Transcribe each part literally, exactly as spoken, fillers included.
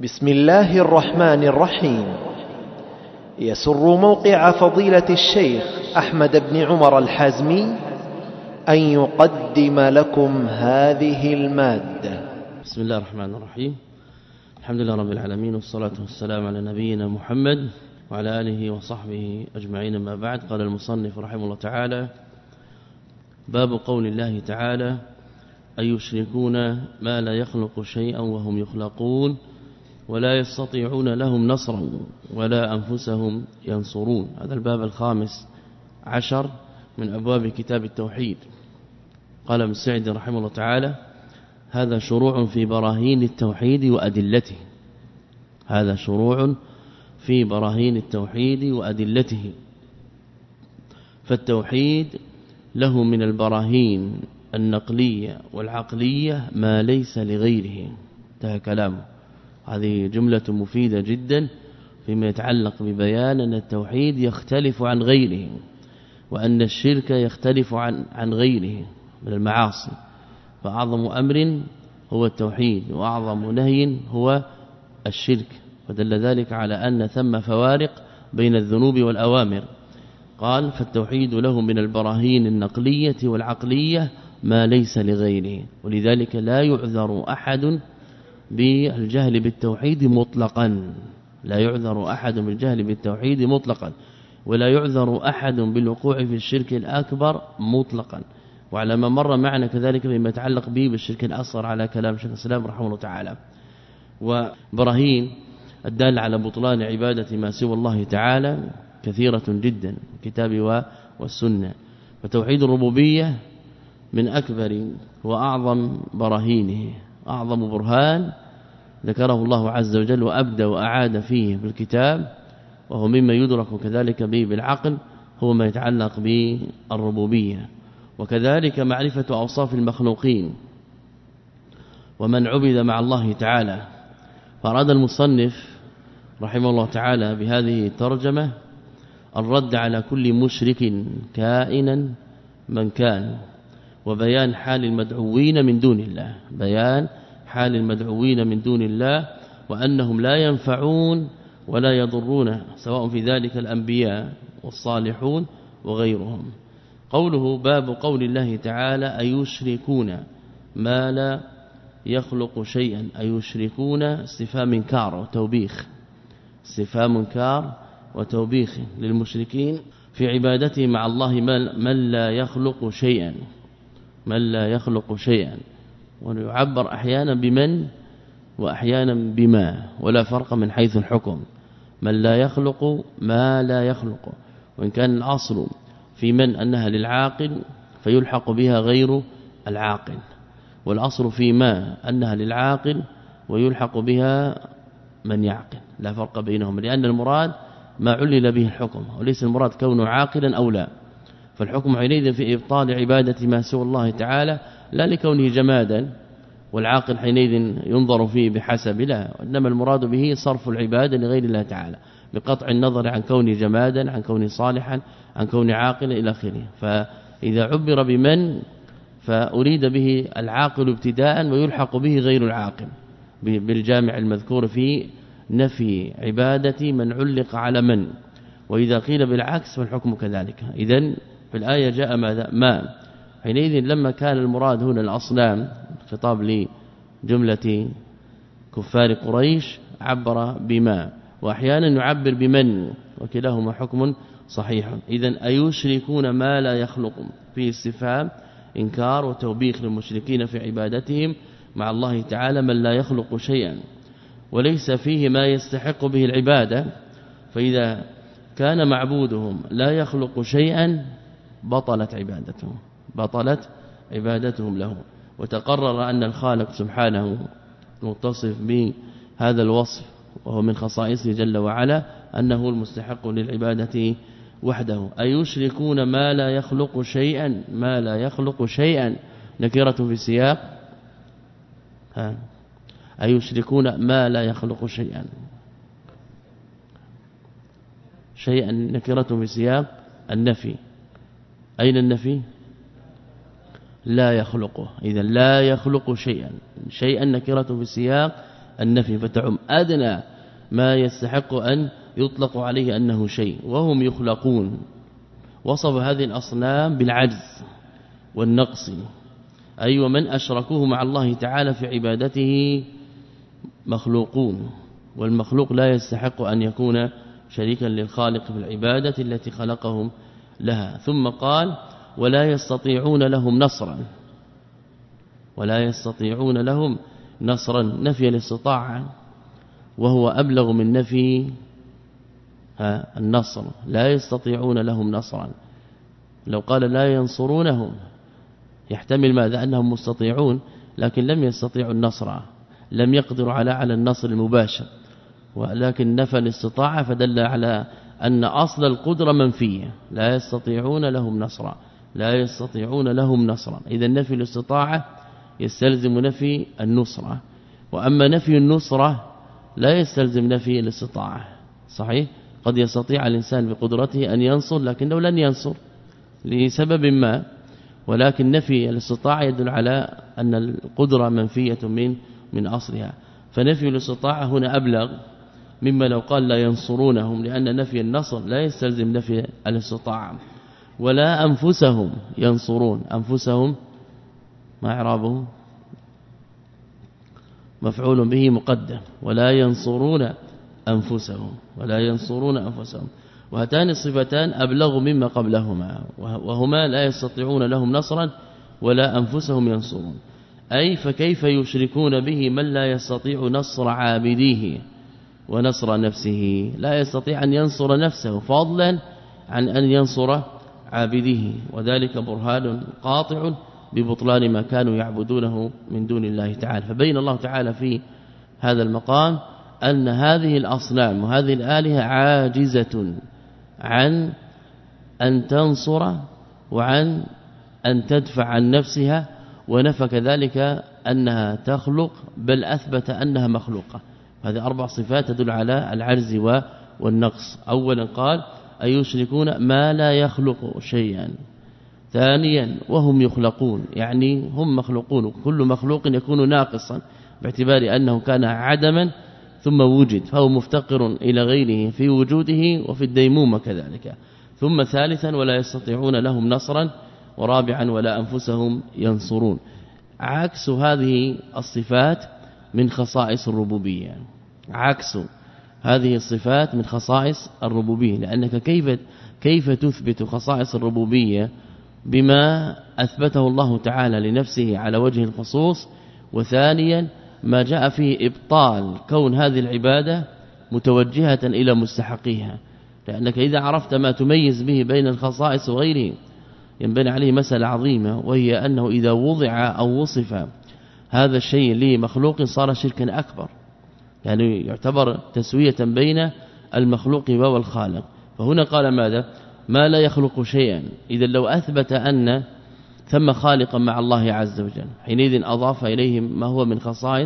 بسم الله الرحمن الرحيم. يسر موقع فضيلة الشيخ أحمد بن عمر الحازمي أن يقدم لكم هذه المادة. بسم الله الرحمن الرحيم. الحمد لله رب العالمين، والصلاة والسلام على نبينا محمد وعلى آله وصحبه أجمعين. ما بعد، قال المصنف رحمه الله تعالى: باب قول الله تعالى: أن يشركون ما لا يخلق شيئا وهم يخلقون ولا يستطيعون لهم نصرا ولا أنفسهم ينصرون. هذا الباب الخامس عشر من أبواب كتاب التوحيد. قال ابن سعد رحمه الله تعالى: هذا شروع في براهين التوحيد وأدلته. هذا شروع في براهين التوحيد وأدلته. فالتوحيد له من البراهين النقلية والعقلية ما ليس لغيره. انتهى كلامه. هذه جملة مفيدة جدا فيما يتعلق ببيان أن التوحيد يختلف عن غيره، وأن الشرك يختلف عن عن غيره من المعاصي. فأعظم أمر هو التوحيد، وأعظم نهي هو الشرك، فدل ذلك على أن ثم فوارق بين الذنوب والأوامر. قال: فالتوحيد له من البراهين النقلية والعقلية ما ليس لغيره، ولذلك لا يعذر أحد بالجهل بالتوحيد مطلقا. لا يعذر أحد بالجهل بالتوحيد مطلقا، ولا يعذر أحد بالوقوع في الشرك الأكبر مطلقا. وعلى ما مر معنا كذلك فيما يتعلق به بالشرك الأصغر على كلام شيخ الإسلام رحمه الله تعالى. وبراهين الدال على بطلان عبادة ما سوى الله تعالى كثيرة جدا في الكتاب والسنة. فتوحيد الربوبية من أكبر وأعظم براهينه. أعظم برهان ذكره الله عز وجل وأبدى وأعاد فيه بالكتاب، وهو مما يدرك كذلك به بالعقل، هو ما يتعلق بالربوبية. وكذلك معرفة أوصاف المخلوقين ومن عبد مع الله تعالى. فأراد المصنف رحمه الله تعالى بهذه الترجمة الرد على كل مشرك كائنا من كان، وبيان حال المدعوين من دون الله. بيان حال المدعوين من دون الله، وأنهم لا ينفعون ولا يضرون، سواء في ذلك الأنبياء والصالحون وغيرهم. قوله: باب قول الله تعالى: أيشركون ما لا يخلق شيئا. أيشركون استفهام انكار وتوبيخ، استفهام انكار وتوبيخ للمشركين في عبادته مع الله من لا يخلق شيئا. من لا يخلق شيئا، ويعبر احيانا بمن واحيانا بما، ولا فرق من حيث الحكم. من لا يخلق ما لا يخلق، وان كان الاصل في من انها للعاقل فيلحق بها غير العاقل، والاصل في ما انها للعاقل ويلحق بها من يعقل، لا فرق بينهم، لان المراد ما علل به الحكم، وليس المراد كونه عاقلا او لا. فالحكم حينئذ في إبطال عبادة ما سوى الله تعالى، لا لكونه جمادا والعاقل حينئذ ينظر فيه بحسب، لا، إنما المراد به صرف العبادة لغير الله تعالى، بقطع النظر عن كونه جمادا، عن كونه صالحا، عن كونه عاقلا إلى آخره. فإذا عبر بمن فأريد به العاقل ابتداء، ويلحق به غير العاقل بالجامع المذكور في نفي عبادة من علق على من. وإذا قيل بالعكس فالحكم كذلك. إذن في الآية جاء ماذا؟ ما. حينئذ لما كان المراد هنا الأصنام، خطاب لجملة كفار قريش، عبر بما، وأحيانا يعبر بمن، وكلاهما حكم صحيح. إذن أيشركون ما لا يخلق، فيه استفهام إنكار وتوبيخ للمشركين في عبادتهم مع الله تعالى من لا يخلق شيئا، وليس فيه ما يستحق به العبادة. فإذا كان معبودهم لا يخلق شيئا بطلت عبادتهم، بطلت عبادتهم له. وتقرر أن الخالق سبحانه متصف بهذا الوصف، وهو من خصائصه جل وعلا أنه المستحق للعبادة وحده. أيشركون ما لا يخلق شيئا. ما لا يخلق شيئا نكرة في سياق ها أيشركون ما لا يخلق شيئا. شيئا نكرة في سياق النفي. أين النفي؟ لا يخلقه. إذا لا يخلق شيئا، شيئا نكرة في سياق النفي فتعم أدنى ما يستحق أن يطلق عليه أنه شيء. وهم يخلقون وصف هذه الأصنام بالعجز والنقص، أي ومن أشركوه مع الله تعالى في عبادته مخلوقون، والمخلوق لا يستحق أن يكون شريكا للخالق في العبادة التي خلقهم لها. ثم قال ولا يستطيعون لهم نصرا، ولا يستطيعون لهم نصرا، نفي الاستطاعة وهو أبلغ من نفي النصر. لا يستطيعون لهم نصرا، لو قال لا ينصرونهم يحتمل ماذا أنهم مستطيعون لكن لم يستطيعوا النصر، لم يقدروا على على النصر المباشر، ولكن نفى الاستطاعة فدل على أن أصل القدرة منفية. لا يستطيعون لهم نصرا، لا يستطيعون لهم نصرا. إذا نفي الاستطاعة يستلزم نفي النصرة، وأما نفي النصرة لا يستلزم نفي الاستطاعة. صحيح قد يستطيع الإنسان بقدرته أن ينصر لكنه لن ينصر لسبب ما، ولكن نفي الاستطاعة يدل على أن القدرة منفية من من أصلها. فنفي الاستطاعة هنا أبلغ مما لو قال لا ينصرونهم، لأن نفي النصر لا يستلزم نفي الاستطاعة. ولا أنفسهم ينصرون، أنفسهم ما إعرابه؟ مفعول به مقدم، ولا ينصرون أنفسهم، ولا ينصرون أنفسهم. وهاتان الصفتان أبلغ مما قبلهما، وهما لا يستطيعون لهم نصرا ولا أنفسهم ينصرون. أي فكيف يشركون به من لا يستطيع نصر عابديه ونصر نفسه، لا يستطيع أن ينصر نفسه فضلا عن أن ينصر عابديه، وذلك برهان قاطع ببطلان ما كانوا يعبدونه من دون الله تعالى. فبين الله تعالى في هذا المقام أن هذه الأصنام وهذه الآلهة عاجزة عن أن تنصر وعن أن تدفع عن نفسها، ونفى كذلك أنها تخلق بل أثبت أنها مخلوقة. هذه أربع صفات تدل على العجز والنقص. أولا قال أيشركون ما لا يخلق شيئا. ثانيا وهم يخلقون، يعني هم مخلوقون، كل مخلوق يكون ناقصا باعتبار أنه كان عدما ثم وجد، فهو مفتقر إلى غيره في وجوده وفي الديمومة كذلك. ثم ثالثا ولا يستطيعون لهم نصرا، ورابعا ولا أنفسهم ينصرون. عكس هذه الصفات من خصائص الربوبية، عكس هذه الصفات من خصائص الربوبية، لأنك كيف كيف تثبت خصائص الربوبية بما أثبته الله تعالى لنفسه على وجه الخصوص، وثانيا ما جاء فيه إبطال كون هذه العبادة متوجهة إلى مستحقيها. لأنك إذا عرفت ما تميز به بين الخصائص وغيره ينبني عليه مسألة عظيمة، وهي أنه إذا وضع أو وصف هذا الشيء لمخلوق صار شركا أكبر، يعني يعتبر تسوية بين المخلوق والخالق. فهنا قال ماذا؟ ما لا يخلق شيئا. إذا لو أثبت أن ثم خالقا مع الله عز وجل حينئذ أضاف إليه ما هو من خصائص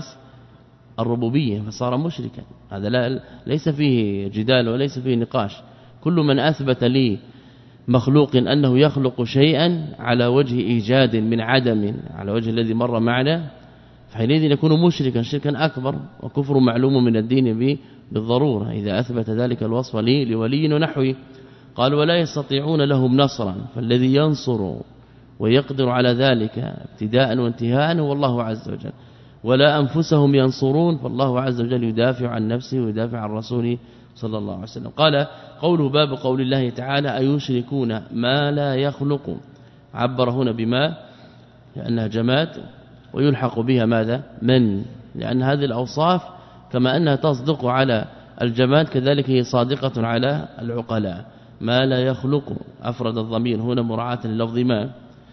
الربوبية فصار مشركا. هذا لا ليس فيه جدال وليس فيه نقاش. كل من أثبت لي مخلوق أنه يخلق شيئا على وجه إيجاد من عدم على وجه الذي مر معنا فحينئذ يكون مشركا شركا أكبر، وكفر معلوم من الدين بالضرورة إذا أثبت ذلك الوصف لي لولي ونحوه. قال ولا يستطيعون لهم نصرا، فالذي ينصر ويقدر على ذلك ابتداء وانتهاء هو الله عز وجل. ولا أنفسهم ينصرون، فالله عز وجل يدافع عن نفسه ويدافع عن رسوله صلى الله عليه وسلم. قال قوله باب قول الله تعالى أيشركون ما لا يخلق، عبر هنا بما لأنها جماد ويلحق بها ماذا؟ من، لأن هذه الأوصاف كما أنها تصدق على الجماد كذلك هي صادقة على العقلاء. ما لا يخلق أفرد الضمير هنا مراعاة للفظ ما،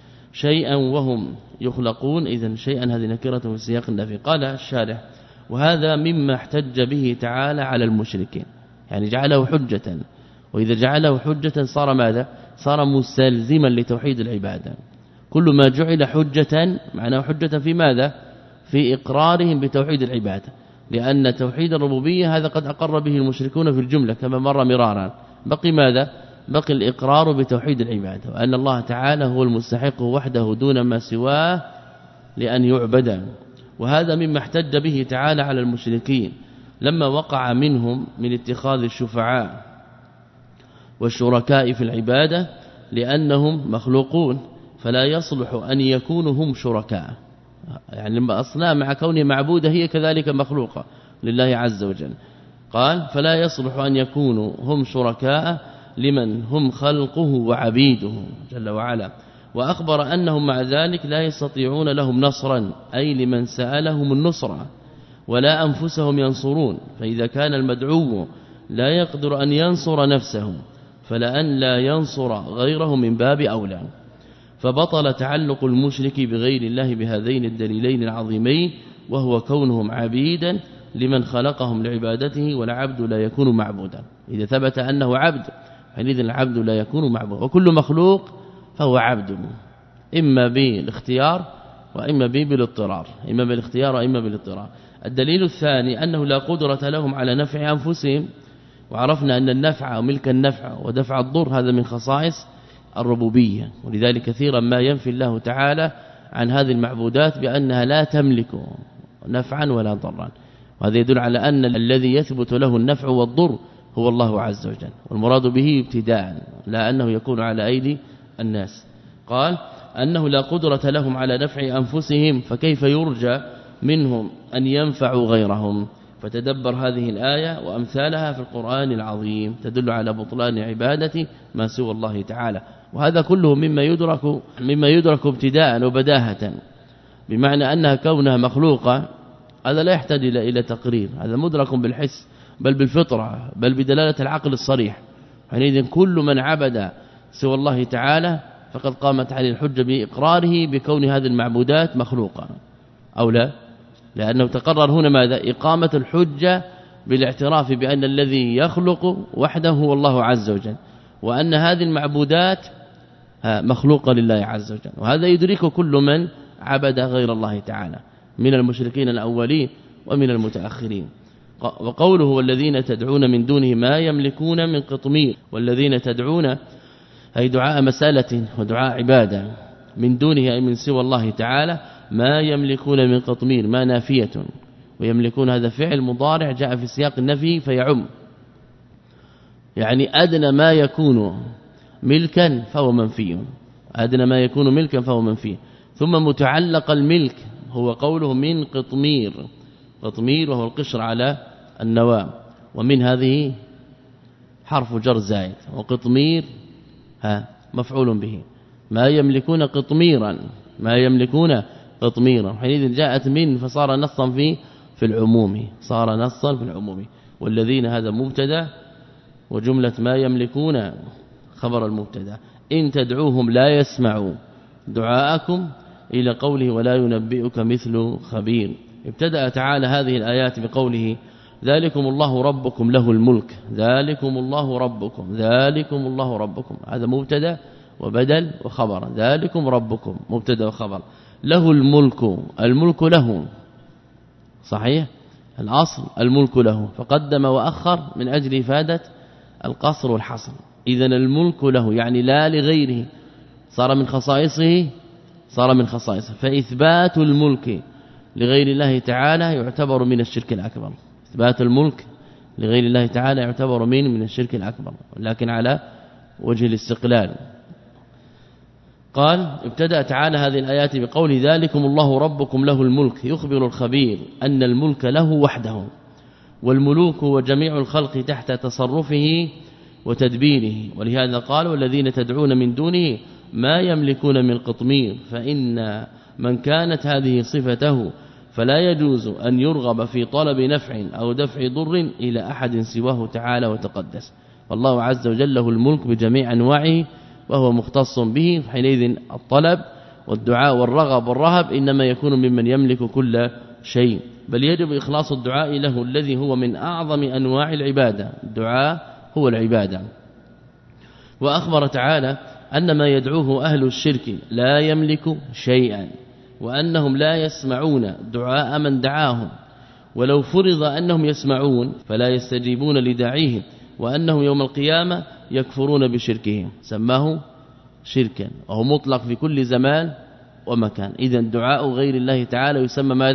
شيئا وهم يخلقون، إذن شيئا هذه نكرة في سياق النفي. قال الشارح وهذا مما احتج به تعالى على المشركين، يعني جعله حجة، وإذا جعله حجة صار ماذا؟ صار مستلزما لتوحيد العبادة. كل ما جعل حجة معناه حجة في ماذا؟ في إقرارهم بتوحيد العبادة، لأن توحيد الربوبية هذا قد أقر به المشركون في الجملة كما مر مرارا. بقي ماذا؟ بقي الإقرار بتوحيد العبادة، وأن الله تعالى هو المستحق وحده دون ما سواه لأن يعبد. وهذا مما احتج به تعالى على المشركين لما وقع منهم من اتخاذ الشفعاء والشركاء في العبادة لأنهم مخلوقون فلا يصلح أن يكونوا هم شركاء، يعني لما أصنام مع كونها معبودة هي كذلك مخلوقة لله عز وجل. قال فلا يصلح أن يكونوا هم شركاء لمن هم خلقه وعبيده جل وعلا، وأخبر أنهم مع ذلك لا يستطيعون لهم نصرا أي لمن سألهم النصرة ولا أنفسهم ينصرون، فإذا كان المدعو لا يقدر أن ينصر نفسه فلأن لا ينصر غيره من باب أولى. فبطل تعلق المشرك بغير الله بهذين الدليلين العظيمين، وهو كونهم عبيدا لمن خلقهم لعبادته، والعبد لا يكون معبودا. إذا ثبت أنه عبد حينئذ العبد لا يكون معبودا، وكل مخلوق فهو عبد إما بالاختيار وإما بالاضطرار، إما بالاختيار وإما بالاضطرار. الدليل الثاني أنه لا قدرة لهم على نفع أنفسهم، وعرفنا أن النفع وملك النفع ودفع الضر هذا من خصائص الربوبية، ولذلك كثيرا ما ينفي الله تعالى عن هذه المعبودات بأنها لا تملك نفعا ولا ضرا، وهذا يدل على أن الذي يثبت له النفع والضر هو الله عز وجل، والمراد به ابتداء لا أنه يكون على أيدي الناس. قال أنه لا قدرة لهم على نفع أنفسهم، فكيف يرجى منهم أن ينفعوا غيرهم؟ فتدبر هذه الآية وأمثالها في القرآن العظيم تدل على بطلان عبادة ما سوى الله تعالى، وهذا كله مما يدرك مما يدرك ابتداء وبداهة، بمعنى أنها كونها مخلوقة هذا لا يحتاج إلى تقرير، هذا مدرك بالحس بل بالفطرة بل بدلالة العقل الصريح. حينئذ كل من عبد سوى الله تعالى فقد قامت عليه الحجة بإقراره بكون هذه المعبودات مخلوقة أو لا، لأنه تقرر هنا ماذا؟ إقامة الحجة بالاعتراف بأن الذي يخلق وحده هو الله عز وجل، وأن هذه المعبودات مخلوقة لله عز وجل، وهذا يدرك كل من عبد غير الله تعالى من المشركين الأولين ومن المتأخرين. وقوله والذين تدعون من دونه ما يملكون من قطمير، والذين تدعون أي دعاء مسألة ودعاء عبادة، من دونه أي من سوى الله تعالى، ما يملكون من قطمير ما نافية، ويملكون هذا فعل مضارع جاء في سياق النفي فيعم، يعني أدنى ما يكون ملكا فهو منفي، أدنى ما يكون ملكا فهو منفي. ثم متعلق الملك هو قوله من قطمير، قطمير وهو القشر على النواة، ومن هذه حرف جر زائد، وقطمير ها مفعول به، ما يملكون قطميرا ما يملكون قطميرا، حينئذ جاءت من فصار نصا في في العموم، صار نصا في العموم. والذين هذا مبتدا وجملة ما يملكون خبر المبتدا. إن تدعوهم لا يسمعوا دعاءكم إلى قوله ولا ينبئك مثل خبير. ابتدأ تعالى هذه الآيات بقوله ذلكم الله ربكم له الملك، ذلكم الله ربكم ذلكم الله ربكم، هذا مبتدا وبدل وخبر، ذلكم ربكم مبتدا وخبر، له الملك، الملك له صحيح الأصل الملك له، فقدم وأخر من أجل إفادة القصر والحصر. إذن الملك له يعني لا لغيره، صار من خصائصه صار من خصائصه، فإثبات الملك لغير الله تعالى يعتبر من الشرك الأكبر، إثبات الملك لغير الله تعالى يعتبر من من الشرك الأكبر، لكن على وجه الاستقلال. قال ابتدأ تعالى هذه الآيات بقول ذلكم الله ربكم له الملك، يخبر الخبير أن الملك له وحده، والملوك وجميع الخلق تحت تصرفه وتدبيره، ولهذا قال والذين تدعون من دونه ما يملكون من قطمير، فإن من كانت هذه صفته فلا يجوز أن يرغب في طلب نفع أو دفع ضر إلى أحد سواه تعالى وتقدس، والله عز وجل له الملك بجميع أنواعه وهو مختص به، حينئذ الطلب والدعاء والرغب والرهب إنما يكون ممن يملك كل شيء، بل يجب إخلاص الدعاء له الذي هو من أعظم أنواع العبادة، الدعاء هو العبادة. وأخبر تعالى أن ما يدعوه أهل الشرك لا يملك شيئا، وأنهم لا يسمعون دعاء من دعاهم، ولو فرض أنهم يسمعون فلا يستجيبون لداعيهم، وأنهم يوم القيامة يكفرون بشركهم، سماه شركا وهو مطلق في كل زمان ومكان. إذن دعاء غير الله تعالى يسمى ماذا؟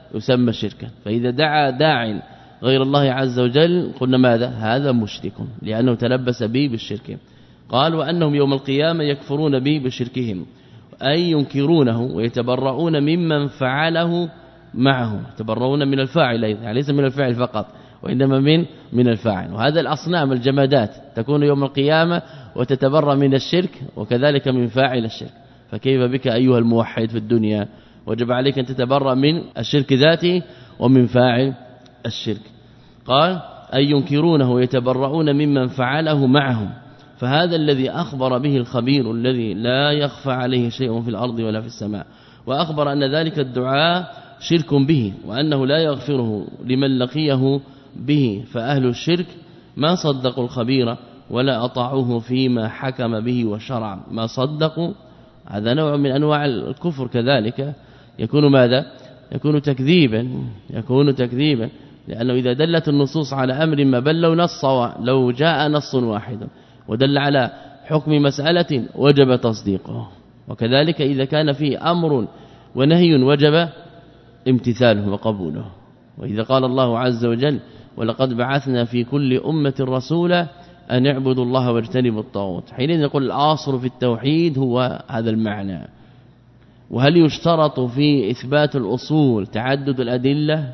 يسمى شركا. فإذا دعا داع غير الله عز وجل قلنا ماذا؟ هذا مشرك لأنه تلبس به بالشرك. قال وأنهم يوم القيامة يكفرون به بشركهم أي ينكرونه ويتبرؤون ممن فعله معه. يتبرؤون من الفاعل يعني ليس من الفعل فقط وإنما من من الفاعل. وهذا الأصنام الجمادات تكون يوم القيامة وتتبرأ من الشرك وكذلك من فاعل الشرك. فكيف بك أيها الموحد في الدنيا؟ وجب عليك أن تتبرأ من الشرك ذاته ومن فاعل الشرك. قال أي ينكرونه ويتبرؤون ممن فعله معهم. فهذا الذي أخبر به الخبير الذي لا يخفى عليه شيء في الأرض ولا في السماء، وأخبر أن ذلك الدعاء شرك به وأنه لا يغفره لمن لقيه به. فأهل الشرك ما صدقوا الخبير ولا أطاعوه فيما حكم به وشرع. ما صدقوا هذا نوع من أنواع الكفر كذلك يكون ماذا؟ يكون تكذيبا يكون تكذيبا لأنه إذا دلت النصوص على أمر ما بل لو نص لو جاء نص واحد ودل على حكم مسألة وجب تصديقه. وكذلك إذا كان فيه أمر ونهي وجب امتثاله وقبوله. وإذا قال الله عز وجل ولقد بعثنا في كل أمة رسولا أن اعبدوا الله واجتنبوا الطاغوت، حينئذ نقول الأصل في التوحيد هو هذا المعنى. وهل يشترط في إثبات الأصول تعدد الأدلة؟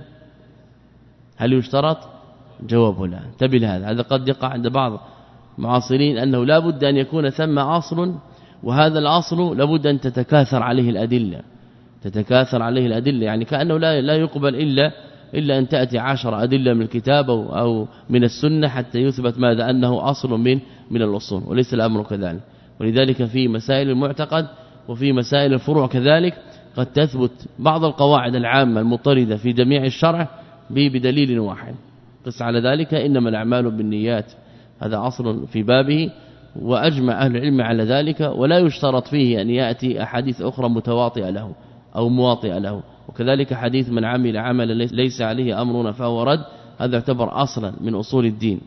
هل يشترط؟ جواب لا. انتبه لهذا، هذا قد يقع عند بعض معاصرين أنه لا بد أن يكون ثم أصل وهذا الأصل لابد أن تتكاثر عليه الأدلة تتكاثر عليه الأدلة يعني كأنه لا لا يقبل إلا إلا أن تأتي عشر أدلة من الكتاب أو من السنة حتى يثبت ماذا أنه أصل من من الأصول، وليس الأمر كذلك. ولذلك في مسائل المعتقد وفي مسائل الفروع كذلك قد تثبت بعض القواعد العامة المطردة في جميع الشرع بدليل واحد. قس على ذلك إنما الأعمال بالنيات، هذا أصل في بابه وأجمع أهل العلم على ذلك، ولا يشترط فيه أن يأتي أحاديث أخرى متواطئة له أو مواطئة له. وكذلك حديث من عمل عملا ليس عليه أمرنا فهو رد، هذا يعتبر أصلا من أصول الدين.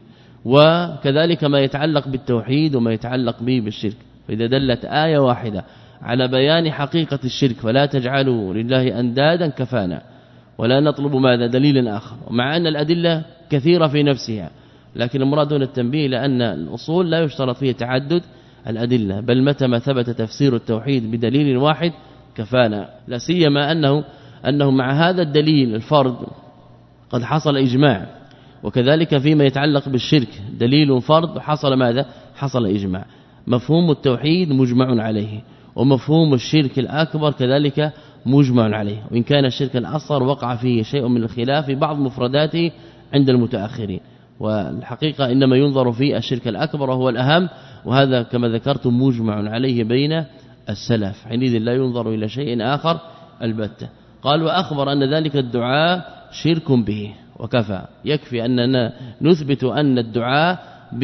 وكذلك ما يتعلق بالتوحيد وما يتعلق به بالشرك. فإذا دلت آية واحدة على بيان حقيقة الشرك فلا تجعلوا لله أندادا كفانا، ولا نطلب ماذا دليلا آخر، ومع أن الأدلة كثيرة في نفسها، لكن المراد هنا التنبيه لأن الأصول لا يشترط فيه تعدد الأدلة، بل متى ما ثبت تفسير التوحيد بدليل واحد كفانا. لا سيما أنه أنه مع هذا الدليل الفرد قد حصل إجماع، وكذلك فيما يتعلق بالشرك دليل فرد حصل ماذا؟ حصل إجماع. مفهوم التوحيد مجمع عليه، ومفهوم الشرك الأكبر كذلك مجمع عليه، وإن كان الشرك الأصغر وقع فيه شيء من الخلاف في بعض مفرداته عند المتأخرين، والحقيقة إنما ينظر في الشرك الأكبر وهو الأهم، وهذا كما ذكرت مجمع عليه بين السلف، حينئذ لا ينظر إلى شيء آخر البتة. قال وأخبر أن ذلك الدعاء شرك به وكفى. يكفي أننا نثبت أن الدعاء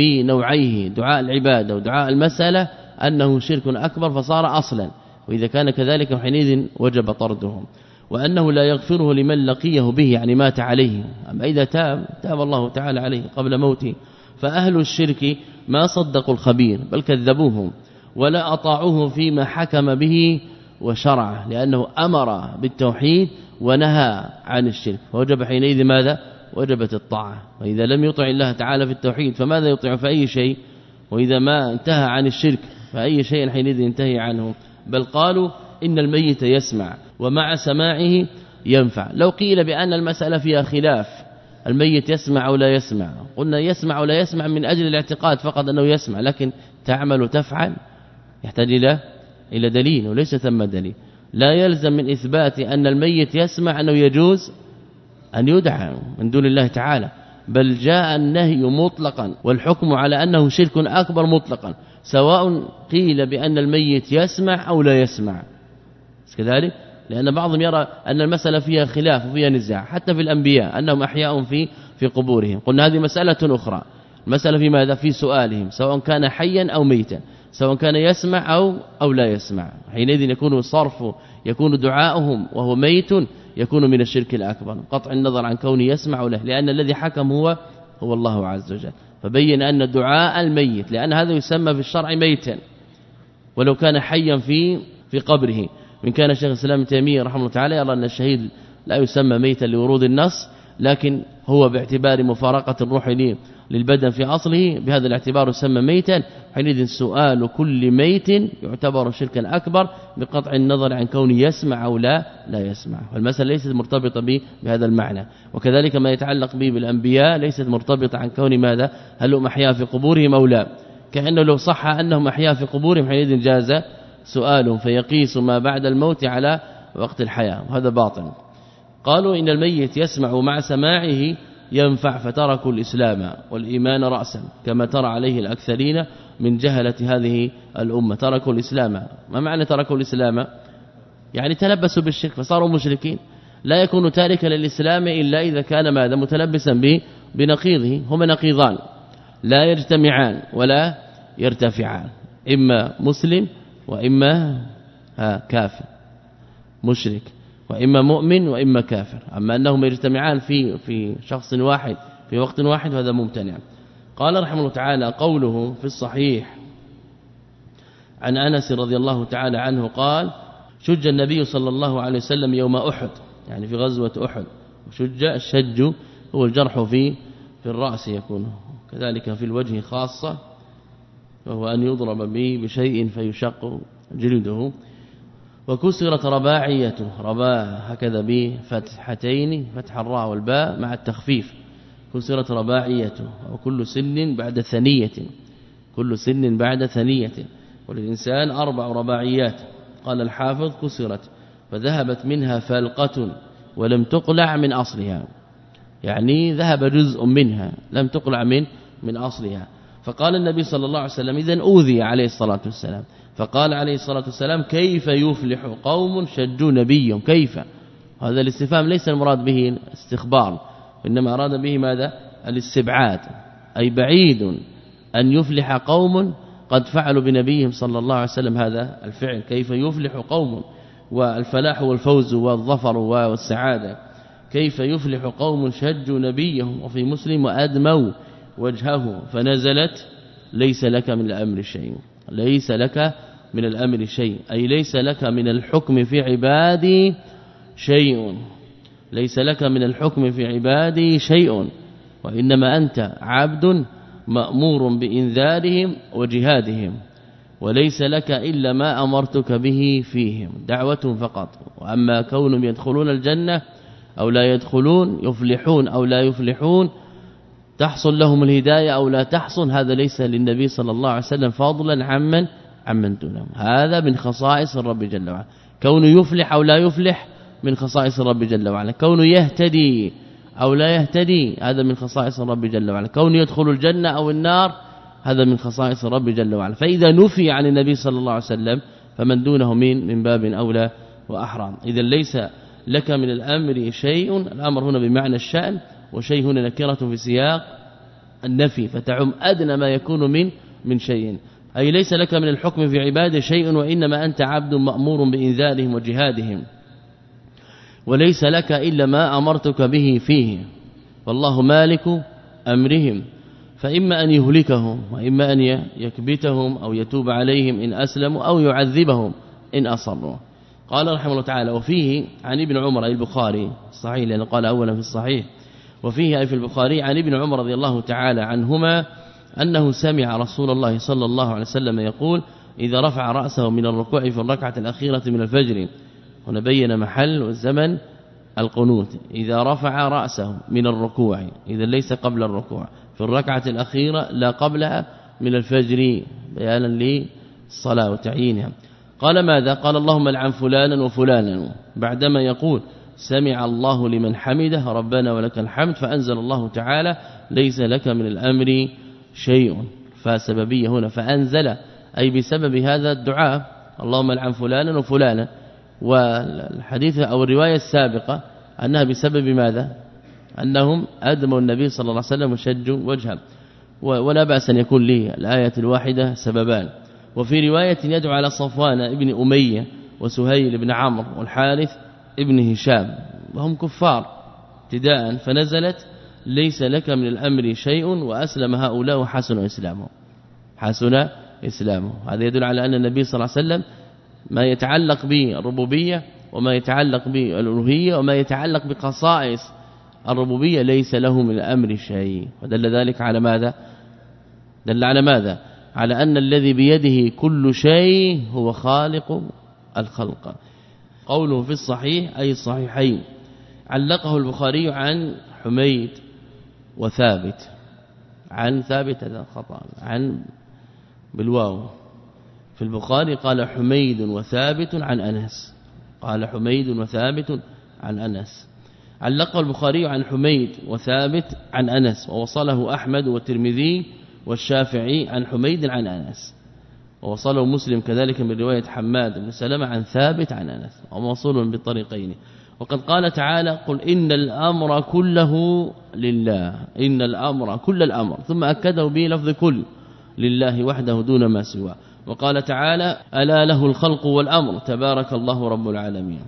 بنوعيه دعاء العبادة ودعاء المسألة أنه شرك أكبر فصار أصلا، وإذا كان كذلك حينئذ وجب طردهم. وأنه لا يغفره لمن لقيه به يعني مات عليه، أما إذا تاب تاب الله تعالى عليه قبل موته. فأهل الشرك ما صدقوا الخبير بل كذبوهم ولا أطاعوه فيما حكم به وشرع، لأنه أمر بالتوحيد ونهى عن الشرك، فوجب حينئذ ماذا؟ وجبت الطاعة. وإذا لم يطع الله تعالى في التوحيد فماذا يطيع في أي شيء؟ وإذا ما انتهى عن الشرك فأي شيء حينئذ ينتهي عنه؟ بل قالوا إن الميت يسمع ومع سماعه ينفع. لو قيل بأن المسألة فيها خلاف الميت يسمع أو لا يسمع، قلنا يسمع أو لا يسمع من أجل الاعتقاد فقط أنه يسمع، لكن تعمل تفعل يحتاج إلى إلى دليل، وليس ثم دليل. لا يلزم من إثبات أن الميت يسمع أنه يجوز أن يدعى من دون الله تعالى، بل جاء النهي مطلقا والحكم على أنه شرك أكبر مطلقا، سواء قيل بأن الميت يسمع أو لا يسمع كذلك، لأن بعضهم يرى أن المسألة فيها خلاف وفيها نزاع حتى في الأنبياء أنهم أحياء في في قبورهم. قلنا هذه مسألة أخرى، المسألة في ماذا؟ في سؤالهم سواء كان حيا أو ميتا، سواء كان يسمع أو أو لا يسمع، حينئذ يكون صرف يكون دعاؤهم وهو ميت يكون من الشرك الأكبر، قطع النظر عن كونه يسمع له، لأن الذي حكم هو هو الله عز وجل. فبين أن دعاء الميت، لأن هذا يسمى في الشرع ميتا ولو كان حيا في في قبره. من كان شيخ الإسلام ابن تيمية رحمه الله تعالى يرى أن الشهيد لا يسمى ميتا لورود النص، لكن هو باعتبار مفارقة الروح للبدن في أصله بهذا الاعتبار يسمى ميتا. حينئذ سؤال كل ميت يعتبر شركا أكبر بقطع النظر عن كونه يسمع أو لا لا يسمع، والمسألة ليست مرتبطة به بهذا المعنى. وكذلك ما يتعلق به بالأنبياء ليست مرتبطة عن كون ماذا هل هم أحياء في قبورهم أو لا، كأنه لو صح أنهم أحياء في قبورهم حينئذ جاز سؤال فيقيس ما بعد الموت على وقت الحياة، وهذا باطل. قالوا إن الميت يسمع مع سماعه ينفع فتركوا الإسلام والإيمان رأسا، كما ترى عليه الأكثرين من جهلة هذه الأمة، تركوا الإسلام. ما معنى تركوا الإسلام؟ يعني تلبسوا بالشرك فصاروا مشركين. لا يكون تاركا للإسلام إلا إذا كان ماذا متلبسا به بنقيضه. هما نقيضان لا يجتمعان ولا يرتفعان، إما مسلم وإما كافر، مشرك وإما مؤمن وإما كافر. أما أنهم يجتمعان في في شخص واحد في وقت واحد هذا ممتنع. قال رحمه الله تعالى قوله في الصحيح عن أنس رضي الله تعالى عنه قال شج النبي صلى الله عليه وسلم يوم أحد، يعني في غزوة أحد. شج الشج هو الجرح في في الرأس يكون، كذلك في الوجه خاصة، وهو أن يضرب به بشيء فيشق جلده. وكسرت رباعيته، رباع هكذا بفتحتين، فتح الراء والباء مع التخفيف، كسرت رباعيته. وكل سن بعد ثنية، كل سن بعد ثنية، وللإنسان أربع رباعيات. قال الحافظ كسرت فذهبت منها فلقة ولم تقلع من أصلها، يعني ذهب جزء منها لم تقلع من من أصلها. فقال النبي صلى الله عليه وسلم إذن أوذي عليه الصلاة والسلام، فقال عليه الصلاة والسلام كيف يفلح قوم شجوا نبيهم. كيف؟ هذا الاستفهام ليس المراد به استخبار، وإنما أراد به ماذا الاستبعاد، أي بعيد أن يفلح قوم قد فعلوا بنبيهم صلى الله عليه وسلم هذا الفعل. كيف يفلح قوم، والفلاح والفوز والظفر والسعادة. كيف يفلح قوم شجوا نبيهم، وفي مسلم وأدموا وجهه فنزلت ليس لك من الأمر شيء، ليس لك من الأمر شيء، أي ليس لك من الحكم في عبادي شيء، ليس لك من الحكم في عبادي شيء، وإنما أنت عبد مأمور بإنذارهم وجهادهم، وليس لك إلا ما أمرتك به فيهم، دعوة فقط. وأما كونهم يدخلون الجنة أو لا يدخلون، يفلحون أو لا يفلحون، تحصل لهم الهداية أو لا تحصل، هذا ليس للنبي صلى الله عليه وسلم فضلا عمن عمن دونهم، هذا من خصائص الرب جل وعلا. كونه يفلح أو لا يفلح من خصائص الرب جل وعلا، كونه يهتدي أو لا يهتدي هذا من خصائص الرب جل وعلا، كونه يدخل الجنة أو النار هذا من خصائص الرب جل وعلا. فإذا نفي عن النبي صلى الله عليه وسلم فمن دونه من من باب أولى وأحرى. إذا ليس لك من الأمر شيء، الأمر هنا بمعنى الشأن، وشيء هنا نكرة في سياق النفي فتعم أدنى ما يكون من من شيء، أي ليس لك من الحكم في عباده شيء، وإنما أنت عبد مأمور بإنذارهم وجهادهم، وليس لك إلا ما أمرتك به فيه، والله مالك أمرهم، فإما أن يهلكهم وإما أن يكبتهم أو يتوب عليهم إن أسلموا أو يعذبهم إن أصروا. قال رحمه الله تعالى وفيه عن ابن عمر أي البخاري صحيح، لأنه قال أولا في الصحيح، وفيه أي في البخاري عن ابن عمر رضي الله تعالى عنهما أنه سمع رسول الله صلى الله عليه وسلم يقول إذا رفع رأسه من الركوع في الركعة الأخيرة من الفجر، هنا بين محل والزمن القنوت، إذا رفع رأسه من الركوع، إذا ليس قبل الركوع، في الركعة الأخيرة لا قبلها من الفجر بيانا للصلاة وتعيينها. قال ماذا؟ قال اللهم العن فلانا وفلانا، بعدما يقول سمع الله لمن حمده ربنا ولك الحمد، فأنزل الله تعالى ليس لك من الأمر شيء، فسببية هنا فأنزل أي بسبب هذا الدعاء اللهم العن فلانا وفلانا. والحديث أو الرواية السابقة أنها بسبب ماذا؟ أنهم أدموا النبي صلى الله عليه وسلم وشجوا وجهه، ولا بأس أن يكون لي الآية الواحدة سببان. وفي رواية يدعو على صفوان ابن أمية وسهيل بن عمرو والحارث ابن هشام وهم كفار ابتداء، فنزلت ليس لك من الأمر شيء وأسلم هؤلاء وحسن إسلامه، حسن إسلامه. هذا يدل على أن النبي صلى الله عليه وسلم ما يتعلق بالربوبية وما يتعلق بالألوهية وما يتعلق بخصائص الربوبية ليس له من الأمر شيء. ودل ذلك على ماذا؟ دل على ماذا؟ على أن الذي بيده كل شيء هو خالق الخلق. قوله في الصحيح أي الصحيحين علقه البخاري عن حميد وثابت، عن ثابت هذا خطأ، عن بالواو. في البخاري قال حميد وثابت عن أنس، قال حميد وثابت عن أنس. علقه البخاري عن حميد وثابت عن أنس، ووصله أحمد والترمذي والشافعي عن حميد عن أنس، ووصله مسلم كذلك من رواية حماد بن سلمة عن ثابت عن أنس، وموصول بالطريقين. وقد قال تعالى قل إن الأمر كله لله، إن الأمر كل الأمر، ثم أكده به لفظ كل لله وحده دون ما سواه. وقال تعالى ألا له الخلق والأمر تبارك الله رب العالمين،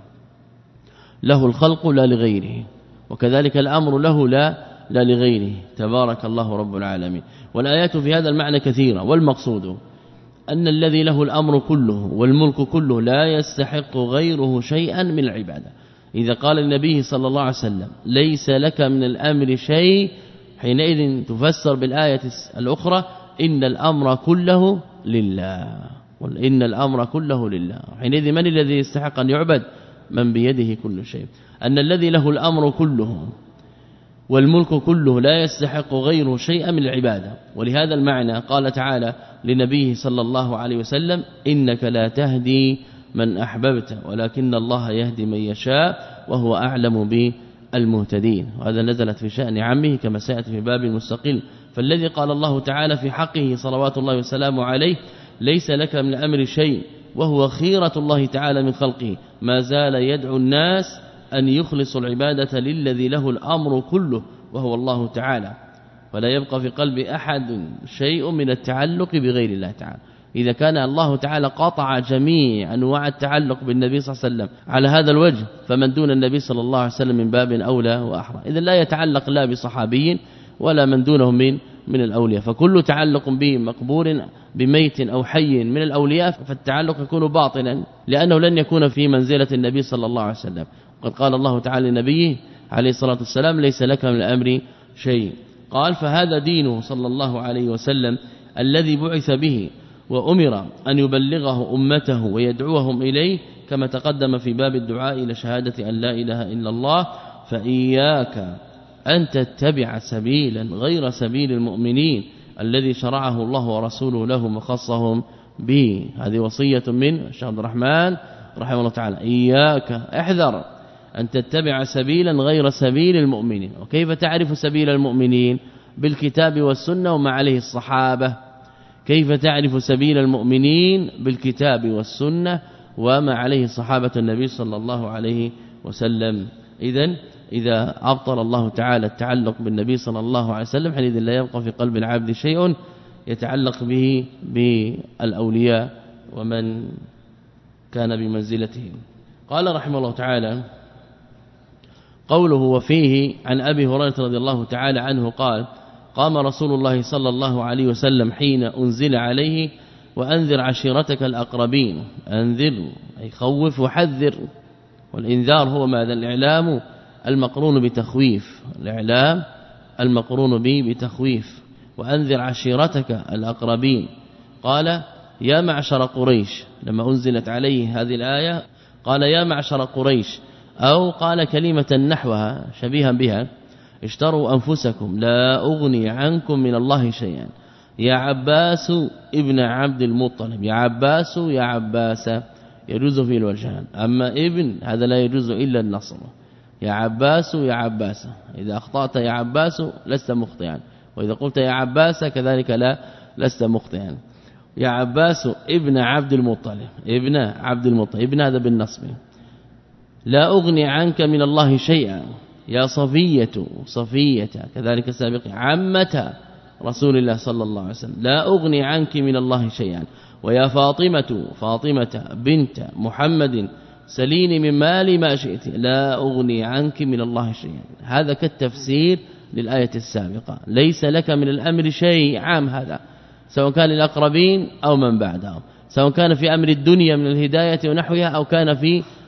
له الخلق لا لغيره، وكذلك الأمر له لا لا لغيره تبارك الله رب العالمين. والآيات في هذا المعنى كثيرة، والمقصود أن الذي له الأمر كله والملك كله لا يستحق غيره شيئا من العبادة. إذا قال النبي صلى الله عليه وسلم ليس لك من الأمر شيء، حينئذ تفسر بالآية الأخرى إن الأمر كله لله، وإن الأمر كله لله. حينئذ من الذي يستحق أن يعبد؟ من بيده كل شيء. أن الذي له الأمر كله والملك كله لا يستحق غيره شيئا من العبادة. ولهذا المعنى قال تعالى لنبيه صلى الله عليه وسلم إنك لا تهدي من أحببت ولكن الله يهدي من يشاء وهو أعلم بالمهتدين. وهذا نزلت في شأن عمه كما سيأتي في باب مستقل. فالذي قال الله تعالى في حقه صلوات الله وسلامه عليه ليس لك من الأمر شيء وهو خيرة الله تعالى من خلقه، ما زال يدعو الناس أن يخلصوا العبادة للذي له الأمر كله وهو الله تعالى، فلا يبقى في قلب أحد شيء من التعلق بغير الله تعالى. إذا كان الله تعالى قاطع جميع أنواع التعلق بالنبي صلى الله عليه وسلم على هذا الوجه، فمن دون النبي صلى الله عليه وسلم من باب أولى وأحرى. إذا لا يتعلق لا بصحابي ولا من دونهم من من الأولياء، فكل تعلق به مقبور بميت أو حي من الأولياء فالتعلق يكون باطلا، لأنه لن يكون في منزلة النبي صلى الله عليه وسلم. وقد قال الله تعالى لنبيه عليه الصلاة والسلام ليس لك من الأمر شيء. قال فهذا دينه صلى الله عليه وسلم الذي بعث به وأمر أن يبلغه أمته ويدعوهم إليه، كما تقدم في باب الدعاء إلى شهادة أن لا إله إلا الله. فإياك أن تتبع سبيلا غير سبيل المؤمنين الذي شرعه الله ورسوله لهم وخصهم به. هذه وصية من الشيخ عبد الرحمن رحمه الله تعالى، إياك احذر أن تتبع سبيلا غير سبيل المؤمنين. وكيف تعرف سبيل المؤمنين؟ بالكتاب والسنة وما عليه الصحابة. كيف تعرف سبيل المؤمنين؟ بالكتاب والسنة وما عليه صحابة النبي صلى الله عليه وسلم. إذن إذا أبطل الله تعالى التعلق بالنبي صلى الله عليه وسلم حينئذ لا يبقى في قلب العبد شيء يتعلق به بالأولياء ومن كان بمنزلتهم. قال رحمه الله تعالى قوله وفيه عن أبي هريرة رضي الله تعالى عنه قال قام رسول الله صلى الله عليه وسلم حين أنزل عليه وأنذر عشيرتك الأقربين. أنذر أي خوف وحذر، والإنذار هو ماذا؟ الإعلام المقرون بتخويف، الإعلام المقرون به بتخويف. وأنذر عشيرتك الأقربين. قال يا معشر قريش، لما أنزلت عليه هذه الآية قال يا معشر قريش، أو قال كلمة نحوها شبيها بها اشتروا أنفسكم لا أغني عنكم من الله شيئا. يا عباس ابن عبد المطلب، يا عباس يا عباس يجوز فيه الوجهان، أما ابن هذا لا يجوز إلا النصر. يا عباس يا عباس، إذا أخطأت يا عباس لست مخطئا، وإذا قلت يا عباس كذلك لا لست مخطئا. يا عباس ابن عبد المطلب، ابن عبد المطلب، ابن هذا بالنصب. لا أغني عنك من الله شيئا. يا صفية، صفية كذلك سابق عمة رسول الله صلى الله عليه وسلم، لا أغني عنك من الله شيئا. ويا فاطمة، فاطمة بنت محمد سليني من مالي ما شئت لا أغني عنك من الله شيئا. هذا كالتفسير للآية السابقة، ليس لك من الأمر شيء عام، هذا سواء كان للأقربين أو من بعدهم، سواء كان في أمر الدنيا من الهداية ونحوها أو كان في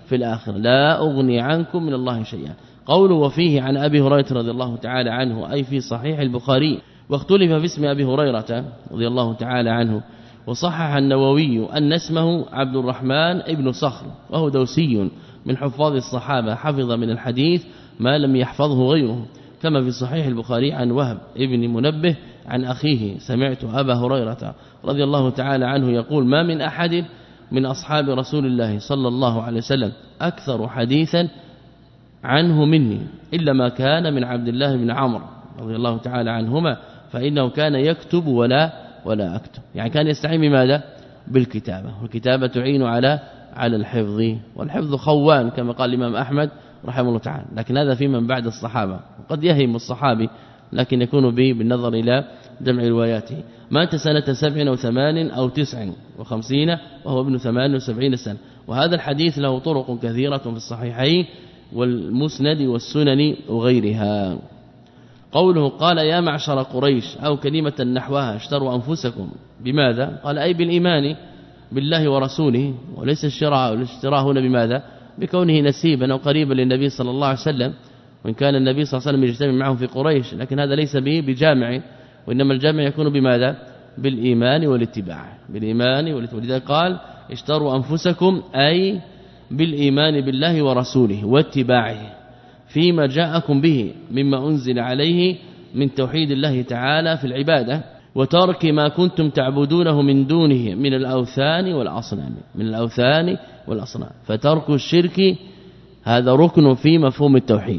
في الآخرة لا أغني عنكم من الله شيئا. قوله وفيه عن أبي هريرة رضي الله تعالى عنه أي في صحيح البخاري، واختلف في اسم أبي هريرة رضي الله تعالى عنه، وصحح النووي أن اسمه عبد الرحمن ابن صخر، وهو دوسي من حفاظ الصحابة، حفظ من الحديث ما لم يحفظه غيره، كما في صحيح البخاري عن وهب ابن منبه عن أخيه سمعت أبا هريرة رضي الله تعالى عنه يقول ما من أحد من أصحاب رسول الله صلى الله عليه وسلم أكثر حديثا عنه مني إلا ما كان من عبد الله بن عمرو رضي الله تعالى عنهما، فإنه كان يكتب ولا ولا أكتب، يعني كان يستعين بماذا؟ بالكتابة، والكتابة تعين على على الحفظ، والحفظ خوان كما قال الإمام أحمد رحمه الله تعالى، لكن هذا في من بعد الصحابة، وقد يهم الصحابي لكن يكون به بالنظر إلى جمع رواياته. مات سنة سبع أو ثمان أو تسع وخمسين وهو ابن ثمان وسبعين سنة، وهذا الحديث له طرق كثيرة في الصحيحين والمسند والسنن وغيرها. قوله قال يا معشر قريش أو كلمة نحوها اشتروا أنفسكم بماذا؟ قال أي بالإيمان بالله ورسوله، وليس الشراء والاشتراء هنا بماذا؟ بكونه نسيبا أو قريبا للنبي صلى الله عليه وسلم، وإن كان النبي صلى الله عليه وسلم يجتمع معهم في قريش، لكن هذا ليس به بجامع، وإنما الجامع يكون بماذا؟ بالإيمان والاتباع، بالإيمان والاتباع. لذلك قال اشتروا أنفسكم أي بالإيمان بالله ورسوله واتباعه فيما جاءكم به مما أنزل عليه من توحيد الله تعالى في العبادة، وترك ما كنتم تعبدونه من دونه من الأوثان والأصنام من الأوثان والأصنام فترك الشرك هذا ركن في مفهوم التوحيد،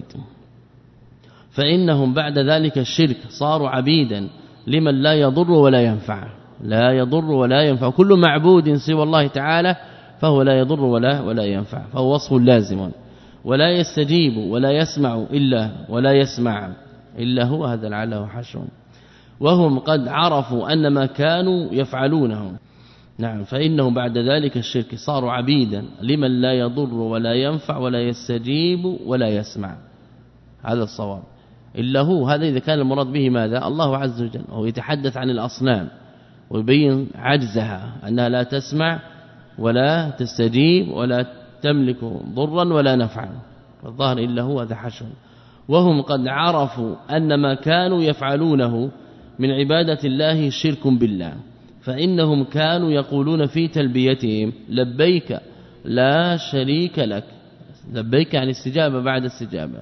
فإنهم بعد ذلك الشرك صاروا عبيدا لمن لا يضر ولا ينفع، لا يضر ولا ينفع، كل معبود سوى الله تعالى فهو لا يضر ولا ولا ينفع، فهو وصف لازم، ولا يستجيب ولا يسمع إلا ولا يسمع إلا هو، هذا لعله حشر. وهم قد عرفوا أن ما كانوا يفعلونه، نعم، فإنهم بعد ذلك الشرك صاروا عبيدا لمن لا يضر ولا ينفع ولا يستجيب ولا يسمع، هذا الصواب، إلا هو. هذا إذا كان المراد به ماذا؟ الله عز وجل، وهو يتحدث عن الأصنام ويبين عجزها أنها لا تسمع ولا تستجيب ولا تملك ضرا ولا نفعا، الظاهر إلا هو، هذا حشر. وهم قد عرفوا أن ما كانوا يفعلونه من عبادة الله شرك بالله، فإنهم كانوا يقولون في تلبيتهم لبيك لا شريك لك، لبيك يعني استجابة بعد استجابة،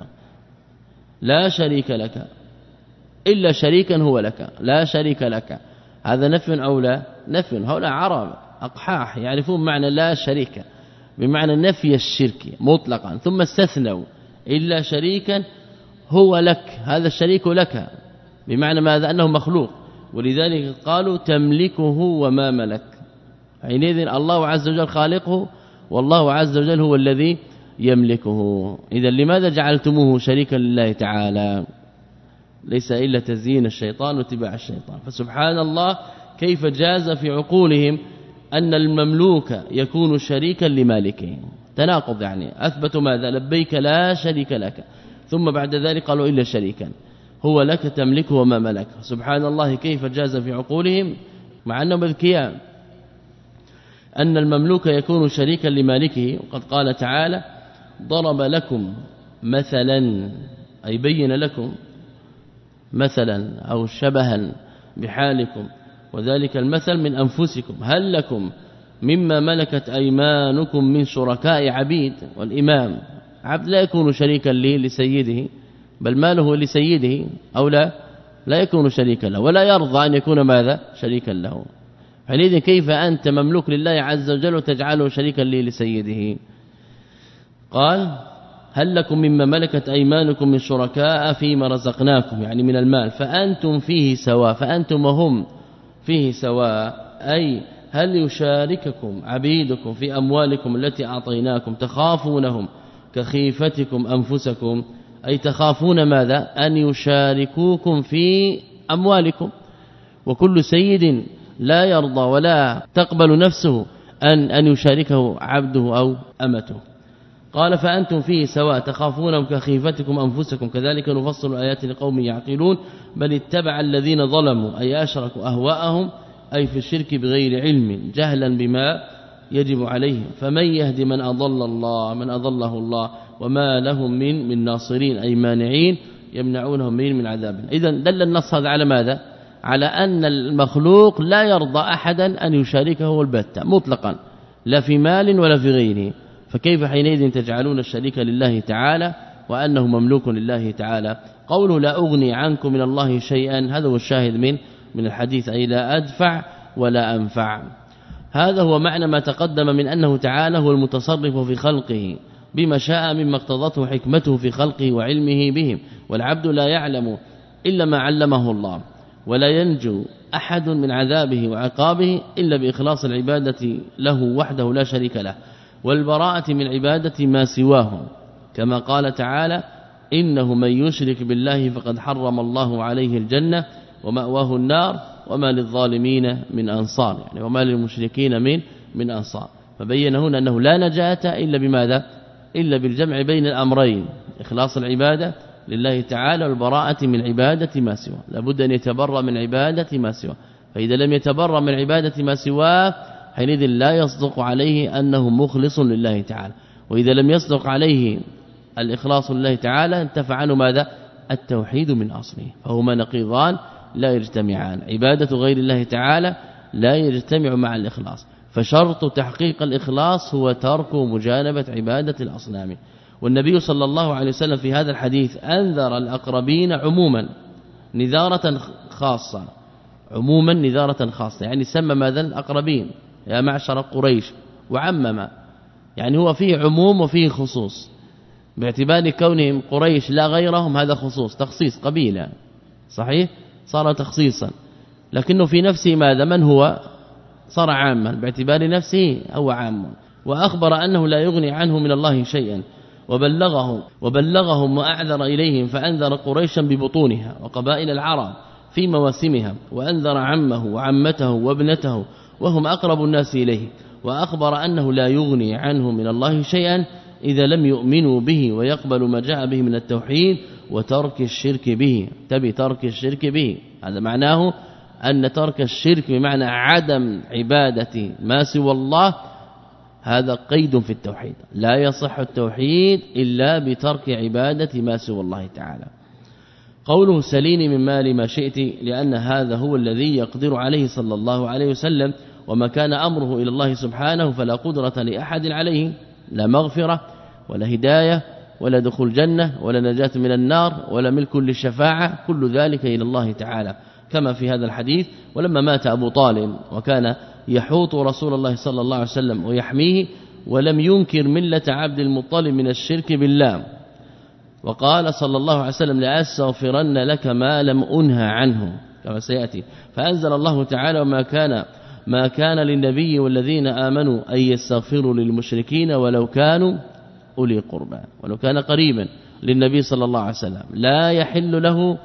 لا شريك لك إلا شريكا هو لك، لا شريك لك، هذا نفي أو لا نفي. هؤلاء عرب أقحاح يعرفون معنى لا شريك بمعنى نفي الشرك مطلقا، ثم استثنوا إلا شريكا هو لك، هذا الشريك لك بمعنى ماذا؟ أنه مخلوق، ولذلك قالوا تملكه وما ملك، حينئذ الله عز وجل خالقه والله عز وجل هو الذي يملكه. إذا لماذا جعلتموه شريكا لله تعالى؟ ليس إلا تزيين الشيطان واتباع الشيطان. فسبحان الله كيف جاز في عقولهم أن المملوك يكون شريكا لمالكه، تناقض، يعني أثبتوا ماذا؟ لبيك لا شريك لك، ثم بعد ذلك قالوا إلا شريكا هو لك تملكه وما ملك. سبحان الله كيف جاز في عقولهم مع أنهم اذكياء أن المملوك يكون شريكا لمالكه. وقد قال تعالى ضرب لكم مثلا، أي بين لكم مثلا أو شبها بحالكم، وذلك المثل من أنفسكم، هل لكم مما ملكت أيمانكم من شركاء عبيد. والإمام عبد لا يكون شريكا لسيده، بل ماله لسيده، أو لا لا يكون شريكا له، ولا يرضى أن يكون ماذا؟ شريكا له. حينئذ كيف أنت مملوك لله عز وجل وتجعله شريكا لسيده؟ قال هل لكم مما ملكت أيمانكم من شركاء فيما رزقناكم، يعني من المال، فأنتم فيه سواء، فأنتم وهم فيه سواء، أي هل يشارككم عبيدكم في أموالكم التي أعطيناكم تخافونهم كخيفتكم أنفسكم، أي تخافون ماذا؟ أن يشاركوكم في أموالكم، وكل سيد لا يرضى ولا تقبل نفسه أن أن يشاركه عبده أو أمته. قال فأنتم فيه سواء تخافونهم كخيفتكم أنفسكم كذلك نفصل الآيات لقوم يعقلون بل اتبع الذين ظلموا أي أشركوا أهواءهم، أي في الشرك بغير علم جهلا بما يجب عليهم. فمن يهد من أضل الله من أضله الله وما لهم من من ناصرين أي مانعين يمنعونهم من من عذاب. إذن دل النص هذا على ماذا؟ على أن المخلوق لا يرضى أحدا أن يشاركه البتة مطلقا لا في مال ولا في غيره. فكيف حينئذ تجعلون الشريك لله تعالى وأنه مملوك لله تعالى؟ قوله لا أغني عنكم من الله شيئا هذا هو الشاهد من من الحديث أي لا أدفع ولا أنفع. هذا هو معنى ما تقدم من أنه تعالى هو المتصرف في خلقه بما شاء مما اقتضته حكمته في خلقه وعلمه بهم، والعبد لا يعلم إلا ما علمه الله، ولا ينجو أحد من عذابه وعقابه إلا بإخلاص العبادة له وحده لا شريك له، والبراءة من عبادة ما سواه، كما قال تعالى إنه من يشرك بالله فقد حرم الله عليه الجنة ومأواه النار وما للظالمين من أنصار، يعني وما للمشركين من من أنصار. فبين هنا أنه لا نجاة إلا بماذا؟ إلا بالجمع بين الأمرين، إخلاص العبادة لله تعالى والبراءة من عبادة ما سواه. لابد أن يتبرأ من عبادة ما سواه، فإذا لم يتبرأ من عبادة ما سواه حينئذ لا يصدق عليه أنه مخلص لله تعالى، وإذا لم يصدق عليه الإخلاص لله تعالى انتفع عنه ماذا؟ التوحيد من أصله. فهما نقيضان لا يجتمعان، عبادة غير الله تعالى لا يجتمع مع الإخلاص، فشرط تحقيق الإخلاص هو ترك مجانبة عبادة الأصنام. والنبي صلى الله عليه وسلم في هذا الحديث أنذر الأقربين عموما نذارة خاصة، عموما نذارة خاصة، يعني سمى ماذا؟ الأقربين يا معشر قريش، وعمم، يعني هو فيه عموم وفيه خصوص، باعتبار كونهم قريش لا غيرهم هذا خصوص تخصيص قبيلة صحيح صار تخصيصا، لكنه في نفسه ماذا؟ من هو؟ صار عاما باعتبار نفسه هو عام، وأخبر أنه لا يغني عنه من الله شيئا، وبلغهم وبلغهم وأعذر إليهم، فأنذر قريشا ببطونها وقبائل العرب في مواسمها، وأنذر عمه وعمته وابنته وهم أقرب الناس إليه، وأخبر أنه لا يغني عنه من الله شيئا إذا لم يؤمنوا به ويقبلوا ما جاء به من التوحيد وترك الشرك به. تبي ترك الشرك به، هذا معناه أن ترك الشرك بمعنى عدم عبادة ما سوى الله، هذا قيد في التوحيد، لا يصح التوحيد إلا بترك عبادة ما سوى الله تعالى. قوله سليني من مال ما شئت، لأن هذا هو الذي يقدر عليه صلى الله عليه وسلم، وما كان أمره إلى الله سبحانه فلا قدرة لأحد عليه، لا مغفرة ولا هداية ولا دخول جنة ولا نجاة من النار ولا ملك للشفاعة، كل ذلك إلى الله تعالى، كما في هذا الحديث. ولما مات أبو طالب وكان يحوط رسول الله صلى الله عليه وسلم ويحميه، ولم ينكر ملة عبد المطلب من الشرك بالله، وقال صلى الله عليه وسلم لأستغفرن لك ما لم أنهى عنه كما سيأتي. فأنزل الله تعالى وما كان ما كان للنبي والذين آمنوا أن يستغفروا للمشركين ولو كانوا أولي قربى، ولو كان قريبا للنبي صلى الله عليه وسلم لا يحل له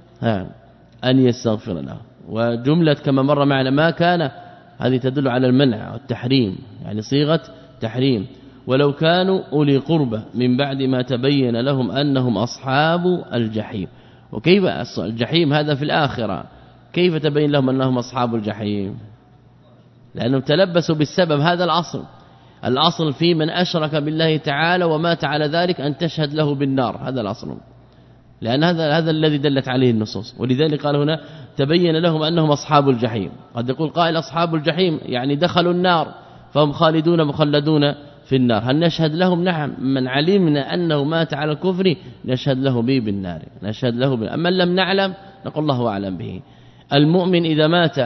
أن يستغفر له. وجملة كما مر معنا ما كان هذه تدل على المنع والتحريم، يعني صيغة تحريم، ولو كانوا أولي قربى من بعد ما تبين لهم أنهم أصحاب الجحيم. وكيف الجحيم هذا في الآخرة، كيف تبين لهم أنهم أصحاب الجحيم؟ لأنهم تلبسوا بالسبب، هذا الأصل الأصل في من أشرك بالله تعالى ومات على ذلك أن تشهد له بالنار، هذا الأصل، لأن هذا هذا الذي دلت عليه النصوص. ولذلك قال هنا تبين لهم أنهم أصحاب الجحيم. قد يقول قائل أصحاب الجحيم يعني دخلوا النار فهم خالدون مخلدون في النار، هل نشهد لهم؟ نعم، من علمنا أنه مات على الكفر نشهد له به بالنار، نشهد له بالنار. أما لم نعلم نقول الله أعلم به. المؤمن إذا مات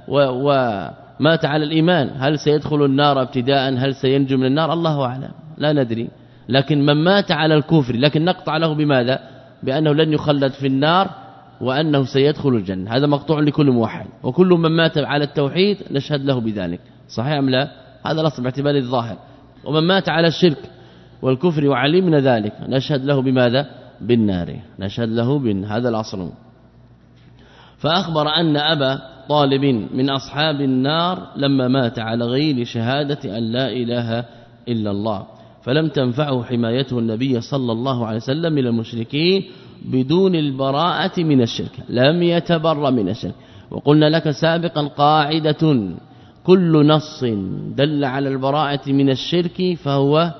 ومات على الإيمان هل سيدخل النار ابتداء، هل سينجو من النار؟ الله أعلم، لا ندري. لكن من مات على الكفر لكن نقطع له بماذا؟ بأنه لن يخلد في النار وأنه سيدخل الجنة، هذا مقطوع لكل موحد. وكل من مات على التوحيد نشهد له بذلك، صحيح أم لا؟ هذا الأصل باعتبار الظاهر. ومن مات على الشرك والكفر وعلمنا ذلك نشهد له بماذا؟ بالنار، نشهد له بن هذا الأصل. فأخبر أن أبا طالب من أصحاب النار لما مات على غير شهادة أن لا إله إلا الله، فلم تنفعه حمايته النبي صلى الله عليه وسلم من المشركين بدون البراءة من الشرك، لم يتبرأ من الشرك. وقلنا لك سابقا قاعدة: كل نص دل على البراءة من الشرك فهو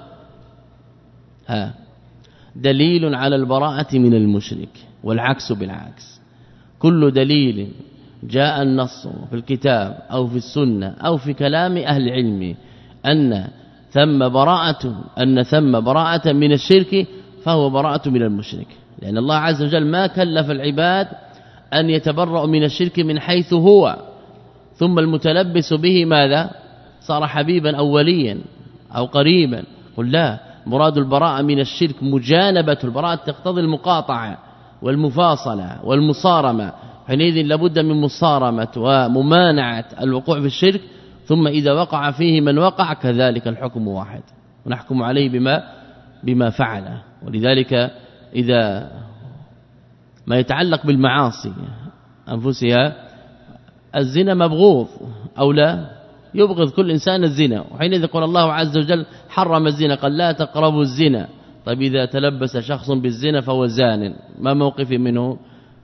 ها دليل على البراءة من المشرك، والعكس بالعكس. كل دليل جاء النص في الكتاب أو في السنة أو في كلام أهل العلم أن ثم براءة أن ثم براءة من الشرك فهو براءة من المشرك، لأن الله عز وجل ما كلف العباد أن يتبرأوا من الشرك من حيث هو، ثم المتلبس به ماذا صار حبيبا أوليا أو قريبا. قل لا، مراد البراءة من الشرك مجانبة البراءة، تقتضي المقاطعة والمفاصلة والمصارمة، حينئذ لابد من مصارمة وممانعة الوقوع في الشرك. ثم إذا وقع فيه من وقع كذلك الحكم واحد ونحكم عليه بما بما فعل. ولذلك إذا ما يتعلق بالمعاصي أنفسها، الزنا مبغوض أو لا، يبغض كل إنسان الزنا، وحينئذ يقول الله عز وجل حرم الزنا، قال لا تقربوا الزنا. طيب إذا تلبس شخص بالزنا فهو زان، ما موقفي منه؟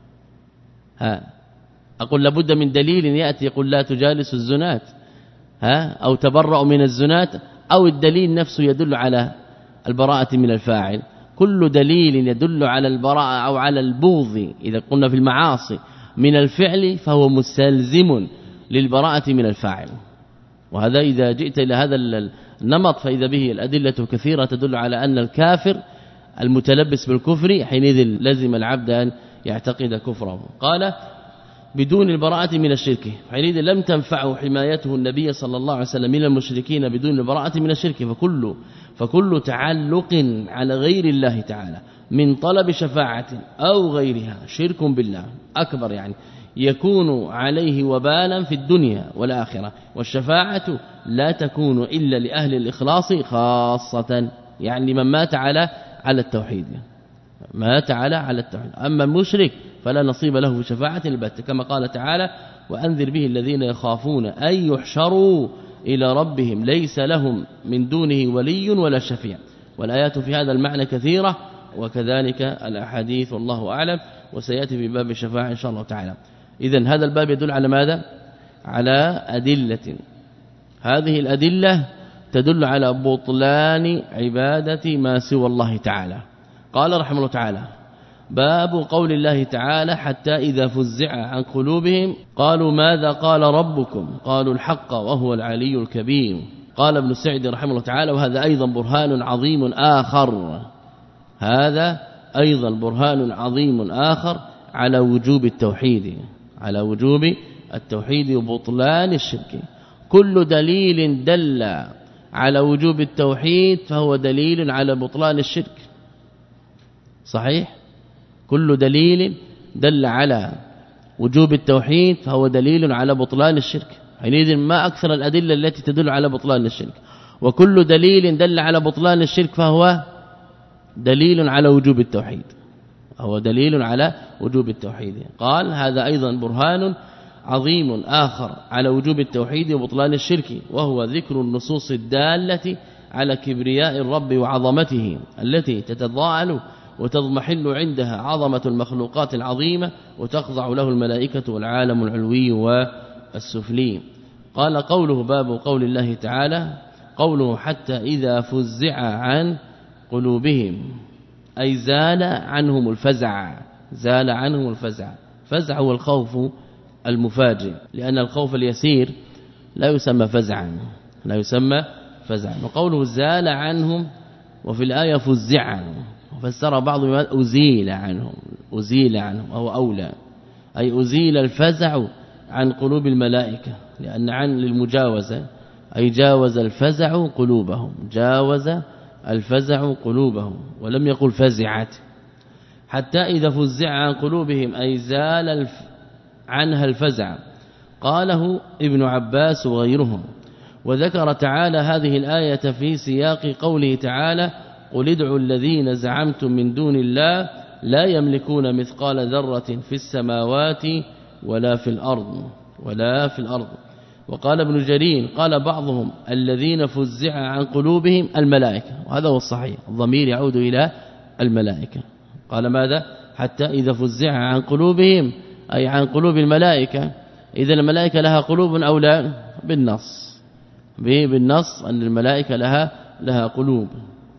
ها أقول لابد من دليل يأتي يقول لا تجالس الزنات، ها أو تبرأ من الزنات، أو الدليل نفسه يدل على البراءة من الفاعل. كل دليل يدل على البراءة أو على البغض إذا قلنا في المعاصي من الفعل فهو مستلزم للبراءة من الفاعل. وهذا إذا جئت إلى هذا النمط فإذا به الأدلة كثيرة تدل على أن الكافر المتلبس بالكفر حينئذ لزم العبد أن يعتقد كفره. قال بدون البراءة من الشرك، حينئذ لم تنفعه حمايته النبي صلى الله عليه وسلم من المشركين بدون البراءة من الشرك. فكل فكل تعلق على غير الله تعالى من طلب شفاعة أو غيرها شرك بالله أكبر، يعني يكون عليه وبالا في الدنيا والآخرة. والشفاعة لا تكون إلا لأهل الإخلاص خاصة، يعني من مات على على التوحيد، مات على على التوحيد. أما المشرك فلا نصيب له في شفاعة البتة، كما قال تعالى وأنذر به الذين يخافون أن يحشروا إلى ربهم ليس لهم من دونه ولي ولا شفيع. والآيات في هذا المعنى كثيرة، وكذلك الأحاديث والله أعلم، وسيأتي في باب الشفاعة إن شاء الله تعالى. إذن هذا الباب يدل على ماذا؟ على أدلة، هذه الأدلة تدل على بطلان عبادة ما سوى الله تعالى. قال رحمه الله تعالى باب قول الله تعالى حتى إذا فزع عن قلوبهم قالوا ماذا قال ربكم قالوا الحق وهو العلي الكبير. قال ابن سعد رحمه الله تعالى وهذا أيضا برهان عظيم آخر، هذا أيضا برهان عظيم آخر على وجوب التوحيد، على وجوب التوحيد وبطلان الشرك. كل دليل دل على وجوب التوحيد فهو دليل على بطلان الشرك، صحيح؟ كل دليل دل على وجوب التوحيد فهو دليل على بطلان الشرك، حينئذ ما أكثر الأدلة التي تدل على بطلان الشرك. وكل دليل دل على بطلان الشرك فهو دليل على وجوب التوحيد، هو دليل على وجوب التوحيد. قال هذا أيضا برهان عظيم آخر على وجوب التوحيد وبطلان الشرك، وهو ذكر النصوص الدالة على كبرياء الرب وعظمته التي تتضاءل وتضمحل عندها عظمة المخلوقات العظيمة وتخضع له الملائكة والعالم العلوي والسفلي. قال قوله باب قول الله تعالى قوله حتى إذا فزع عن قلوبهم أي زال عنهم الفزع، زال عنهم الفزع. فزع هو الخوف المفاجئ، لأن الخوف اليسير لا يسمى فزعا، لا يسمى فزعا. وقوله زال عنهم وفي الآية فزع، وفسر بعض أزيل عنهم، أزيل عنهم أو أولى، أي أزيل الفزع عن قلوب الملائكة، لأن عن للمجاوزة أي جاوز الفزع قلوبهم، جاوز الفزع قلوبهم، ولم يقل فزعت. حتى إذا فزع عن قلوبهم أي زال الف عنها الفزع. قاله ابن عباس وغيرهم. وذكر تعالى هذه الآية في سياق قوله تعالى قل ادعوا الذين زعمتم من دون الله لا يملكون مثقال ذرة في السماوات ولا في الأرض ولا في الأرض. وقال ابن جرير قال بعضهم الذين فزع عن قلوبهم الملائكة، وهذا هو الصحيح، الضمير يعود إلى الملائكة. قال ماذا؟ حتى إذا فزع عن قلوبهم أي عن قلوب الملائكة. إذا الملائكة لها قلوب أو لا؟ بالنص بالنص أن الملائكة لها لها قلوب.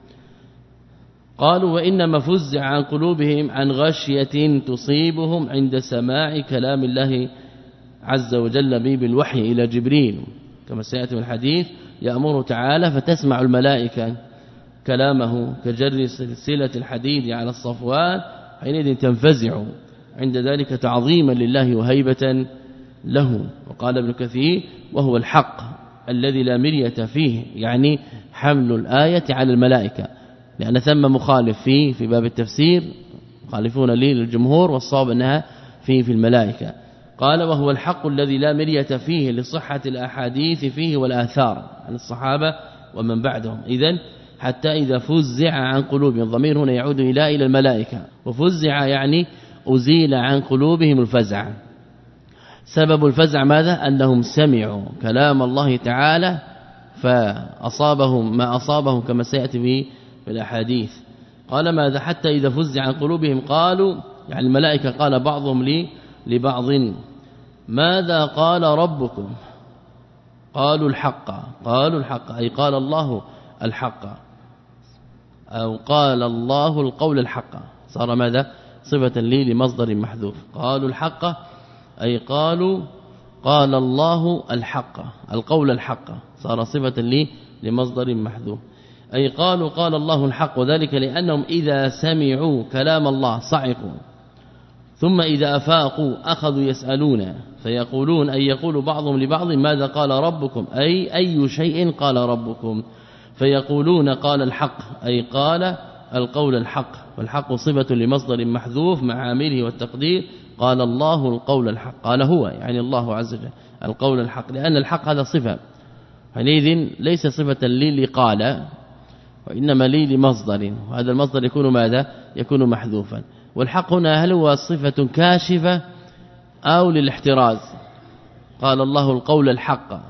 قالوا وإنما فزع عن قلوبهم عن غشية تصيبهم عند سماع كلام الله عز وجل به بالوحي إلى جبريل، كما سيأتي في الحديث يأمر تعالى فتسمع الملائكة كلامه كجر سلسلة الحديد على الصفوان، حينئذ تنفزع عند ذلك تعظيما لله وهيبة له. وقال ابن كثير وهو الحق الذي لا مرية فيه، يعني حمل الآية على الملائكة، لأن ثم مخالف فيه في باب التفسير، مخالفون لي للجمهور، والصواب أنها فيه في الملائكة. قال وهو الحق الذي لا مرية فيه لصحة الأحاديث فيه والآثار عن الصحابة ومن بعدهم. إذن حتى إذا فزع عن قلوبهم، الضمير هنا يعود إلى إلى الملائكة، وفزع يعني أزيل عن قلوبهم الفزع. سبب الفزع ماذا؟ أنهم سمعوا كلام الله تعالى فأصابهم ما أصابهم كما سيأتي به في الأحاديث. قال ماذا؟ حتى إذا فزع عن قلوبهم قالوا، يعني الملائكة قال بعضهم لي لبعض ماذا قال ربكم؟ قالوا الحق. قالوا الحق أي قال الله الحق، أو قال الله القول الحق، صار ماذا؟ صفة لي لمصدر محذوف. قالوا الحق أي قالوا قال الله الحق القول الحق، صار صفة لي لمصدر محذوف، أي قالوا قال الله الحق. وذلك لأنهم إذا سمعوا كلام الله صعقوا، ثم إذا أفاقوا أخذوا يسألون فيقولون، أي يقول بعضهم لبعض ماذا قال ربكم، أي أي شيء قال ربكم، فيقولون قال الحق أي قال القول الحق. والحق صفة لمصدر محذوف مع عامله والتقدير، قال الله القول الحق، قال هو يعني الله عز وجل القول الحق، لأن الحق هذا صفة، حينئذ ليس صفة لي لقال، وإنما لي لمصدر، وهذا المصدر يكون ماذا؟ يكون محذوفا. والحق هنا هل هو صفة كاشفة أو للاحتراز؟ قال الله القول الحق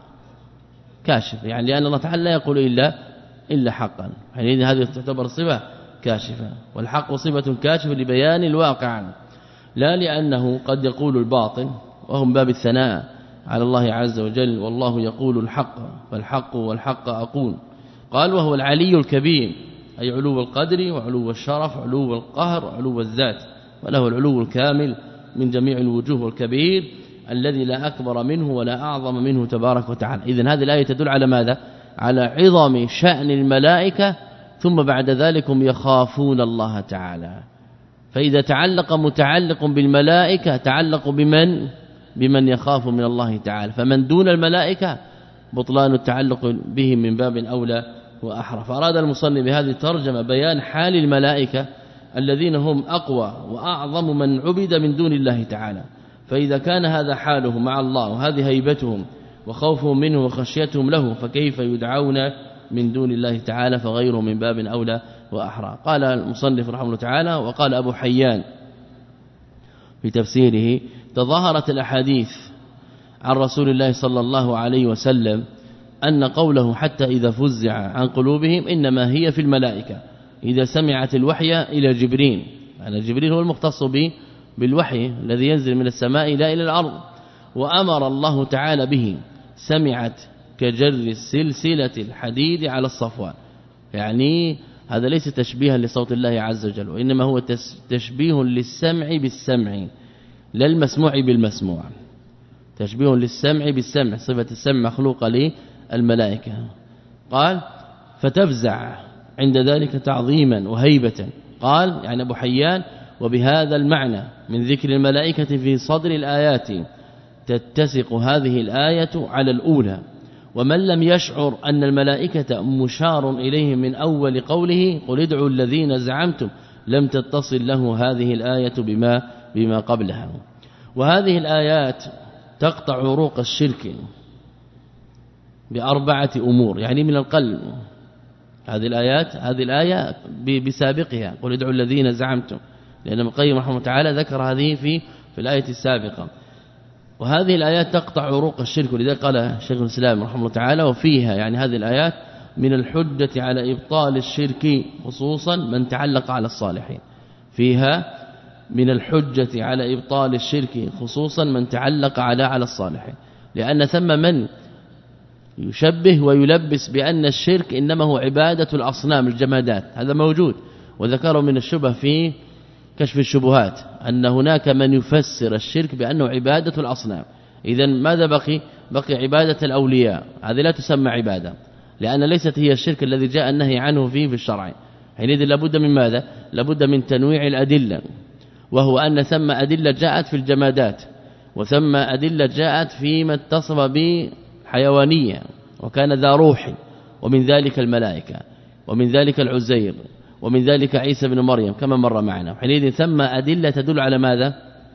كاشف، يعني لأن الله تعالى لا يقول إلا إلا حقا، حينئذ هذه تعتبر صفة كاشفة. والحق صفة كاشفة لبيان الواقع، لا لأنه قد يقول الباطل، وهم باب الثناء على الله عز وجل، والله يقول الحق والحق والحق أقول. قال وهو العلي الكبير، أي علو القدر وعلو الشرف، علو القهر وعلو الذات، وله العلو الكامل من جميع الوجوه، الكبير الذي لا أكبر منه ولا أعظم منه تبارك وتعالى. إذن هذه الآية تدل على ماذا؟ على عظم شأن الملائكة، ثم بعد ذلك هم يخافون الله تعالى. فإذا تعلق متعلق بالملائكة تعلق بمن؟ بمن يخاف من الله تعالى، فمن دون الملائكة بطلان التعلق بهم من باب أولى وأحرى. فأراد المصنف بهذه الترجمة بيان حال الملائكة الذين هم أقوى وأعظم من عبد من دون الله تعالى. فإذا كان هذا حاله مع الله وهذه هيبتهم وخوفهم منه وخشيتهم له، فكيف يدعون من دون الله تعالى؟ فغيره من باب أولى وأحرى. قال المصنف رحمه الله تعالى، وقال أبو حيان في تفسيره: تظاهرت الأحاديث عن رسول الله صلى الله عليه وسلم أن قوله حتى إذا فزع عن قلوبهم إنما هي في الملائكة إذا سمعت الوحي إلى جبريل، يعني جبريل هو المختص به بالوحي الذي ينزل من السماء إلى إلى الأرض، وأمر الله تعالى به، سمعت كجر السلسلة الحديد على الصفوان. يعني هذا ليس تشبيها لصوت الله عز وجل، وإنما هو تشبيه للسمع بالسمع لا المسموع بالمسموع، تشبيه للسمع بالسمع، صفة السمع مخلوقة للملائكة. قال فتفزع عند ذلك تعظيما وهيبة. قال يعني أبو حيان: وبهذا المعنى من ذكر الملائكة في صدر الآيات تتسق هذه الآية على الأولى. ومن لم يشعر أن الملائكة مشار إليهم من أول قوله قل ادعوا الذين زعمتم لم تتصل له هذه الآية بما بما قبلها. وهذه الآيات تقطع عروق الشرك بأربعة أمور، يعني من القلب. هذه الآيات هذه الآية بسابقها قل ادعوا الذين زعمتم، لأن ابن القيم رحمه الله تعالى ذكر هذه في في الآية السابقة. وهذه الآيات تقطع عروق الشرك، ولذلك قال شيخ الإسلام رحمه الله تعالى: وفيها يعني هذه الآيات من الحجة على إبطال الشرك خصوصا من تعلق على الصالحين. فيها من الحجة على إبطال الشرك خصوصا من تعلق على على الصالحين، لأن ثم من يشبه ويلبس بأن الشرك إنما هو عبادة الأصنام الجمادات، هذا موجود، وذكروا من الشبه في كشف الشبهات أن هناك من يفسر الشرك بأنه عبادة الأصنام. إذن ماذا بقي؟ بقي عبادة الأولياء، هذه لا تسمى عبادة لأن ليست هي الشرك الذي جاء النهي عنه فيه في الشرع. حينئذ لابد من ماذا؟ لابد من تنويع الأدلة، وهو أن ثم أدلة جاءت في الجمادات وثم أدلة جاءت فيما اتصف بحيوانية وكان ذا روح، ومن ذلك الملائكة ومن ذلك العزير ومن ذلك عيسى بن مريم كما مر معنا. حينئذ ثم أدلة تدل على ماذا؟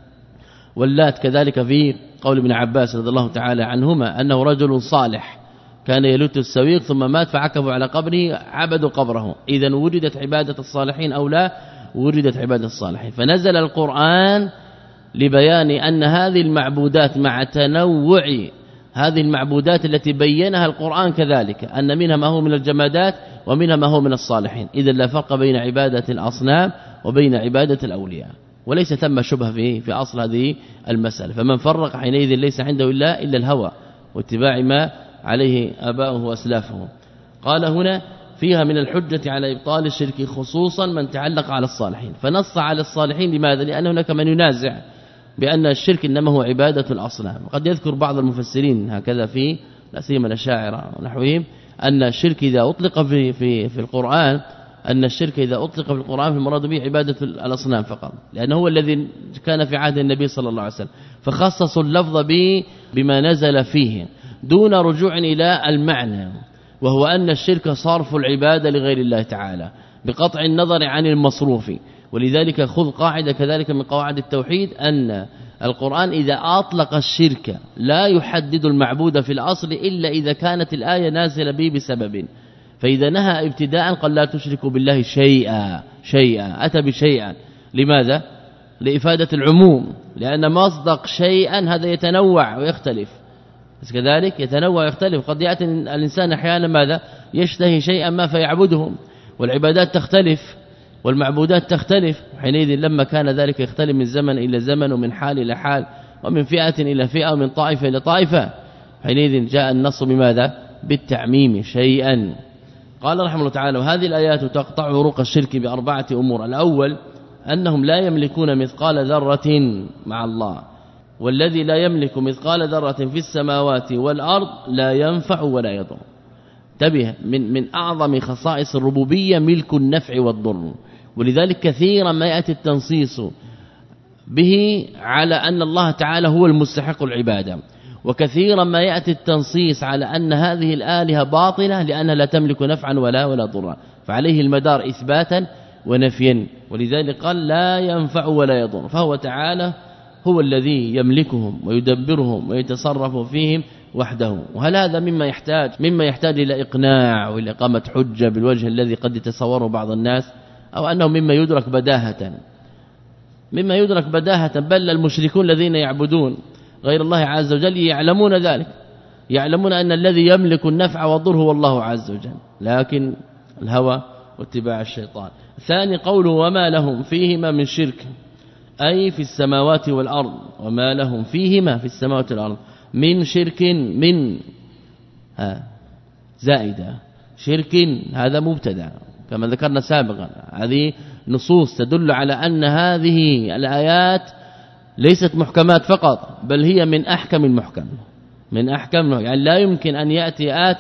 واللات كذلك في قول ابن عباس رضي الله تعالى عنهما أنه رجل صالح كان يلت السويق ثم مات فعكفوا على قبره عبدوا قبره. إذن وجدت عبادة الصالحين أو لا؟ وجدت عبادة الصالحين. فنزل القرآن لبيان أن هذه المعبودات مع تنوع هذه المعبودات التي بينها القرآن كذلك أن منها ما هو من الجمادات ومنها ما هو من الصالحين. إذن لا فرق بين عبادة الأصنام وبين عبادة الأولياء، وليس ثم شبه في في أصل هذه المسألة. فمن فرق حينئذ ليس عنده إلا إلا الهوى واتباع ما عليه آباؤه وأسلافه. قال هنا فيها من الحجة على إبطال الشرك خصوصا من تعلق على الصالحين، فنص على الصالحين. لماذا؟ لأن هناك من ينازع بأن الشرك إنما هو عبادة الأصنام. قد يذكر بعض المفسرين هكذا في لا سيما الأشاعرة ونحوهم أن الشرك إذا أطلق في في في القرآن أن الشرك إذا أطلق في القرآن فالمراد به عبادة الأصنام فقط، لأنه هو الذي كان في عهد النبي صلى الله عليه وسلم، فخصصوا اللفظ بما نزل فيه دون رجوع إلى المعنى، وهو أن الشرك صرف العبادة لغير الله تعالى بقطع النظر عن المصروف. ولذلك خذ قاعدة كذلك من قواعد التوحيد أن القرآن إذا أطلق الشرك لا يحدد المعبود في الأصل إلا إذا كانت الآية نازلة به بسبب. فإذا نهى ابتداء قال لا تشركوا بالله شيئا شيئا أتى بشيئا. لماذا؟ لإفادة العموم، لأن مصدق شيئا هذا يتنوع ويختلف، بس كذلك يتنوع ويختلف. قد يأتي الإنسان أحيانا ماذا؟ يشتهي شيئا ما فيعبدهم، والعبادات تختلف والمعبودات تختلف. حينئذ لما كان ذلك يختلف من زمن إلى زمن ومن حال إلى حال ومن فئة إلى فئة ومن طائفة إلى طائفة، حينئذ جاء النص بماذا؟ بالتعميم شيئا. قال رحمه الله تعالى وهذه الآيات تقطع عروق الشرك بأربعة أمور. الأول أنهم لا يملكون مثقال ذرة مع الله، والذي لا يملك مثقال ذرة في السماوات والأرض لا ينفع ولا يضر. انتبه، من من أعظم خصائص الربوبية ملك النفع والضر، ولذلك كثيرا ما يأتي التنصيص به على أن الله تعالى هو المستحق العبادة، وكثيرا ما يأتي التنصيص على أن هذه الآلهة باطلة لأنها لا تملك نفعا ولا ولا ضرا، فعليه المدار إثباتا ونفيا. ولذلك قال لا ينفع ولا يضر، فهو تعالى هو الذي يملكهم ويدبرهم ويتصرف فيهم وحده. وهل هذا مما يحتاج مما يحتاج إلى إقناع وإلى إقامة حجة بالوجه الذي قد يتصوره بعض الناس، أو أنه مما يدرك بداهة مما يدرك بداهة بل المشركون الذين يعبدون غير الله عز وجل يعلمون ذلك، يعلمون أن الذي يملك النفع والضر هو الله عز وجل، لكن الهوى واتباع الشيطان. الثاني قوله وما لهم فيهما من شرك، أي في السماوات والأرض، وما لهم فيهما في السماوات والأرض من شرك، من ها زائدة شرك هذا مبتدا كما ذكرنا سابقا. هذه نصوص تدل على أن هذه الآيات ليست محكمات فقط، بل هي من أحكم المحكم من أحكم، يعني لا يمكن أن يأتي آت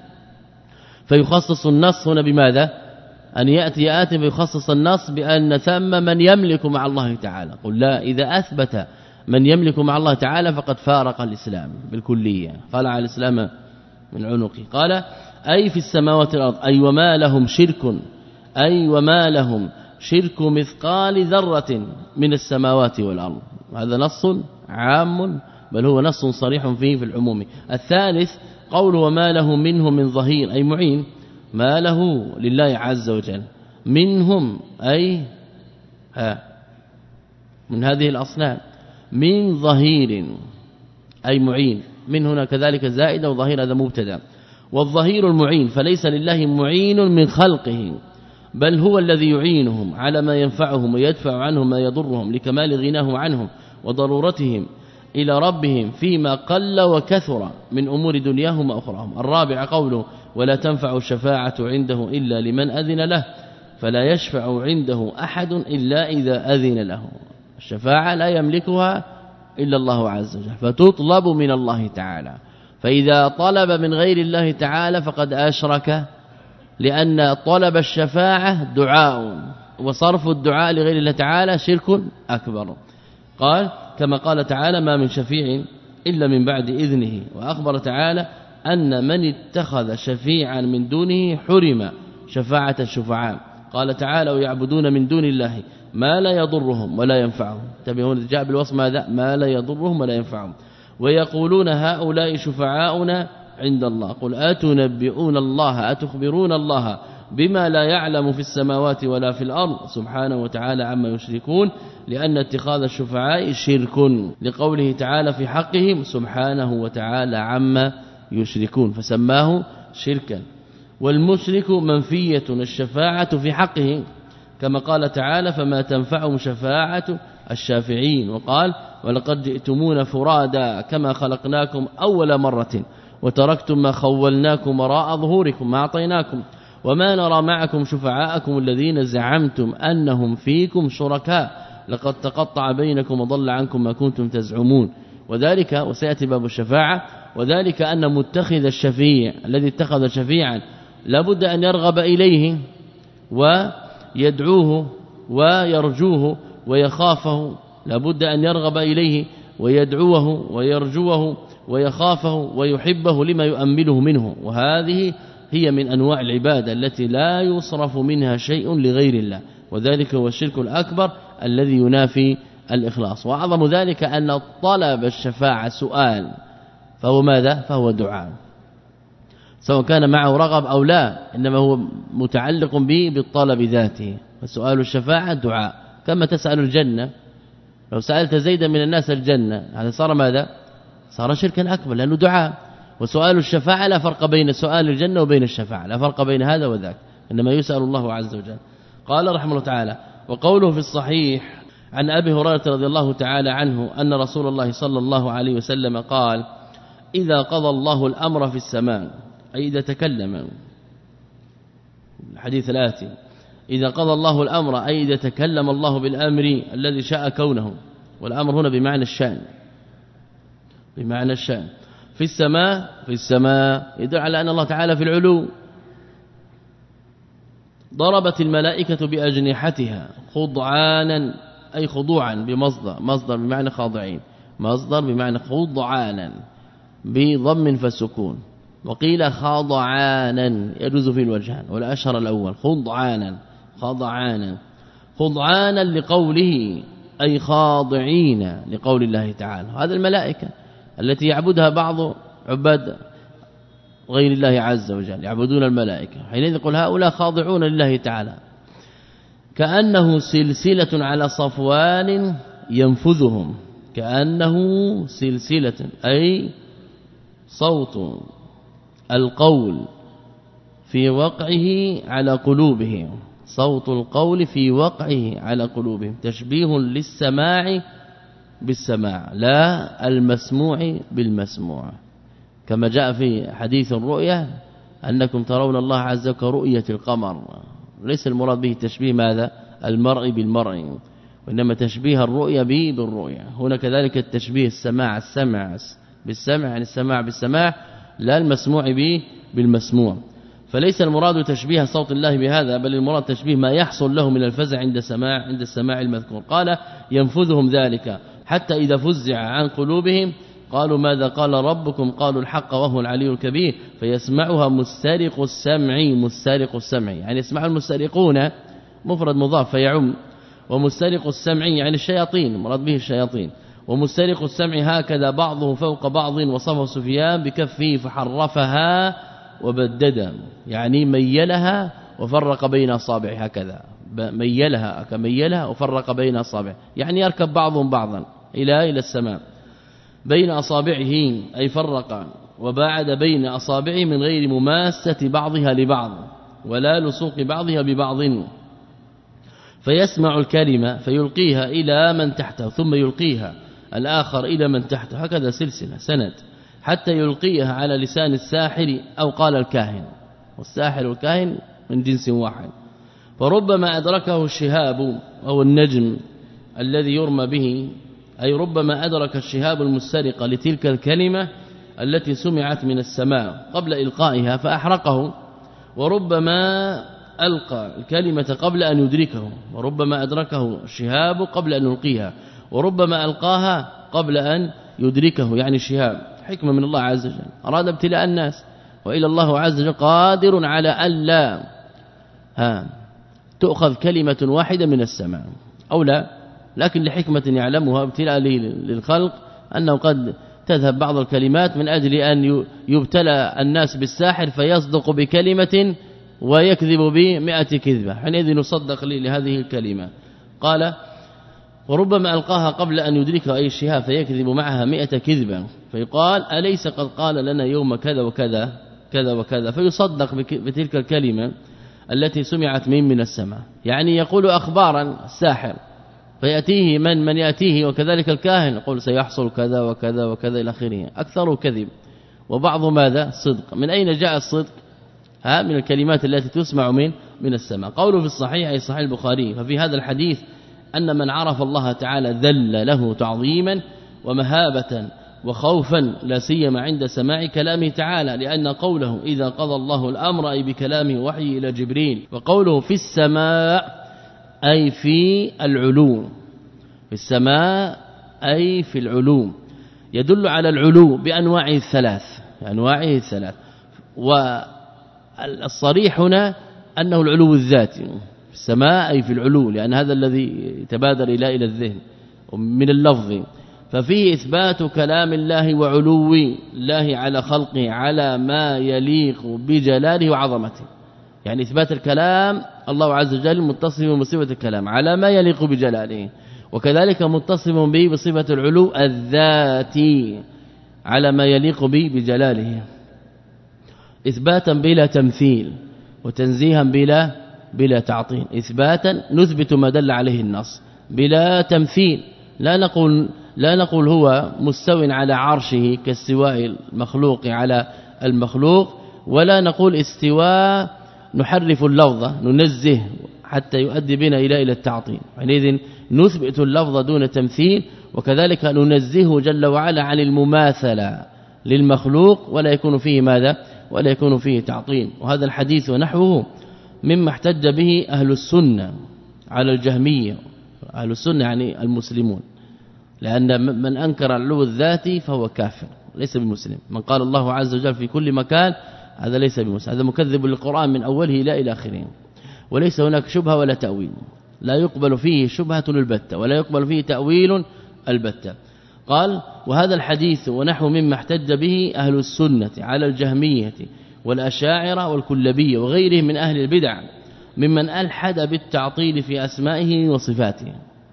فيخصص النص هنا بماذا؟ أن يأتي آت فيخصص النص بأن ثم من يملك مع الله تعالى. قل لا، إذا أثبت من يملك مع الله تعالى فقد فارق الإسلام بالكلية، خلع الإسلام من عنقه. قال أي في السماوات والأرض، أي وما لهم شرك، أي وما لهم شرك مثقال ذرة من السماوات والأرض. هذا نص عام بل هو نص صريح فيه في العموم. الثالث قوله وما له منه من ظهير، أي معين، ما له لله عز وجل منهم، أي ها من هذه الأصنام، من ظهير أي معين، من هنا كذلك زائدة، وظهير هذا مبتدا. والظهير المعين، فليس لله معين من خلقه، بل هو الذي يعينهم على ما ينفعهم ويدفع عنهم ما يضرهم لكمال غناه عنهم وضرورتهم. إلى ربهم فيما قل وكثر من أمور دنياهم وأخراهم. الرابع قوله ولا تنفع الشفاعة عنده إلا لمن أذن له فلا يشفع عنده أحد إلا إذا أذن له. الشفاعة لا يملكها إلا الله عز وجل فتطلب من الله تعالى، فإذا طلب من غير الله تعالى فقد أشرك، لأن طلب الشفاعة دعاء وصرف الدعاء لغير الله تعالى شرك أكبر. قال كما قال تعالى ما من شفيع إلا من بعد إذنه، وأخبر تعالى أن من اتخذ شفيعا من دونه حرم شفاعة الشفعاء. قال تعالى ويعبدون من دون الله ما لا يضرهم ولا ينفعهم. تبعون جاء بالوصف ماذا؟ ما لا يضرهم ولا ينفعهم. ويقولون هؤلاء شفعاؤنا عند الله قل أتنبئون الله أتخبرون الله بما لا يعلم في السماوات ولا في الأرض سبحانه وتعالى عما يشركون، لأن اتخاذ الشفعاء شرك لقوله تعالى في حقهم سبحانه وتعالى عما يشركون فسماه شركا. والمشرك منفية الشفاعة في حقه كما قال تعالى فما تنفعهم شفاعة الشافعين. وقال ولقد جئتمون فرادا كما خلقناكم أول مرة وتركتم ما خولناكم وراء ظهوركم ما أعطيناكم وما نرى معكم شفعاءكم الذين زعمتم أنهم فيكم شركاء لقد تقطع بينكم وضل عنكم ما كنتم تزعمون. وذلك وسيأتي باب الشفاعة وذلك أن متخذ الشفيع الذي اتخذ شفيعا لابد أن يرغب إليه ويدعوه ويرجوه ويخافه، لابد أن يرغب إليه ويدعوه ويرجوه ويخافه ويحبه لما يؤمله منه. وهذه هي من أنواع العبادة التي لا يصرف منها شيء لغير الله، وذلك هو الشرك الأكبر الذي ينافي الإخلاص. وأعظم ذلك أن طلب الشفاعة سؤال فهو ماذا؟ فهو دعاء، سواء كان معه رغب أو لا، إنما هو متعلق به بالطلب ذاته. فسؤال الشفاعة دعاء، كما تسأل الجنة. لو سألت زيدا من الناس الجنة هذا صار ماذا؟ صار شركا أكبر لأنه دعاء. وسؤال الشفاعة لا فرق بين سؤال الجنة وبين الشفاعة، لا فرق بين هذا وذاك، إنما يسأل الله عز وجل. قال رحمه الله تعالى وقوله في الصحيح عن أبي هريرة رضي الله تعالى عنه أن رسول الله صلى الله عليه وسلم قال إذا قضى الله الأمر في السماء، أي إذا تكلم، الحديث الآتي إذا قضى الله الأمر أي إذا تكلم الله بالأمر الذي شاء كونه، والأمر هنا بمعنى الشأن، بمعنى الشأن في السماء، في السماء يدل على أن الله تعالى في العلو. ضربت الملائكة بأجنحتها خضعانا أي خضوعا بمصدر، مصدر بمعنى خاضعين، مصدر بمعنى خضعانا بضم فالسكون، وقيل خاضعانا يجوز في الوجهان والأشهر الأول خضعانا خضعانا خضعانا لقوله أي خاضعين لقول الله تعالى. هذا الملائكة التي يعبدها بعض عباد غير الله عز وجل يعبدون الملائكة، حينئذ يقول هؤلاء خاضعون لله تعالى، كأنه سلسلة على صفوان ينفذهم، كأنه سلسلة أي صوت القول في وقعه على قلوبهم، صوت القول في وقعه على قلوبهم، تشبيه للسماع بالسماع لا المسموع بالمسموع، كما جاء في حديث الرؤيا أنكم ترون الله عز وجل كرؤية القمر. ليس المراد به تشبيه ماذا؟ المرء بالمرء، وإنما تشبيه الرؤيا به بالرؤيا. هنا كذلك التشبيه السماع السمع بالسمع، يعني السماع بالسماع لا المسموع به بالمسموع. فليس المراد تشبيه صوت الله بهذا، بل المراد تشبيه ما يحصل له من الفزع عند سماع عند السماع المذكور. قال ينفذهم ذلك حتى إذا فزع عن قلوبهم قالوا ماذا قال ربكم؟ قالوا الحق وهو العلي الكبير، فيسمعها مسترق السمع، مسترق السمع يعني يسمع المسترقون مفرد مضاف فيعم، ومسترق السمع يعني الشياطين مراد به الشياطين، ومسترق السمع هكذا بعضه فوق بعض، وصفه سفيان بكفه فحرفها وبدد يعني ميلها وفرق بين اصابعه، هكذا ميلها كميلها وفرق بين اصابعه، يعني يركب بعضهم بعضا الى الى السماء بين اصابعه أي فرق وباعد بين اصابعه من غير مماسة بعضها لبعض ولا لصوق بعضها ببعض، فيسمع الكلمة فيلقيها إلى من تحته ثم يلقيها الآخر إلى من تحته، هكذا سلسلة سند حتى يلقيها على لسان الساحر أو قال الكاهن، والساحر والكاهن من جنس واحد. فربما أدركه الشهاب أو النجم الذي يرمى به، أي ربما أدرك الشهاب المسترق لتلك الكلمة التي سمعت من السماء قبل إلقائها فأحرقه، وربما ألقى الكلمة قبل أن يدركه، وربما أدركه الشهاب قبل أن يلقيها، وربما ألقاها قبل أن يدركه، يعني الشهاب حكمة من الله عز وجل، أراد ابتلاء الناس، وإلى الله عز وجل قادر على ألا ها تؤخذ كلمة واحدة من السماء أو لا، لكن لحكمة يعلمها ابتلاء للخلق أنه قد تذهب بعض الكلمات من أجل أن يبتلى الناس بالساحر فيصدق بكلمة ويكذب بمئة كذبة، حينئذ نصدق لهذه الكلمة. قال وربما ألقاها قبل أن يدركها أي الشهاب فيكذب معها مئة كذبة، فيقال أليس قد قال لنا يوم كذا وكذا كذا وكذا، فيصدق بتلك الكلمة التي سمعت من من السماء، يعني يقول أخبارا الساحر فيأتيه من من يأتيه، وكذلك الكاهن يقول سيحصل كذا وكذا وكذا إلى آخره، أكثر كذب وبعض ماذا صدق. من أين جاء الصدق؟ ها من الكلمات التي تسمع من من السماء. قوله في الصحيح أي صحيح البخاري، ففي هذا الحديث أن من عرف الله تعالى ذل له تعظيما ومهابة وخوفا، لا سيما عند سماع كلامه تعالى، لأن قوله إذا قضى الله الأمر أي بكلامه وحي إلى جبريل، وقوله في السماء أي في العلو، في السماء أي في العلو، يدل على العلو بأنواعه الثلاث، أنواعه الثلاث. والصريح هنا أنه العلو الذاتي، في السماء أي في العلو، لأن هذا الذي تبادر إلى إلى الذهن من اللفظ، ففيه إثبات كلام الله وعلو الله على خلقه على ما يليق بجلاله وعظمته، يعني إثبات الكلام الله عز وجل متصف بصفة الكلام على ما يليق بجلاله، وكذلك متصف به بصفة العلو الذاتي على ما يليق به بجلاله، إثباتا بلا تمثيل وتنزيها بلا بلا تعطيل، إثباتا نثبت ما دل عليه النص بلا تمثيل، لا نقول لا نقول هو مستو على عرشه كاستواء المخلوق على المخلوق، ولا نقول استواء نحرف اللفظ ننزه حتى يؤدي بنا إلى إلى التعطيل، حينئذ نثبت اللفظ دون تمثيل، وكذلك ننزهه جل وعلا عن المماثلة للمخلوق، ولا يكون فيه ماذا ولا يكون فيه تعطيل. وهذا الحديث ونحوه مما احتج به أهل السنة على الجهمية، أهل السنة يعني المسلمون، لأن من أنكر العلو الذاتي فهو كافر ليس بمسلم، من قال الله عز وجل في كل مكان هذا ليس بمسلم، هذا مكذب للقرآن من أوله إلى إلى آخره، وليس هناك شبهة ولا تأويل، لا يقبل فيه شبهة البتة ولا يقبل فيه تأويل البتة. قال وهذا الحديث ونحو مما احتج به أهل السنة على الجهمية والأشاعرة والكلبية وغيرهم من أهل البدع ممن ألحد بالتعطيل في أسمائه وصفاته.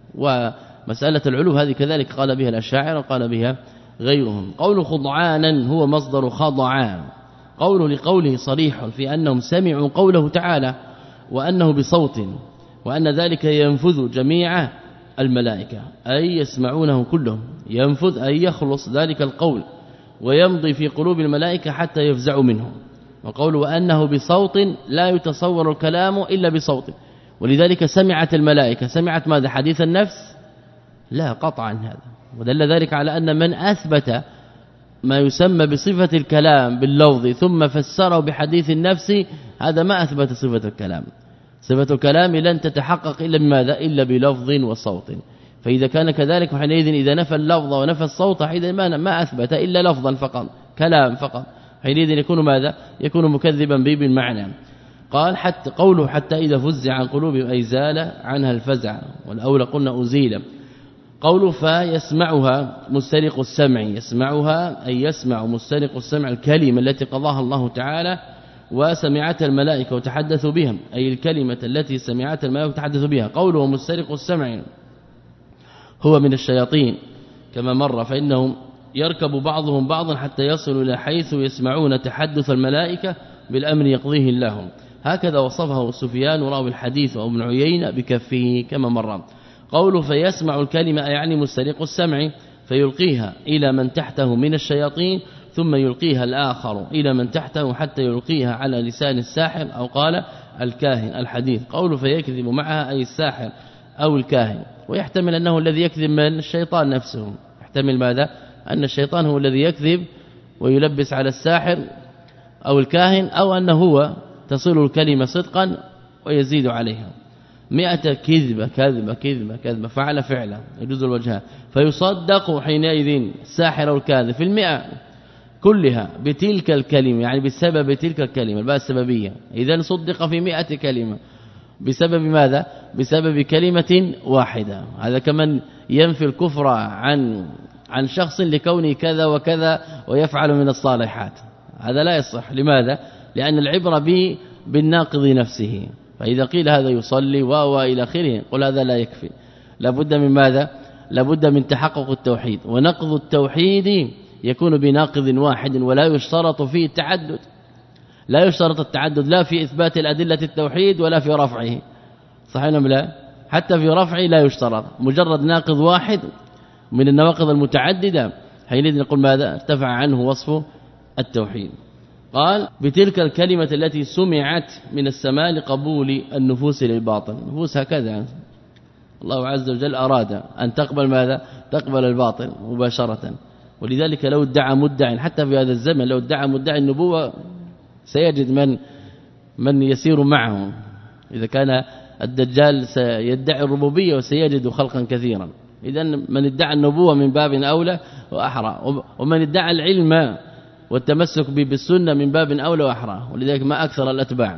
ومسألة العلو هذه كذلك قال بها الأشاعرة وقال بها غيرهم. قول خضعانا هو مصدر خضعان، قوله لقوله صريح في أنهم سمعوا قوله تعالى وأنه بصوت، وأن ذلك ينفذ جميع الملائكة أي يسمعونه كلهم، ينفذ أي يخلص ذلك القول ويمضي في قلوب الملائكة حتى يفزعوا منه. وقوله وأنه بصوت لا يتصور الكلام إلا بصوت، ولذلك سمعت الملائكة، سمعت ماذا؟ حديث النفس؟ لا قطعا هذا، ودل ذلك على أن من أثبت ما يسمى بصفة الكلام باللفظ ثم فسره بحديث النفس هذا ما أثبت صفة الكلام. صفة الكلام لن تتحقق إلا بماذا؟ إلا بلفظ وصوت. فإذا كان كذلك حينئذ إذا نفى اللفظ ونفى الصوت حينئذ ما أثبت إلا لفظا فقط، كلام فقط، حينئذ يكون ماذا؟ يكون مكذبا به بالمعنى. قال حتى قوله حتى إذا فزع عن قلوبهم أي زال عنها الفزع، والأولى قلنا أزيل. قوله فيسمعها مسترق السمع، يسمعها أي يسمع مسترق السمع الكلمة التي قضاها الله تعالى وسمعتها الملائكة وتحدثوا بها، أي الكلمة التي سمعتها الملائكة وتحدثوا بها. قوله مسترق السمع هو من الشياطين كما مر، فإنهم يركب بعضهم بعضا حتى يصلوا إلى حيث يسمعون تحدث الملائكة بالأمر يقضيه الله، هكذا وصفه سفيان راوي الحديث وابن عيينة بكفه كما مر. قوله فيسمع الكلمة يعني مسترق السمع، فيلقيها إلى من تحته من الشياطين ثم يلقيها الآخر إلى من تحته حتى يلقيها على لسان الساحر أو قال الكاهن الحديث. قوله فيكذب معها أي الساحر أو الكاهن، ويحتمل أنه الذي يكذب من الشيطان نفسه، يحتمل ماذا؟ أن الشيطان هو الذي يكذب ويلبس على الساحر أو الكاهن، أو أنه هو تصل الكلمة صدقا ويزيد عليها. مئة كذبة كذبة كذبة كذبة فعل فعلا يجوز الوجهان، فيصدق حينئذ الساحر أو الكاذب في المئة كلها بتلك الكلمة، يعني بسبب تلك الكلمة الباء السببية. إذن صدق في مئة كلمة بسبب ماذا؟ بسبب كلمة واحدة. هذا كمن ينفي الكفر عن عن شخص لكونه كذا وكذا ويفعل من الصالحات، هذا لا يصح. لماذا؟ لأن العبرة به بالناقض نفسه. فإذا قيل هذا يصلي و إلى آخره قل هذا لا يكفي، لابد من ماذا؟ لابد من تحقق التوحيد، ونقض التوحيد يكون بناقض واحد ولا يشترط فيه التعدد. لا يشترط التعدد لا في إثبات الأدلة التوحيد ولا في رفعه، صحيح ام لا؟ حتى في رفعه لا يشترط، مجرد ناقض واحد من النواقض المتعددة حينئذ نقول ماذا؟ ارتفع عنه وصف التوحيد. قال بتلك الكلمة التي سمعت من السماء لقبول النفوس للباطل. النفوس هكذا الله عز وجل أراد أن تقبل ماذا؟ تقبل الباطل مباشرة. ولذلك لو ادعى مدعي حتى في هذا الزمن، لو ادعى مدعي النبوة سيجد من من يسير معه. إذا كان الدجال سيدعي الربوبية وسيجد خلقا كثيرا، إذن من ادعى النبوة من باب أولى وأحرى، ومن ادعى العلم والتمسك بالسنة من باب أولى وأحرى، ولذلك ما أكثر الأتباع.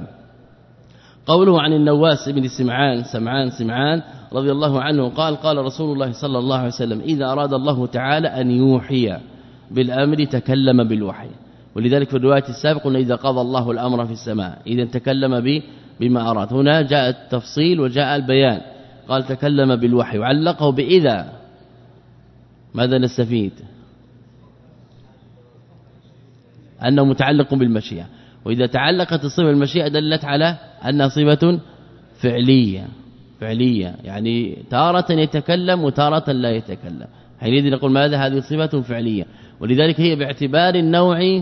قوله عن النواس بن سمعان سمعان سمعان رضي الله عنه قال قال رسول الله صلى الله عليه وسلم إذا أراد الله تعالى أن يوحي بالأمر تكلم بالوحي. ولذلك في الرواية السابقة قلنا إذا قضى الله الأمر في السماء إذا تكلم به بما أراد. هنا جاء التفصيل وجاء البيان، قال تكلم بالوحي وعلقه بإذا. ماذا نستفيد؟ أنه متعلق بالمشيئة، وإذا تعلقت الصفة بالمشيئة دلت على أنها صفة فعلية فعلية يعني تارة يتكلم وتارة لا يتكلم. حينئذ نقول ماذا؟ هذه صفة فعلية، ولذلك هي باعتبار النوع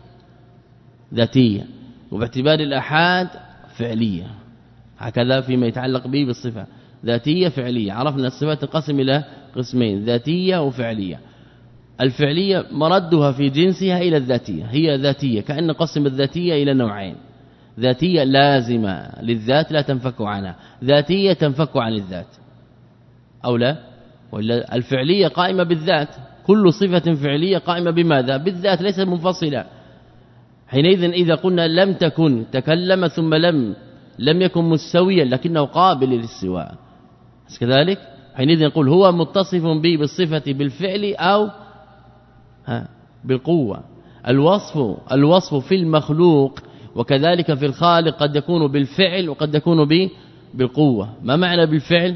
ذاتية وباعتبار الأحاد فعلية، هكذا فيما يتعلق به بالصفة ذاتية فعلية. عرفنا الصفات تنقسم إلى قسمين، ذاتية وفعلية. الفعلية مردها في جنسها إلى الذاتية، هي ذاتية، كأن قسم الذاتية إلى نوعين، ذاتية لازمة للذات لا تنفك عنها، ذاتية تنفك عن الذات أو لا. ولا الفعلية قائمة بالذات، كل صفة فعلية قائمة بماذا؟ بالذات ليست منفصلة. حينئذ إذا قلنا لم تكن تكلم ثم لم لم يكن مستويا لكنه قابل للسواء كذلك، حينئذ نقول هو متصف به بالصفة بالفعل أو ها بالقوة. الوصف الوصف في المخلوق وكذلك في الخالق قد يكون بالفعل وقد يكون به بالقوة. ما معنى بالفعل؟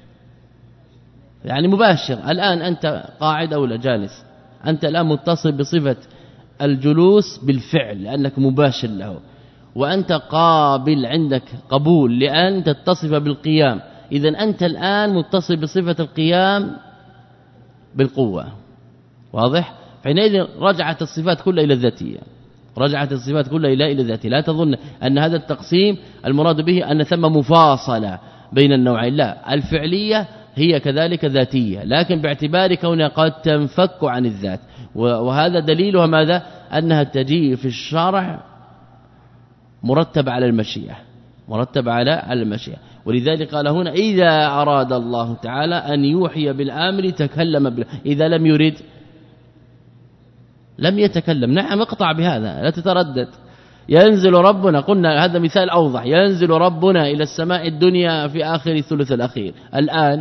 يعني مباشر. الآن أنت قاعد أو لا جالس، أنت الآن متصف بصفة الجلوس بالفعل لأنك مباشر له، وأنت قابل عندك قبول لأن تتصف بالقيام، إذن أنت الآن متصف بصفة القيام بالقوة. واضح؟ حينئذ رجعت الصفات كلها إلى الذاتية، رجعت الصفات كلها إلى إلى الذاتية. لا تظن أن هذا التقسيم المراد به أن ثم مفاصلة بين النوعين، لا، الفعلية هي كذلك ذاتية لكن باعتبار كونها قد تنفك عن الذات، وهذا دليلها ماذا؟ أنها تجيء في الشرع مرتب على المشيئة، مرتب على على المشيئة. ولذلك قال هنا إذا أراد الله تعالى أن يوحي بالأمر تكلم بال... إذا لم يرد لم يتكلم. نعم اقطع بهذا لا تتردد. ينزل ربنا، قلنا هذا مثال أوضح، ينزل ربنا إلى السماء الدنيا في آخر الثلث الأخير. الآن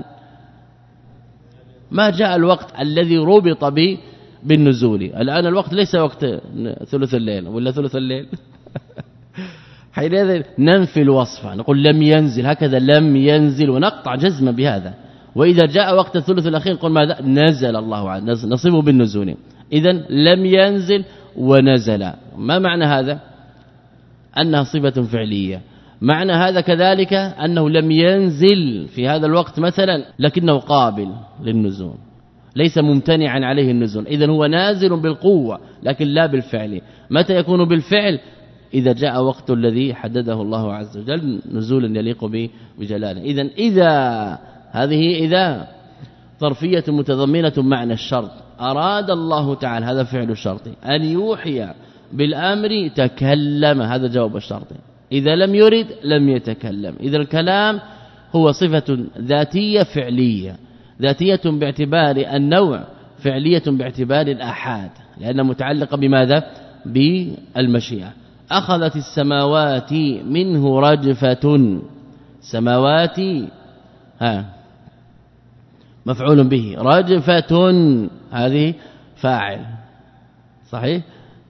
ما جاء الوقت الذي ربط به بالنزول، الآن الوقت ليس وقت ثلث الليل ولا ثلث الليل حينئذ ننفي الوصف، نقول لم ينزل، هكذا لم ينزل ونقطع جزما بهذا. وإذا جاء وقت الثلث الأخير قل ماذا؟ نزل الله عنه، نصيبه بالنزول. إذن لم ينزل ونزل. ما معنى هذا؟ أنها صفة فعلية. معنى هذا كذلك أنه لم ينزل في هذا الوقت مثلا لكنه قابل للنزول، ليس ممتنعا عليه النزول. إذن هو نازل بالقوة لكن لا بالفعل. متى يكون بالفعل؟ إذا جاء وقت الذي حدده الله عز وجل نزولا يليق بجلاله. إذن إذا هذه إذا ظرفية متضمنة معنى الشرط. أراد الله تعالى، هذا فعل الشرط، أن يوحي بالأمر تكلم، هذا جواب الشرط. إذا لم يرد لم يتكلم. إذا الكلام هو صفة ذاتية فعلية، ذاتية باعتبار النوع، فعلية باعتبار الآحاد، لأنها متعلقة بماذا؟ بالمشيئة. أخذت السماوات منه رجفة، سماوات ها مفعول به، رجفة هذه فاعل صحيح.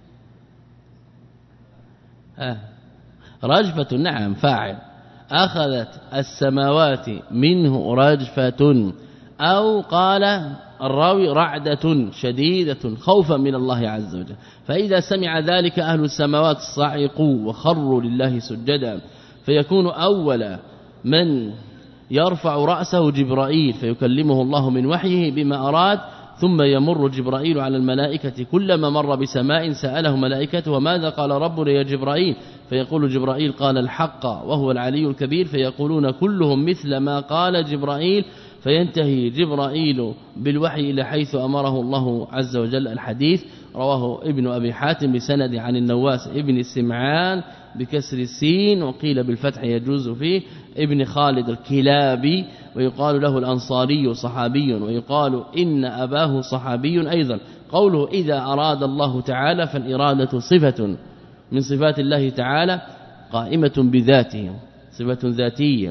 ها رجفة نعم فاعل. أخذت السماوات منه رجفة، أو قال الراوي رعدة شديدة خوفا من الله عز وجل. فإذا سمع ذلك أهل السماوات صعقوا وخروا لله سجدا، فيكون أول من يرفع رأسه جبرائيل فيكلمه الله من وحيه بما أراد، ثم يمر جبرائيل على الملائكة، كلما مر بسماء سأله ملائكته وماذا قال ربنا يا جبرائيل؟ فيقول جبرائيل قال الحق وهو العلي الكبير، فيقولون كلهم مثل ما قال جبرائيل، فينتهي جبرائيل بالوحي إلى حيث أمره الله عز وجل. الحديث رواه ابن أبي حاتم بسند عن النواس ابن السمعان بكسر السين، وقيل بالفتح يجوز فيه، ابن خالد الكلابي، ويقال له الأنصاري صحابي، ويقال إن أباه صحابي أيضا. قوله إذا أراد الله تعالى، فالإرادة صفة من صفات الله تعالى قائمة بذاته، صفة ذاتية،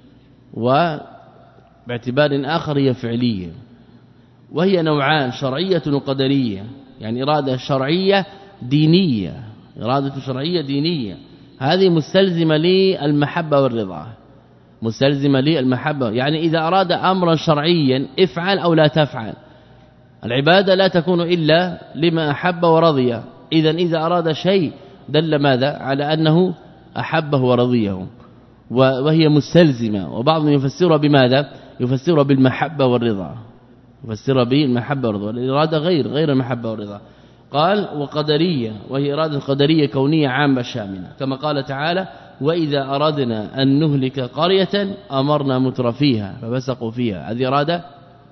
وباعتبار آخر هي فعلية، وهي نوعان، شرعية وقدرية. يعني إرادة شرعية دينية، إرادة شرعية دينية، هذه مستلزمة للمحبة والرضا، مستلزمة للمحبة. يعني إذا أراد أمرا شرعيا افعل أو لا تفعل، العبادة لا تكون إلا لما أحب ورضي. إذا إذا أراد شيء دل ماذا؟ على أنه أحبه ورضيه، وهي مستلزمة. وبعضهم يفسرها بماذا؟ يفسرها بالمحبة والرضا، يفسرها بالمحبة والرضا، الإرادة غير غير المحبة والرضا. قال وقدرية، وهي إرادة قدرية كونية عامة شاملة، كما قال تعالى وإذا أردنا أن نهلك قرية أمرنا مترفيها ففسقوا فيها، هذه إرادة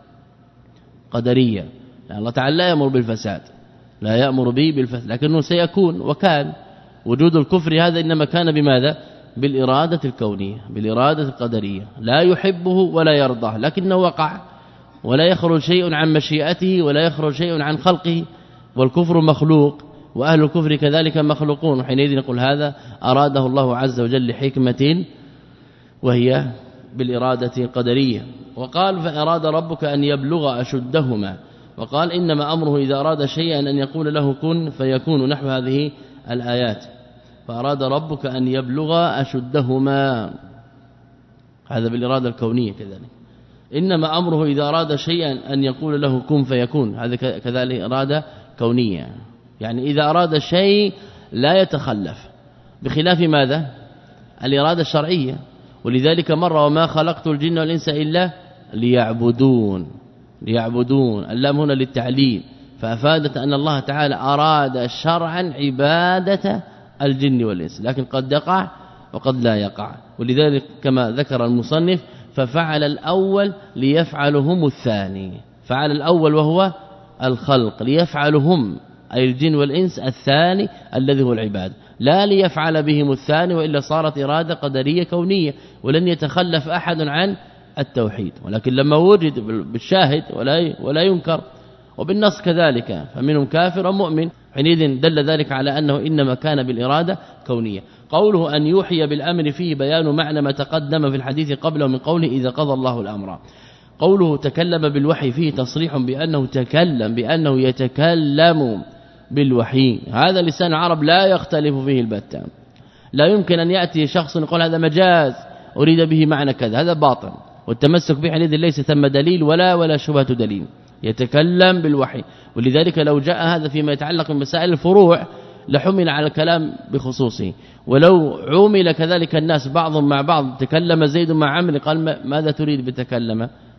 قدرية. يعني الله تعالى لا يأمر بالفساد، لا يأمر به بالفساد، لكنه سيكون. وكان وجود الكفر هذا إنما كان بماذا؟ بالإرادة الكونية، بالإرادة القدرية، لا يحبه ولا يرضاه، لكنه وقع، ولا يخرج شيء عن مشيئته ولا يخرج شيء عن خلقه، والكفر مخلوق وأهل الكفر كذلك مخلوقون. وحينئذ نقول هذا أراده الله عز وجل لحكمة وهي بالإرادة القدرية. وقال فأراد ربك أن يبلغ أشدهما، وقال إنما أمره إذا أراد شيئا أن يقول له كن فيكون، نحو هذه الآيات. فأراد ربك أن يبلغ أشدهما، هذا بالإرادة الكونية كذلك. إنما أمره إذا أراد شيئا أن يقول له كن فيكون، هذا كذلك إرادة كونية. يعني إذا أراد شيء لا يتخلف، بخلاف ماذا؟ الإرادة الشرعية. ولذلك مر وما خلقت الجن والإنس إلا ليعبدون، ليعبدون، اللام هنا للتعليل، فأفادت أن الله تعالى أراد شرعا عبادة الجن والإنس، لكن قد يقع وقد لا يقع. ولذلك كما ذكر المصنف ففعل الأول ليفعلهم الثاني، فعل الأول وهو الخلق ليفعلهم أي الجن والإنس، الثاني الذي هو العباد، لا ليفعل بهم الثاني، وإلا صارت إرادة قدرية كونية ولن يتخلف أحد عن التوحيد. ولكن لما وجد بالشاهد ولا ولا ينكر، وبالنص كذلك، فمنهم كافر ومؤمن، حينئذ دل ذلك على أنه إنما كان بالإرادة كونية. قوله أن يوحي بالأمر فيه بيان معنى ما تقدم في الحديث قبله من قوله إذا قضى الله الأمر. قوله تكلم بالوحي فيه تصريح بأنه تكلم، بأنه يتكلم بالوحي، هذا لسان العرب لا يختلف فيه البتة. لا يمكن أن يأتي شخص يقول هذا مجاز أريد به معنى كذا، هذا باطل، والتمسك به حينئذ ليس ثم دليل ولا ولا شبهة دليل، يتكلم بالوحي. ولذلك لو جاء هذا فيما يتعلق بمسائل الفروع لحمل على الكلام بخصوصه، ولو عمل كذلك الناس بعضهم مع بعض، تكلم زيد مع عمرو قال ماذا تريد بتكلم؟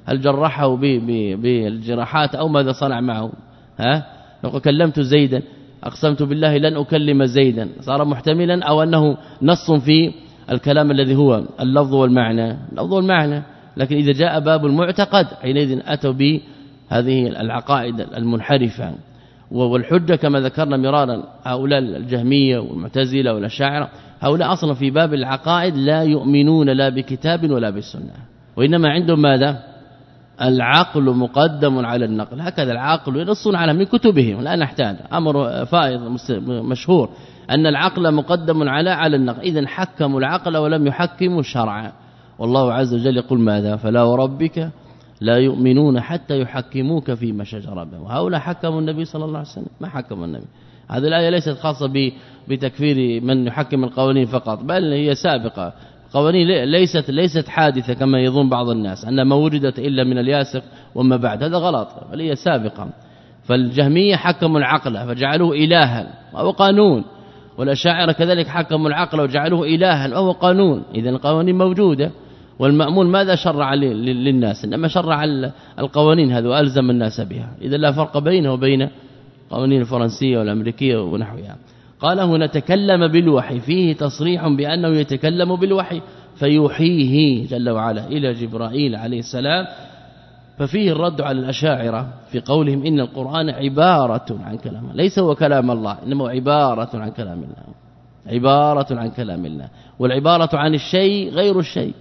هل جرحه بالجراحات أو ماذا صنع معه؟ ها لو كلمت زيدا أقسمت بالله لن أكلم زيدا، صار محتملا أو أنه نص في الكلام الذي هو اللفظ والمعنى، اللفظ والمعنى. لكن إذا جاء باب المعتقد حينئذ أتوا بهذه العقائد المنحرفة. والحجة كما ذكرنا مرارا هؤلاء الجهمية والمعتزلة والأشاعرة هؤلاء أصلا في باب العقائد لا يؤمنون لا بكتاب ولا بالسنة، وإنما عندهم ماذا؟ العقل مقدم على النقل، هكذا العقل ينصون على من كتبهم، لا نحتاج، أمر فائض مشهور أن العقل مقدم على على النقل. إذن حكموا العقل ولم يحكموا الشرع. والله عز وجل يقول ماذا؟ فلا وربك لا يؤمنون حتى يحكموك فيما شجر بينهم. وهؤلاء حكموا النبي صلى الله عليه وسلم؟ ما حكموا النبي. هذه الآية ليست خاصة بتكفير من يحكم القوانين فقط، بل هي سابقة. قوانين ليست ليست حادثة كما يظن بعض الناس أنها ما وجدت إلا من الياسق وما بعد، هذا غلط، بل هي سابقة. فالجهمية حكموا العقل فجعلوه إلها وهو قانون، والأشاعرة كذلك حكموا العقل وجعلوه إلها وهو قانون. إذن القوانين موجودة، والمأمون ماذا شرع للناس؟ إنما شرع القوانين هذا وألزم الناس بها. إذا لا فرق بينه وبين القوانين الفرنسية والأمريكية ونحوها. قال هنا تكلم بالوحي، فيه تصريح بأنه يتكلم بالوحي فيوحيه جل وعلا إلى جبرائيل عليه السلام. ففيه الرد على الأشاعرة في قولهم إن القرآن عبارة عن كلام الله، ليس هو كلام الله، إنما عبارة عن كلام الله، عبارة عن كلام الله. والعبارة عن الشيء غير الشيء،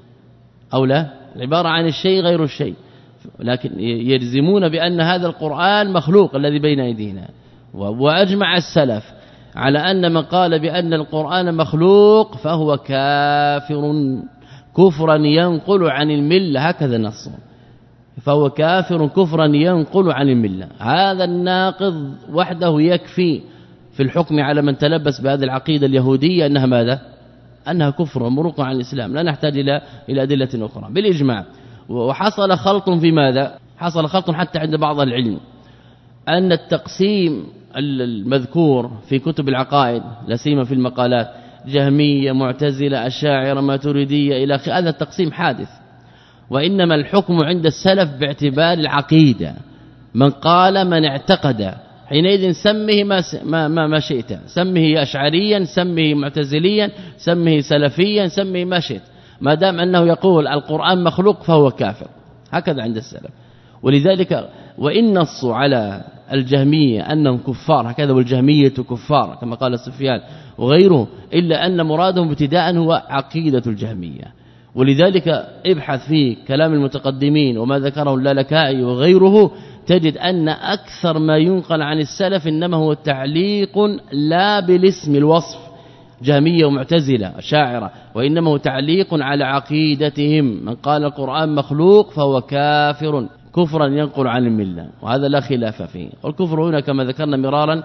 أو لا، العبارة عن الشيء غير الشيء، لكن يجزمون بأن هذا القرآن مخلوق الذي بين أيدينا. وأجمع السلف على أن من قال بأن القرآن مخلوق فهو كافر كفرا ينقل عن الملة، هكذا نص، فهو كافر كفرا ينقل عن الملة. هذا الناقض وحده يكفي في الحكم على من تلبس بهذه العقيدة اليهودية أنها ماذا؟ أنها كفر ومروق عن الإسلام، لا نحتاج إلى إلى أدلة أخرى بالإجماع. وحصل خلط في ماذا؟ حصل خلط حتى عند بعض العلم أن التقسيم المذكور في كتب العقائد لا سيما في المقالات جهمية معتزلة أشاعرة ماتريدية إلى آخره، هذا التقسيم حادث، وإنما الحكم عند السلف باعتبار العقيدة. من قال من اعتقد حينئذ سمه ما ما ما, ما شئت، سمه أشعريا، سمه معتزليا، سمه سلفيا، سمه ما شئت، ما دام أنه يقول القرآن مخلوق فهو كافر، هكذا عند السلف. ولذلك وإن نصوا على الجهمية أنهم كفار هكذا، والجهمية كفار كما قال سفيان وغيره، إلا أن مرادهم ابتداء هو عقيدة الجهمية. ولذلك ابحث في كلام المتقدمين وما ذكره اللالكائي وغيره، تجد أن أكثر ما ينقل عن السلف إنما هو تعليق لا بالاسم الوصف جهمية ومعتزلة شاعرة، وإنما هو تعليق على عقيدتهم. من قال القرآن مخلوق فهو كافر كفرا ينقل عن الملة، وهذا لا خلاف فيه. والكفر هنا كما ذكرنا مرارا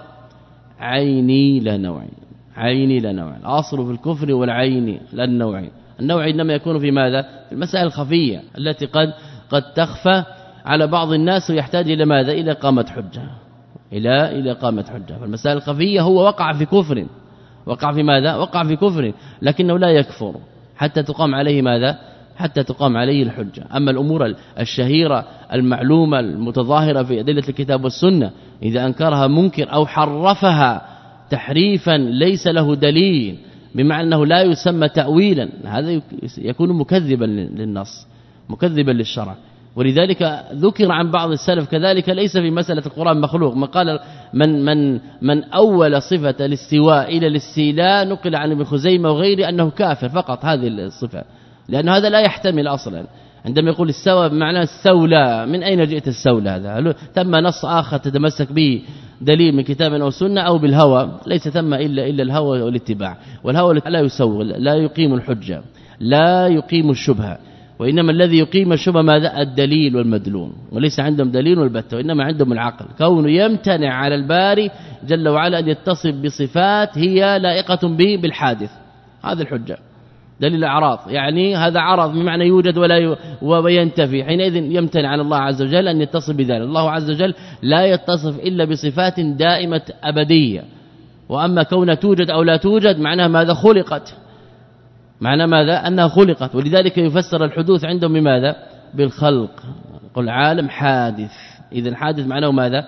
عيني لا نوعي، عيني لا نوعي، الأصل في الكفر والعيني لا النوعي. النوع إنما يكون في ماذا؟ في المسائل الخفية التي قد قد تخفى على بعض الناس ويحتاج إلى ماذا؟ إلى قامة حجة، إلى إلى قامة حجة. فالمسائل الخفية هو وقع في كفر، وقع في ماذا؟ وقع في كفر، لكنه لا يكفر حتى تقام عليه ماذا؟ حتى تقام عليه الحجة. أما الأمور الشهيرة المعلومة المتظاهرة في أدلة الكتاب والسنة إذا أنكرها منكر أو حرفها تحريفا ليس له دليل بمعنى أنه لا يسمى تأويلا، هذا يكون مكذبا للنص، مكذبا للشرع. ولذلك ذكر عن بعض السلف كذلك ليس في مسألة القرآن مخلوق، ما قال من من من أول صفة الاستواء إلى الاستيلاء نقل عن ابن خزيمة وغيره أنه كافر فقط هذه الصفة، لأن هذا لا يحتمل أصلا. عندما يقول استوى بمعنى استولى، من أين جئت السولة؟ هذا ثم نص آخر تتمسك به دليل من كتاب أو سنة أو بالهوى، ليس ثم إلا إلا الهوى والاتباع، والهوى لا يسوغ، لا يقيم الحجة، لا يقيم الشبهة، وإنما الذي يقيم الشبهة ماذا؟ الدليل والمدلول، وليس عندهم دليل والبتة، وإنما عندهم العقل، كونه يمتنع على الباري جل وعلا أن يتصف بصفات هي لائقة به بالحادث، هذا الحجة دليل الأعراض، يعني هذا عرض بمعنى يوجد ولا وينتفي، حينئذ يمتنع عن الله عز وجل أن يتصف بذلك. الله عز وجل لا يتصف إلا بصفات دائمة أبدية، وأما كون توجد أو لا توجد معناها ماذا؟ خلقت، معنى ماذا؟ أنها خلقت. ولذلك يفسر الحدوث عندهم بماذا؟ بالخلق. قل عالم حادث، إذا حادث معناه ماذا؟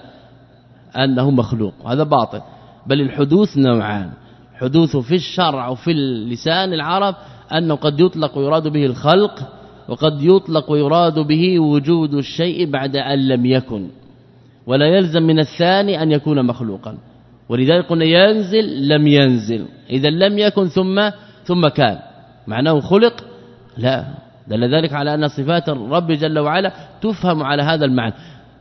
أنه مخلوق، هذا باطل. بل الحدوث نوعان، حدوث في الشرع وفي اللسان العرب أنه قد يطلق ويراد به الخلق، وقد يطلق ويراد به وجود الشيء بعد أن لم يكن، ولا يلزم من الثاني أن يكون مخلوقا. ولذلك قلنا ينزل لم ينزل، إذا لم يكن ثم ثم كان، معناه خلق؟ لا، دل ذلك على أن صفات الرب جل وعلا تفهم على هذا المعنى.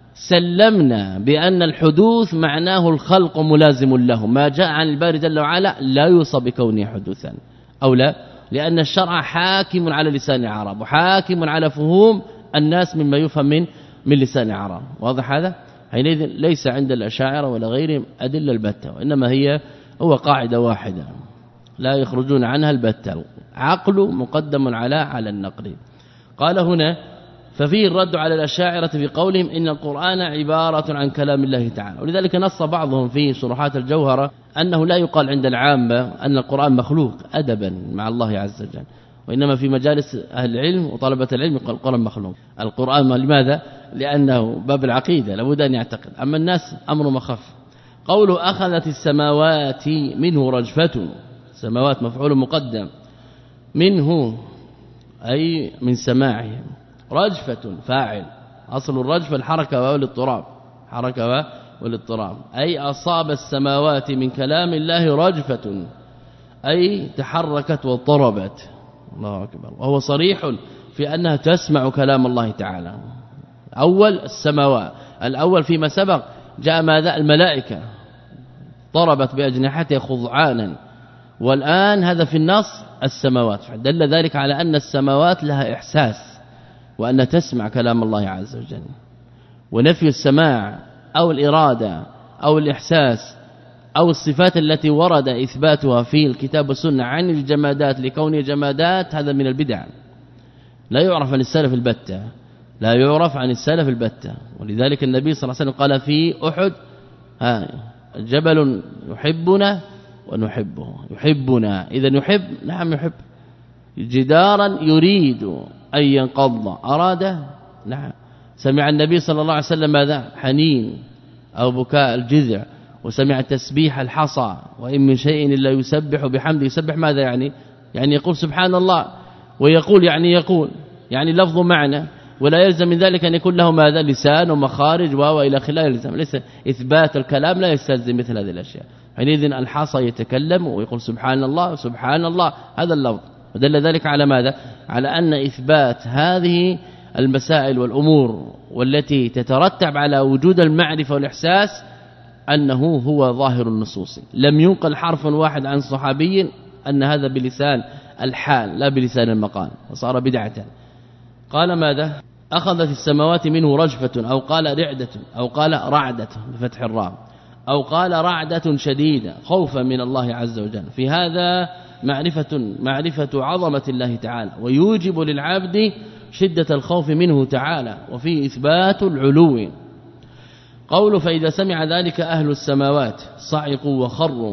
سلمنا بأن الحدوث معناه الخلق ملازم له، ما جاء عن الباري جل وعلا لا يوصى بكونه حدوثا أو لا، لأن الشرع حاكم على لسان العرب وحاكم على فهوم الناس مما يفهم من من لسان العرب. واضح هذا؟ حينئذ ليس عند الأشاعرة ولا غيرهم أدلة البتة، وإنما هي هو قاعدة واحدة لا يخرجون عنها البتة، عقل مقدم على على النقل. قال هنا ففيه الرد على الأشاعرة في قولهم إن القرآن عبارة عن كلام الله تعالى، ولذلك نص بعضهم في شروحات الجوهرة أنه لا يقال عند العامة أن القرآن مخلوق أدبا مع الله عز وجل، وإنما في مجالس أهل العلم وطلبة العلم يقال القرآن مخلوق. القرآن لماذا؟ لأنه باب العقيدة لابد أن يعتقد، أما الناس أمر مخف. قوله أخذت السماوات منه رجفة، سماوات مفعول مقدم، منه أي من سماعه، رجفة فاعل، أصل الرجفة الحركة والاضطراب، حركة والاضطراب، أي أصاب السماوات من كلام الله رجفة، أي تحركت واضطربت. الله أكبر. وهو صريح في أنها تسمع كلام الله تعالى. أول السماوات، الأول فيما سبق جاء ماذا؟ الملائكة ضربت بأجنحتها خضعانا، والآن هذا في النص السماوات، دل ذلك على أن السماوات لها إحساس وأن تسمع كلام الله عز وجل. ونفي السماع أو الإرادة أو الإحساس أو الصفات التي ورد إثباتها في الكتاب والسنة عن الجمادات لكون جمادات، هذا من البدع، لا يعرف عن السلف البتة، لا يعرف عن السلف البتة. ولذلك النبي صلى الله عليه وسلم قال في أحد ها جبل يحبنا ونحبه، يحبنا إذا يحب، نعم يحب، جدارا يريد أن ينقض، أراد، نعم. سمع النبي صلى الله عليه وسلم ماذا؟ حنين أو بكاء الجذع، وسمع تسبيح الحصى، وإن من شيء إلا يسبح بحمده. يسبح ماذا يعني؟ يعني يقول سبحان الله، ويقول يعني يقول يعني لفظ معنى، ولا يلزم من ذلك أن يكون له ماذا؟ لسان ومخارج وإلى آخره، لا يلزم، ليس إثبات الكلام لا يستلزم مثل هذه الأشياء. حينئذ الحصى يتكلم ويقول سبحان الله سبحان الله، هذا اللفظ، ودل ذلك على ماذا؟ على أن إثبات هذه المسائل والأمور والتي تترتب على وجود المعرفة والإحساس أنه هو ظاهر النصوص. لم ينقل حرف واحد عن صحابي أن هذا بلسان الحال لا بلسان المقال، وصار بدعة. قال ماذا؟ أخذت السماوات منه رجفة، أو قال رعدة، أو قال رعدة بفتح الراء، أو قال رعدة شديدة خوفا من الله عز وجل. في هذا معرفة معرفة عظمة الله تعالى، ويوجب للعبد شدة الخوف منه تعالى، وفي إثبات العلو. قول فإذا سمع ذلك أهل السماوات صعقوا وخروا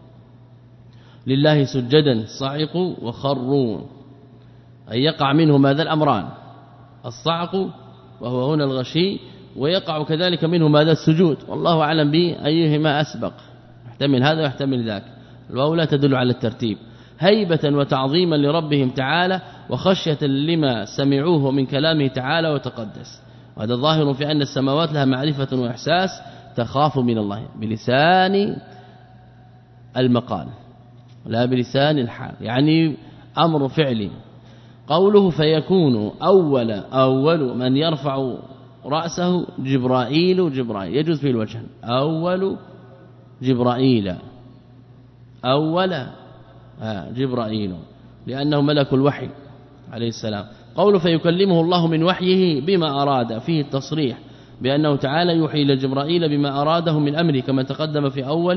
لله سجدا، صعقوا وخروا، أي يقع منه ماذا؟ الأمران، الصعق وهو هنا الغشي، ويقع كذلك منه ماذا؟ السجود، والله أعلم بأيهما أسبق، يحتمل هذا ويحتمل ذاك، الواو لا تدل على الترتيب، هيبة وتعظيما لربهم تعالى، وخشية لما سمعوه من كلامه تعالى وتقدس. وهذا ظاهر في أن السماوات لها معرفة وإحساس تخاف من الله بلسان المقال لا بلسان الحال، يعني أمر فعلي. قوله فيكون أول أول من يرفع رأسه جبرائيل، جبرائيل يجوز في الوجه، أول جبرائيل، أول جبرائيل لأنه ملك الوحي عليه السلام. قول فيكلمه الله من وحيه بما أراد، فيه التصريح بأنه تعالى يوحي إلى جبرائيل بما أراده من أمره، كما تقدم في أول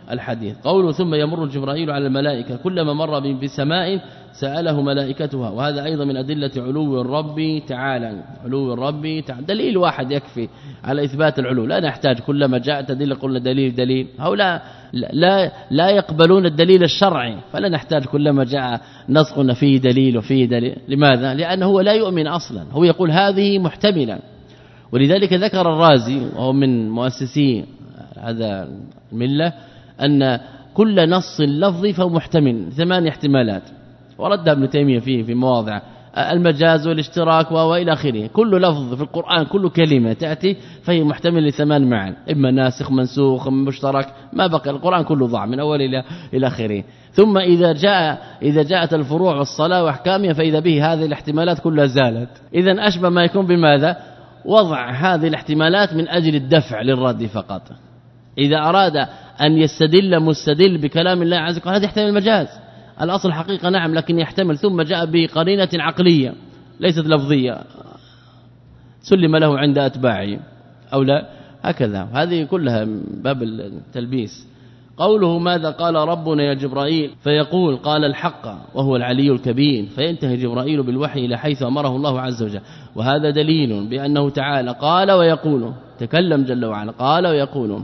الحديث. قوله ثم يمر جبرائيل على الملائكة كلما مر بسماء سأله ملائكتها، وهذا أيضا من أدلة علو الرب تعالى. علو الرب تعالى دليل واحد يكفي على إثبات العلو، لا نحتاج كلما جاءت أدلة قلنا دليل دليل. هؤلاء لا لا يقبلون الدليل الشرعي، فلا نحتاج كلما جاء نص قلنا فيه دليل وفيه دليل. لماذا؟ لأنه هو لا يؤمن أصلا، هو يقول هذه محتملة. ولذلك ذكر الرازي وهو من مؤسسي هذا الملة أن كل نص لفظي فهو محتمل ثمان احتمالات، ورد ابن تيمية فيه في مواضع المجاز والاشتراك والى اخره. كل لفظ في القرآن كل كلمة تأتي فهي محتمل لثمان معاني، إما ناسخ منسوخ مشترك، ما بقى القرآن كله ضاع من أول إلى إلى آخره. ثم إذا جاء إذا جاءت الفروع والصلاة واحكامها فإذا به هذه الاحتمالات كلها زالت. إذا أشبه ما يكون بماذا؟ وضع هذه الاحتمالات من أجل الدفع للرد فقط. إذا أراد أن يستدل مستدل بكلام الله عز وجل هذا يحتمل المجاز، الأصل حقيقة نعم لكن يحتمل، ثم جاء بقرينة عقلية ليست لفظية سلم له عند أتباعه أو لا، هكذا. هذه كلها باب التلبيس. قوله ماذا قال ربنا يا جبرائيل؟ فيقول قال الحق وهو العلي الكبير، فينتهي جبرائيل بالوحي إلى حيث أمره الله عز وجل. وهذا دليل بأنه تعالى قال ويقول، تكلم جل وعلا قال ويقول.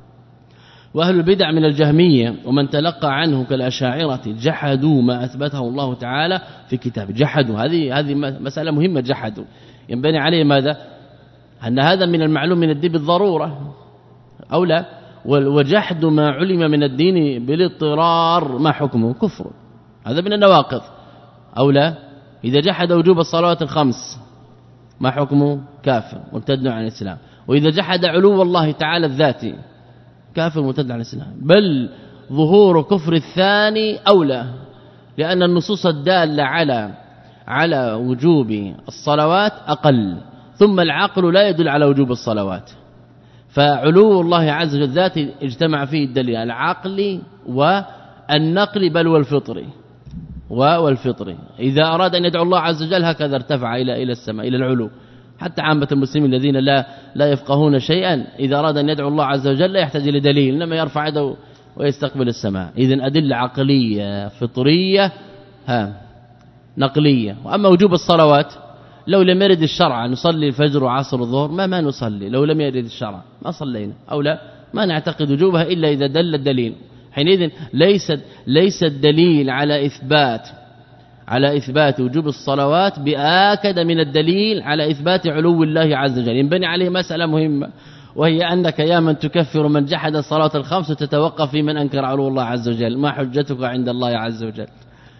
وأهل البدع من الجهمية ومن تلقى عنه كالأشاعرة جحدوا ما أثبته الله تعالى في كتابه. جحدوا، هذه هذه مسألة مهمة. جحدوا ينبني عليه ماذا؟ أن هذا من المعلوم من الدين بالضرورة أو لا؟ وجحد ما علم من الدين بالاضطرار ما حكمه؟ كفر، هذا من النواقض أو لا؟ إذا جحد وجوب الصلوات الخمس ما حكمه؟ كافر مرتد عن الإسلام. وإذا جحد علو الله تعالى الذاتي كافر مرتد عن الإسلام. بل ظهور كفر الثاني أولى، لأن النصوص الدالة على على وجوب الصلوات أقل، ثم العقل لا يدل على وجوب الصلوات. فعلو الله عز وجل ذاته اجتمع فيه الدليل العقلي والنقل بل والفطري والفطري. إذا أراد أن يدعو الله عز وجل هكذا ارتفع إلى إلى السماء إلى العلو. حتى عامة المسلمين الذين لا لا يفقهون شيئا إذا أراد أن يدعو الله عز وجل لا يحتاج إلى دليل، إنما يرفع يده ويستقبل السماء. إذن أدلة عقلية فطرية ها نقلية. وأما وجوب الصلوات لو لم يرد الشرع نصلي الفجر وعصر الظهر ما ما نصلي، لو لم يرد الشرع ما صلينا أو لا، ما نعتقد وجوبها إلا إذا دل الدليل. حينئذ ليس ليس الدليل على إثبات على إثبات وجوب الصلوات بآكد من الدليل على إثبات علو الله عز وجل. ينبني عليه مسألة مهمة، وهي أنك يا من تكفر من جحد الصلاة الخمس وتتوقف في من أنكر علو الله عز وجل، ما حجتك عند الله عز وجل؟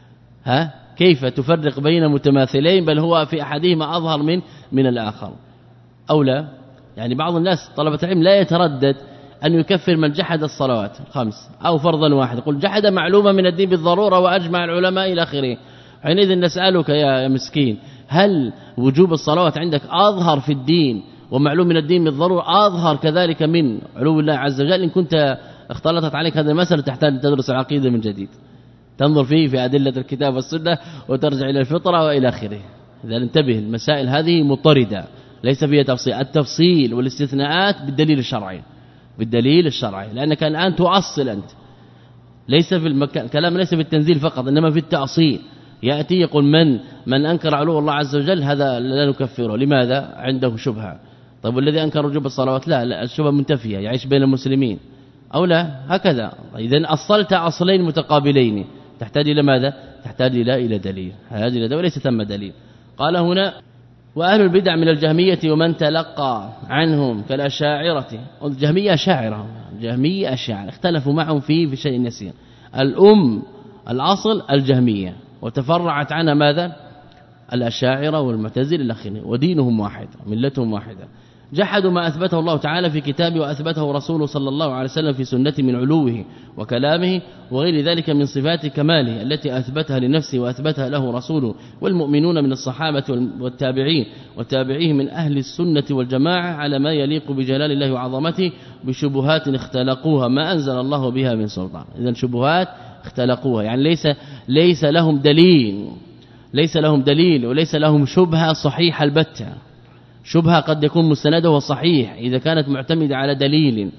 ها كيف تفرق بين متماثلين بل هو في أحدهما أظهر من من الآخر أو لا؟ يعني بعض الناس طلبة العلم لا يتردد أن يكفر من جحد الصلوات الخمس أو فرضا واحد، يقول جحد معلومة من الدين بالضرورة وأجمع العلماء إلى آخره. حينئذ نسألك يا مسكين، هل وجوب الصلوات عندك أظهر في الدين ومعلوم من الدين بالضرورة أظهر كذلك من علو الله عز وجل؟ إن كنت اختلطت عليك هذه المسألة تحتاج أن تدرس العقيدة من جديد، تنظر فيه في أدلة الكتاب والسنة وترجع إلى الفطرة وإلى آخره. إذا انتبه، المسائل هذه مضطردة ليس فيها تفصيل، التفصيل والاستثناءات بالدليل الشرعي بالدليل الشرعي لأنك الآن تؤصل أنت، ليس في المكان الكلام ليس في التنزيل فقط إنما في التأصيل. يأتي يقول من من أنكر علو الله عز وجل هذا لا نكفره، لماذا؟ عنده شبهة. طيب والذي أنكر وجوب الصلوات لا, لا الشبهة منتفية، يعيش بين المسلمين أو لا؟ هكذا. إذن أصلت أصلين متقابلين تحتاج إلى ماذا؟ تحتاج إلى إلى دليل، هذا إلى دليل وليس ثم دليل. قال هنا وأهل البدع من الجهمية ومن تلقى عنهم كالأشاعرة. الجهمية أشاعرة الجهمية أشاعرة اختلفوا معهم فيه في شيء يسير. الأم الأصل الجهمية وتفرعت عنها ماذا؟ الأشاعرة والمعتزلة إلى آخره، ودينهم واحد ملتهم واحدة. جحدوا ما أثبته الله تعالى في كتابه وأثبته رسوله صلى الله عليه وسلم في سنة من علوه وكلامه وغير ذلك من صفات كماله التي أثبتها لنفسه وأثبتها له رسوله والمؤمنون من الصحابة والتابعين والتابعين من أهل السنة والجماعة على ما يليق بجلال الله وعظمته بشبهات اختلقوها ما أنزل الله بها من سلطان. إذن شبهات اختلقوها يعني ليس ليس لهم دليل ليس لهم دليل وليس لهم شبهة صحيحة البتة. شبهة قد يكون مستنده صحيح إذا كانت معتمدة على دليل،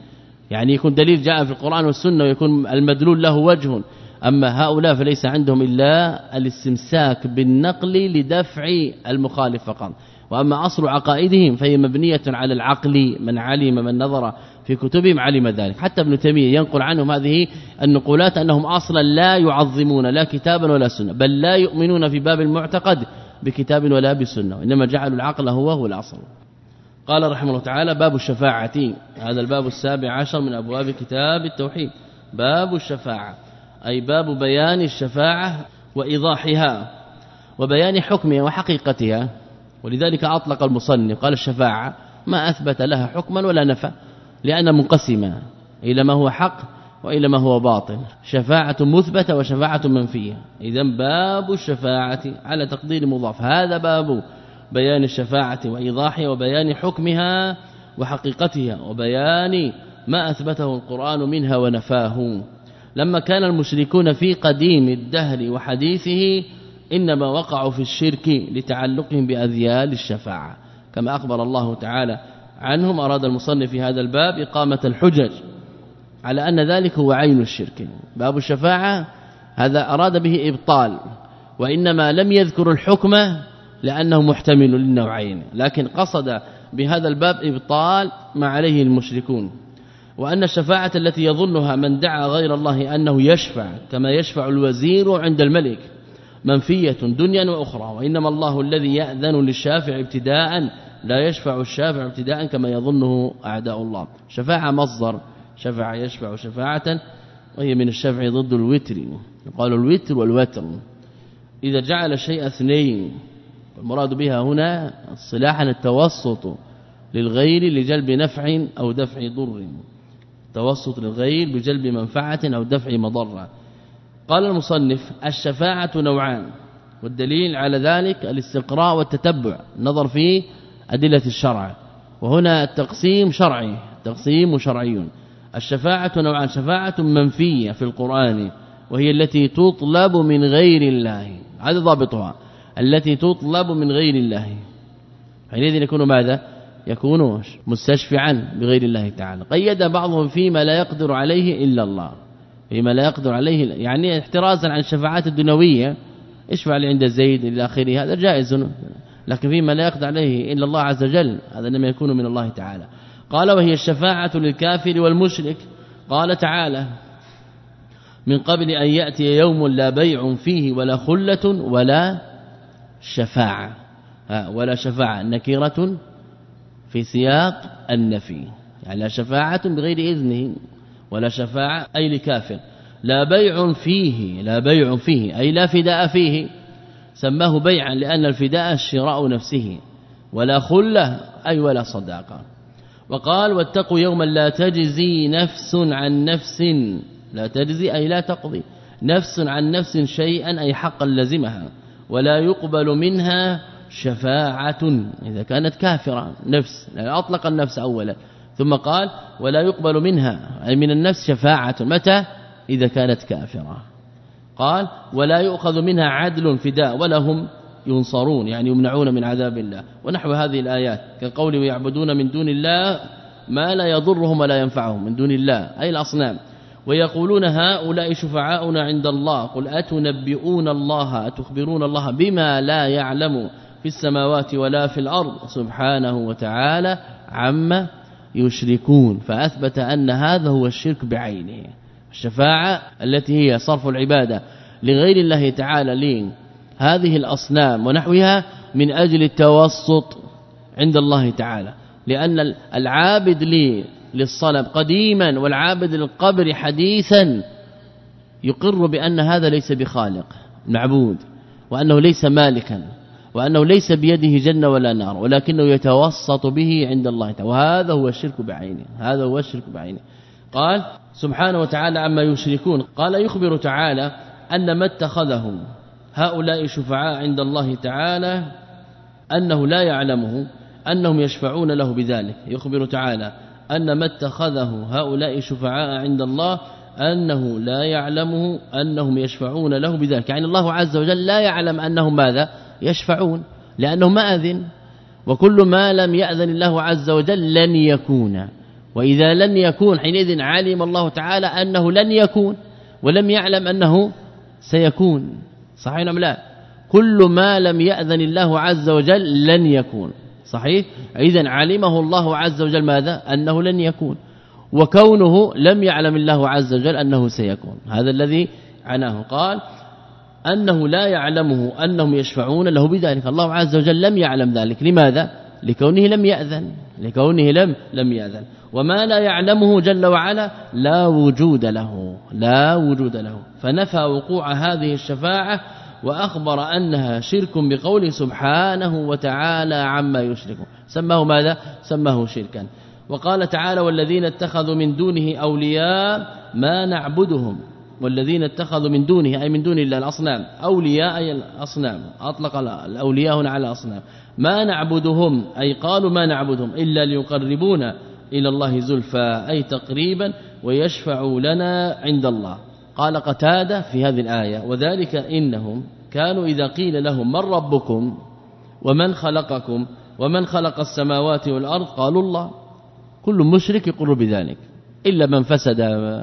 يعني يكون دليل جاء في القرآن والسنة ويكون المدلول له وجه. أما هؤلاء فليس عندهم إلا الاستمساك بالنقل لدفع المخالف فقط. وأما أصل عقائدهم فهي مبنية على العقل، من علم من نظر في كتبهم علم ذلك. حتى ابن تيمية ينقل عنهم هذه النقولات أنهم أصلا لا يعظمون لا كتابا ولا سنة، بل لا يؤمنون في باب المعتقد بكتاب ولا بسنة، إنما جعلوا العقل هو هو الأصل. قال رحمه الله تعالى: باب الشفاعة، هذا الباب السابع عشر من أبواب كتاب التوحيد. باب الشفاعة أي باب بيان الشفاعة وإيضاحها وبيان حكمها وحقيقتها. ولذلك أطلق المصنف قال: الشفاعة ما أثبت لها حكما ولا نفى، لأن منقسمة إلى ما هو حق وإلى ما هو باطل، شفاعة مثبتة وشفاعة منفية. إذن باب الشفاعة على تقدير مضاف، هذا باب بيان الشفاعة وإيضاحها وبيان حكمها وحقيقتها وبيان ما أثبته القرآن منها ونفاه. لما كان المشركون في قديم الدهر وحديثه إنما وقعوا في الشرك لتعلقهم بأذيال الشفاعة، كما أخبر الله تعالى عنهم. أراد المصنف في هذا الباب إقامة الحجج على أن ذلك هو عين الشرك. باب الشفاعة هذا أراد به إبطال، وإنما لم يذكر الحكم لأنه محتمل للنوعين، لكن قصد بهذا الباب إبطال ما عليه المشركون، وأن الشفاعة التي يظنها من دعا غير الله أنه يشفع كما يشفع الوزير عند الملك منفية دنيا وأخرى، وإنما الله الذي يأذن للشافع ابتداء، لا يشفع الشافع ابتداء كما يظنه أعداء الله. شفاعة مصدر شفع يشفع شفاعة، وهي من الشفع ضد الوتر، يقال الوتر والوتر إذا جعل الشيء اثنين. المراد بها هنا اصطلاحا التوسط للغير لجلب نفع أو دفع ضر، توسط للغير بجلب منفعة أو دفع مضرة. قال المصنف: الشفاعة نوعان، والدليل على ذلك الاستقراء والتتبع، النظر في أدلة الشرع، وهنا التقسيم شرعي، تقسيم شرعي. الشفاعة نوعان: شفاعة منفية في القرآن وهي التي تطلب من غير الله، هذا ضابطها، التي تطلب من غير الله، حينئذ يكون ماذا؟ يكون مستشفعا بغير الله تعالى. قيد بعضهم فيما لا يقدر عليه إلا الله، فيما لا يقدر عليه يعني احترازا عن الشفاعات الدنيوية، اشفع لي عند زيد إلى آخره، هذا جائز، لكن فيما لا يقدر عليه إلا الله عز وجل هذا لما يكون من الله تعالى. قال: وهي الشفاعة للكافر والمشرك. قال تعالى: من قبل أن يأتي يوم لا بيع فيه ولا خلة ولا شفاعة. ولا شفاعة نكرة في سياق النفي، يعني لا شفاعة بغير إذنه، ولا شفاعة أي لكافر. لا بيع فيه، لا بيع فيه أي لا فداء فيه، سماه بيعا لأن الفداء شراء نفسه. ولا خلة أي ولا صداقة. وقال: واتقوا يوما لا تجزي نفس عن نفس، لا تجزي أي لا تقضي نفس عن نفس شيئا أي حقا لزمها، ولا يقبل منها شفاعة إذا كانت كافرة نفس، لا أطلق النفس أولا ثم قال: ولا يقبل منها أي من النفس شفاعة، متى؟ إذا كانت كافرة. قال: ولا يؤخذ منها عدل فداء ولا هم ينصرون، يعني يمنعون من عذاب الله. ونحو هذه الآيات كقوله: ويعبدون من دون الله ما لا يضرهم ولا ينفعهم، من دون الله أي الأصنام. ويقولون هؤلاء شفعاؤنا عند الله، قل أتنبئون الله أتخبرون الله بما لا يعلم في السماوات ولا في الأرض سبحانه وتعالى عما يشركون. فأثبت أن هذا هو الشرك بعينه، الشفاعة التي هي صرف العبادة لغير الله تعالى لين هذه الأصنام ونحوها من أجل التوسط عند الله تعالى، لأن العابد لي للصنم قديما والعابد للقبر حديثا يقر بأن هذا ليس بخالق معبود، وأنه ليس مالكا، وأنه ليس بيده جنة ولا نار، ولكنه يتوسط به عند الله تعالى، وهذا هو الشرك بعينه، هذا هو الشرك بعينه. قال سبحانه وتعالى عما يشركون. قال يخبر تعالى أن ما اتخذهم هؤلاء شفعاء عند الله تعالى أنه لا يعلمه أنهم يشفعون له بذلك. يخبر تعالى أن ما اتخذه هؤلاء شفعاء عند الله أنه لا يعلمه أنهم يشفعون له بذلك، يعني الله عز وجل لا يعلم أنهم ماذا يشفعون، لأنه ما أذن، وكل ما لم يأذن الله عز وجل لن يكون، وإذا لن يكون حينئذ علم الله تعالى أنه لن يكون ولم يعلم أنه سيكون. صحيح أم لا؟ كل ما لم يأذن الله عز وجل لن يكون. صحيح؟ إذن علمه الله عز وجل ماذا؟ أنه لن يكون، وكونه لم يعلم الله عز وجل أنه سيكون. هذا الذي عناه. قال أنه لا يعلمه أنهم يشفعون له بذلك، الله عز وجل لم يعلم ذلك. لماذا؟ لكونه لم يأذن لكونه لم لم يأذن. وما لا يعلمه جل وعلا لا وجود له لا وجود له فنفى وقوع هذه الشفاعة وأخبر أنها شرك بقوله سبحانه وتعالى عما يشركون. سماه ماذا؟ سماه شركا. وقال تعالى والذين اتخذوا من دونه أولياء ما نعبدهم، والذين اتخذوا من دونه أي من دون الله الأصنام، أولياء أي الأصنام، أطلق الأولياء هنا على الأصنام. ما نعبدهم أي قالوا ما نعبدهم إلا ليقربونا إلى الله زلفى أي تقريبا ويشفعوا لنا عند الله. قال قتادة في هذه الآية وذلك إنهم كانوا إذا قيل لهم من ربكم ومن خلقكم ومن خلق السماوات والأرض قالوا الله. كل مشرك يقر بذلك إلا من فسد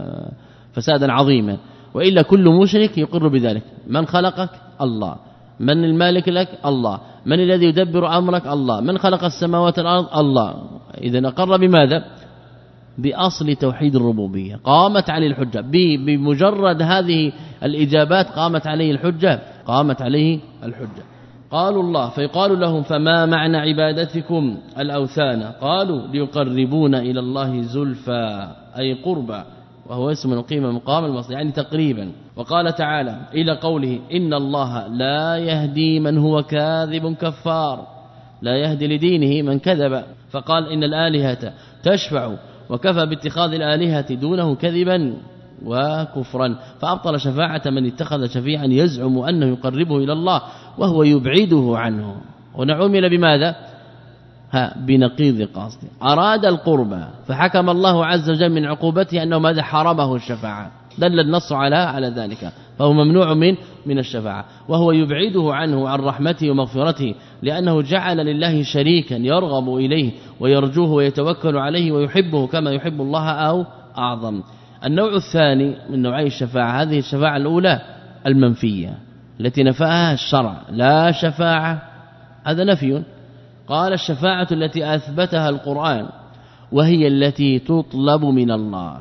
فسادا عظيما، وإلا كل مشرك يقر بذلك. من خلقك؟ الله. من المالك لك؟ الله. من الذي يدبر أمرك؟ الله. من خلق السماوات والأرض؟ الله. إذن أقر بماذا؟ بأصل توحيد الربوبية. قامت عليه الحجة بمجرد هذه الإجابات، قامت عليه الحجة قامت عليه الحجة. قالوا الله، فيقال لهم فما معنى عبادتكم الأوثان؟ قالوا ليقربون إلى الله زلفى أي قربا، وهو اسم القيمة مقام المصدر يعني تقريبا. وقال تعالى إلى قوله إن الله لا يهدي من هو كاذب كفار، لا يهدي لدينه من كذب. فقال إن الآلهة تشفع وكفى باتخاذ الآلهة دونه كذبا وكفرا، فأبطل شفاعة من اتخذ شفيعا يزعم أنه يقربه إلى الله وهو يبعده عنه. ونعمل بماذا؟ ها بنقيض قصده. أراد القربى فحكم الله عز وجل من عقوبته أنه ماذا؟ حرمه الشفاعة، دل النص على على ذلك، فهو ممنوع من من الشفاعة، وهو يبعده عنه عن رحمته ومغفرته لأنه جعل لله شريكا يرغب إليه ويرجوه ويتوكل عليه ويحبه كما يحب الله أو أعظم. النوع الثاني من نوعي الشفاعة هذه الشفاعة الأولى المنفية التي نفاها الشرع، لا شفاعة، هذا نفي. قال الشفاعة التي أثبتها القرآن وهي التي تطلب من الله.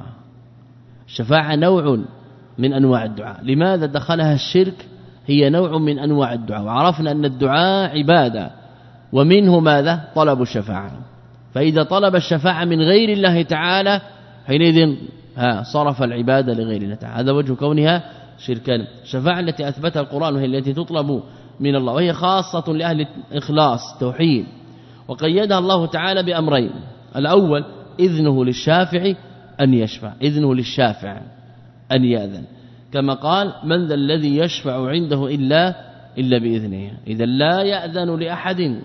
الشفاعة نوع من أنواع الدعاء. لماذا دخلها الشرك؟ هي نوع من أنواع الدعاء، وعرفنا أن الدعاء عبادة ومنه ماذا؟ طلب الشفاعة. فإذا طلب الشفاعة من غير الله تعالى حينئذ ها صرف العبادة لغير الله تعالى، هذا وجه كونها شركا. الشفاعة التي أثبتها القرآن وهي التي تطلب من الله، وهي خاصة لأهل الإخلاص توحيد، وقيدها الله تعالى بأمرين. الأول إذنه للشافع أن يشفع، إذنه للشافع أن يأذن، كما قال من ذا الذي يشفع عنده إلا إلا بإذنه. إذا لا يأذن لأحد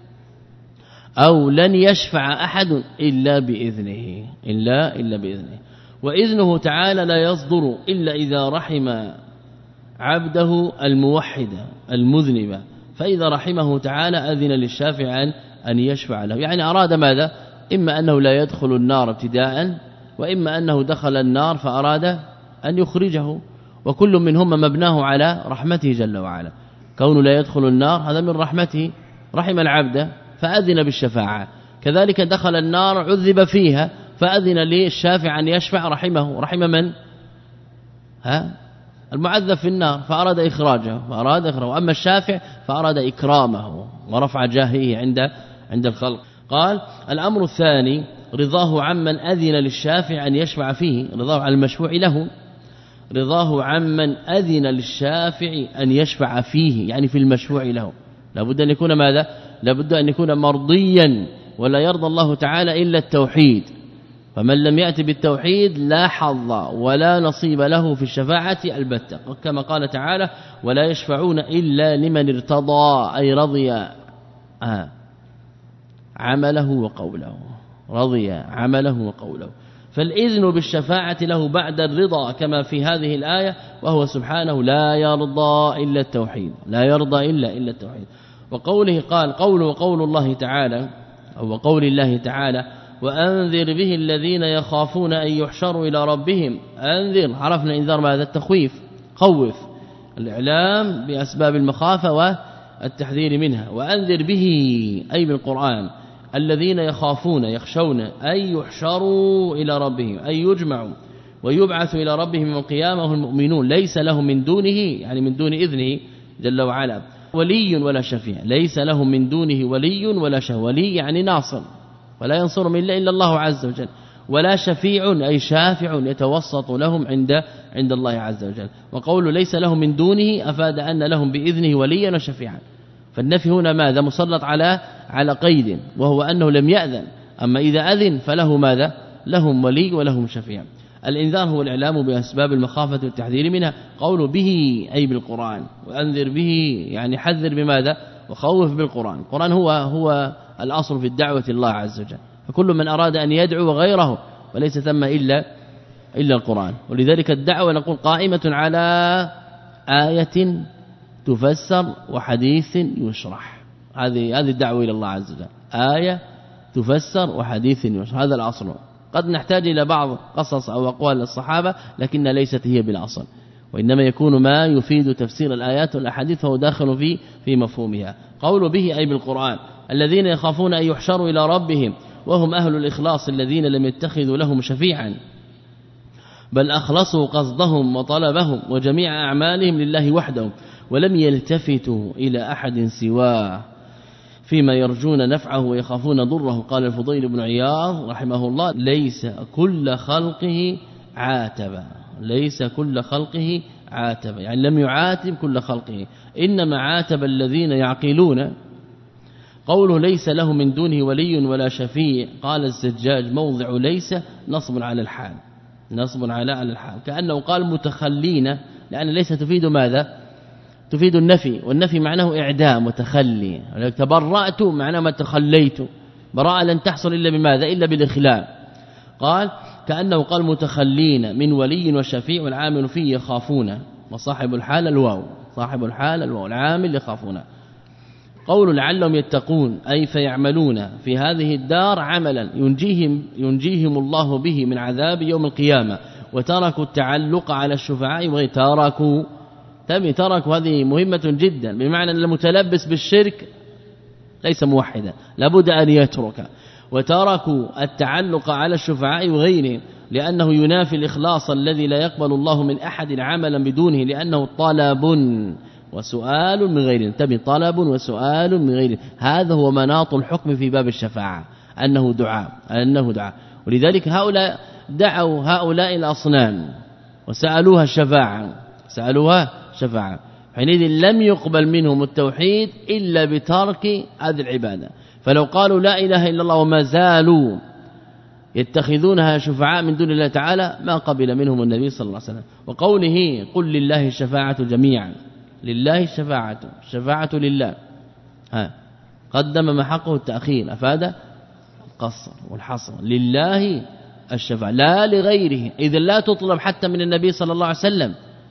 أو لن يشفع أحد إلا بإذنه إلا إلا بإذنه. وإذنه تعالى لا يصدر إلا إذا رحم عبده الموحد المذنب، فإذا رحمه تعالى أذن للشافع أن يشفع له. يعني أراد ماذا؟ إما أنه لا يدخل النار ابتداء، وإما أنه دخل النار فأراد أن يخرجه، وكل منهما مبناه على رحمته جل وعلا. كونه لا يدخل النار هذا من رحمته، رحم العبد فأذن بالشفاعة. كذلك دخل النار عذب فيها فأذن للشافع أن يشفع، رحمه رحم من؟ ها المعذب في النار فأراد إخراجه فأراد إخراجه، أما الشافع فأراد إكرامه ورفع جاهه عند عند الخلق. قال الأمر الثاني رضاه عمن أذن للشافع أن يشفع فيه، رضاه عن المشفوع له، رضاه عمن أذن للشافع أن يشفع فيه، يعني في المشفوع له. لابد أن يكون ماذا؟ لابد أن يكون مرضيا، ولا يرضى الله تعالى إلا التوحيد، فمن لم يأتي بالتوحيد لا حظ ولا نصيب له في الشفاعة البتة، كما قال تعالى ولا يشفعون إلا لمن ارتضى، أي رضي آه عمله وقوله، رضي عمله وقوله. فالإذن بالشفاعة له بعد الرضا كما في هذه الآية، وهو سبحانه لا يرضى إلا التوحيد، لا يرضى إلا إلا التوحيد. وقوله قال قوله قول الله تعالى أو قول الله تعالى وأنذر به الذين يخافون أن يحشروا إلى ربهم. أنذر، عرفنا انذار ماذا؟ التخويف، خوف، الإعلام بأسباب المخافة والتحذير منها. وأنذر به أي بالقرآن الذين يخافون يخشون أن يحشروا إلى ربهم، أي يجمعوا ويبعثوا إلى ربهم يوم القيامة هم المؤمنون، ليس لهم من دونه يعني من دون إذنه جل وعلا ولي ولا شفيع، ليس لهم من دونه ولي ولا شفيع، ولي يعني ناصر ولا ينصرهم إلا إلا الله عز وجل، ولا شفيع أي شافع يتوسط لهم عند عند الله عز وجل. وقول ليس لهم من دونه أفاد أن لهم بإذنه وليا وشفيعا، فالنفي هنا ماذا؟ مسلط على على قيد، وهو أنه لم يأذن، أما إذا أذن فله ماذا؟ لهم ولي ولهم شفيع. الإنذار هو الإعلام بأسباب المخافة والتحذير منها. قول به أي بالقرآن، وأنذر به يعني حذر بماذا؟ وخوف بالقرآن. القرآن هو هو الأصل في الدعوة الله عز وجل، فكل من أراد أن يدعو غيره وليس ثم إلا إلا القرآن. ولذلك الدعوة نقول قائمة على آية تفسر وحديث يشرح، هذه هذه الدعوة إلى الله عز وجل، آية تفسر وحديث يشرح، هذا الأصل. قد نحتاج إلى بعض قصص أو أقوال الصحابة لكنها ليست هي بالأصل، وإنما يكون ما يفيد تفسير الآيات والأحاديث فهو داخل في في مفهومها. قول به أي بالقرآن الذين يخافون أن يحشروا إلى ربهم وهم أهل الإخلاص الذين لم يتخذوا لهم شفيعا بل أخلصوا قصدهم وطلبهم وجميع أعمالهم لله وحده ولم يلتفتوا إلى أحد سواه فيما يرجون نفعه ويخافون ضره. قال الفضيل بن عياض رحمه الله ليس كل خلقه عاتب، ليس كل خلقه عاتب يعني لم يعاتب كل خلقه، إنما عاتب الذين يعقلون. قوله ليس له من دونه ولي ولا شفيع، قال الزجاج موضع ليس نصب على الحال، نصب على على الحال، كأنه قال متخلين، لأن ليس تفيد ماذا؟ تفيد النفي، والنفي معناه إعدام وتخلي. تبرأت معناه ما تخليت، براءة لن تحصل إلا بماذا؟ إلا بالإخلاء. قال كأنه قال متخلين من ولي وشفيع، والعامل فيه يخافون، وصاحب الحال الواو، صاحب الحال الواو، العامل يخافون. قول لعلهم يتقون أي فيعملون في هذه الدار عملا ينجيهم ينجيهم الله به من عذاب يوم القيامة، وتركوا التعلق على الشفعاء وغير تركوا تمي تركوا هذه مهمة جدا، بمعنى أن المتلبس بالشرك ليس موحدا لابد أن يترك، وتركوا التعلق على الشفعاء وغيرهم لأنه ينافي الإخلاص الذي لا يقبل الله من أحد عملا بدونه، لأنه طلب وسؤال من غيره، تبي طلب وسؤال من غيره، هذا هو مناط الحكم في باب الشفاعة، أنه دعاء أنه دعاء. ولذلك هؤلاء دعوا هؤلاء الأصنام وسألوها الشفاعة، سألوها شفاعة، حينئذ لم يقبل منهم التوحيد إلا بترك هذه العبادة. فلو قالوا لا إله إلا الله وما زالوا يتخذونها شفعاء من دون الله تعالى ما قبل منهم النبي صلى الله عليه وسلم. وقوله قل لله الشفاعة جميعا، لله الشفاعة، الشفاعة لله، ها قدم ما حقه التأخير أفاد القصر والحصر، لله الشفاعة لا لغيره، إذا لا تطلب حتى من النبي صلى الله عليه وسلم،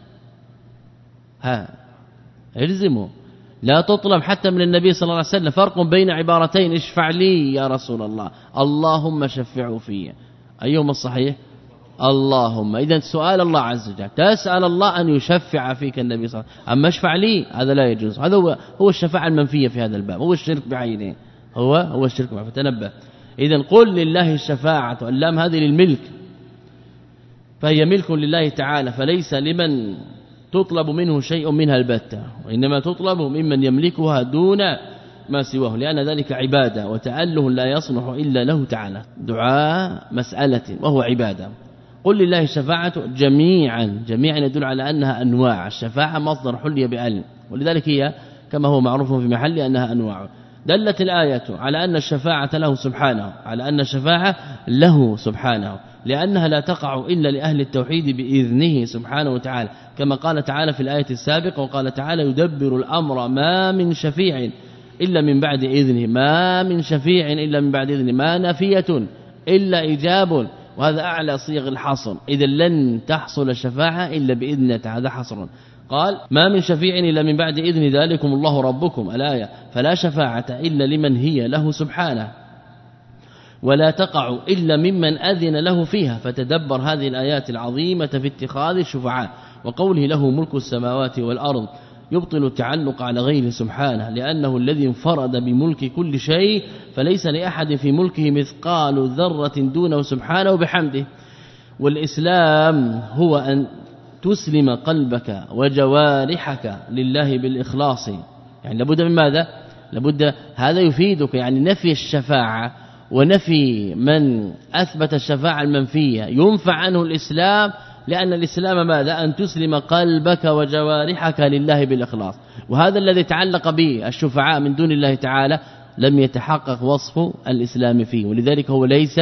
ها الزموا لا تطلب حتى من النبي صلى الله عليه وسلم. فرق بين عبارتين اشفع لي يا رسول الله، اللهم شفعوا في، أيهما الصحيح؟ اللهم. إذن سؤال الله عز وجل، تسأل الله أن يشفع فيك النبي صلى الله عليه وسلم، أما اشفع لي هذا لا يجوز، هذا هو هو الشفاعة المنفية في هذا الباب، هو الشرك بعينه، هو هو الشرك بعينه. فتنبه. إذن قل لله الشفاعة، اللام هذه للملك، فهي ملك لله تعالى، فليس لمن تطلب منه شيء منها البتة، وإنما تطلب ممن يملكها دون ما سواه، لأن ذلك عبادة وتأله لا يصلح إلا له تعالى، دعاء مسألة وهو عبادة. قل لله الشفاعة جميعا، جميعا يدل على أنها أنواع، الشفاعة مصدر حلي بأل، ولذلك هي كما هو معروف في محل أنها أنواع. دلت الآية على أن الشفاعة له سبحانه، على أن الشفاعة له سبحانه، لأنها لا تقع إلا لأهل التوحيد بإذنه سبحانه وتعالى، كما قال تعالى في الآية السابقة، وقال تعالى يدبر الأمر ما من شفيع إلا من بعد إذنه، ما من شفيع إلا من بعد إذنه، ما نافية إلا إجاب، وهذا أعلى صيغ الحصر، إذا لن تحصل الشفاعة إلا بإذنه، هذا حصر. قال ما من شفيع إلا من بعد إذن ذلكم الله ربكم، الآية، فلا شفاعة إلا لمن هي له سبحانه. ولا تقع إلا ممن أذن له فيها. فتدبر هذه الآيات العظيمة في اتخاذ الشفعاء. وقوله له ملك السماوات والأرض يبطل التعلق على غيره سبحانه، لأنه الذي انفرد بملك كل شيء، فليس لأحد في ملكه مثقال ذرة دونه سبحانه بحمده. والإسلام هو أن تسلم قلبك وجوارحك لله بالإخلاص. يعني لابد من ماذا؟ لابد هذا يفيدك يعني نفي الشفاعة ونفي من أثبت الشفاعة المنفية ينفع عنه الإسلام، لأن الإسلام ماذا؟ أن تسلم قلبك وجوارحك لله بالإخلاص. وهذا الذي تعلق به الشفعاء من دون الله تعالى لم يتحقق وصف الإسلام فيه، ولذلك هو ليس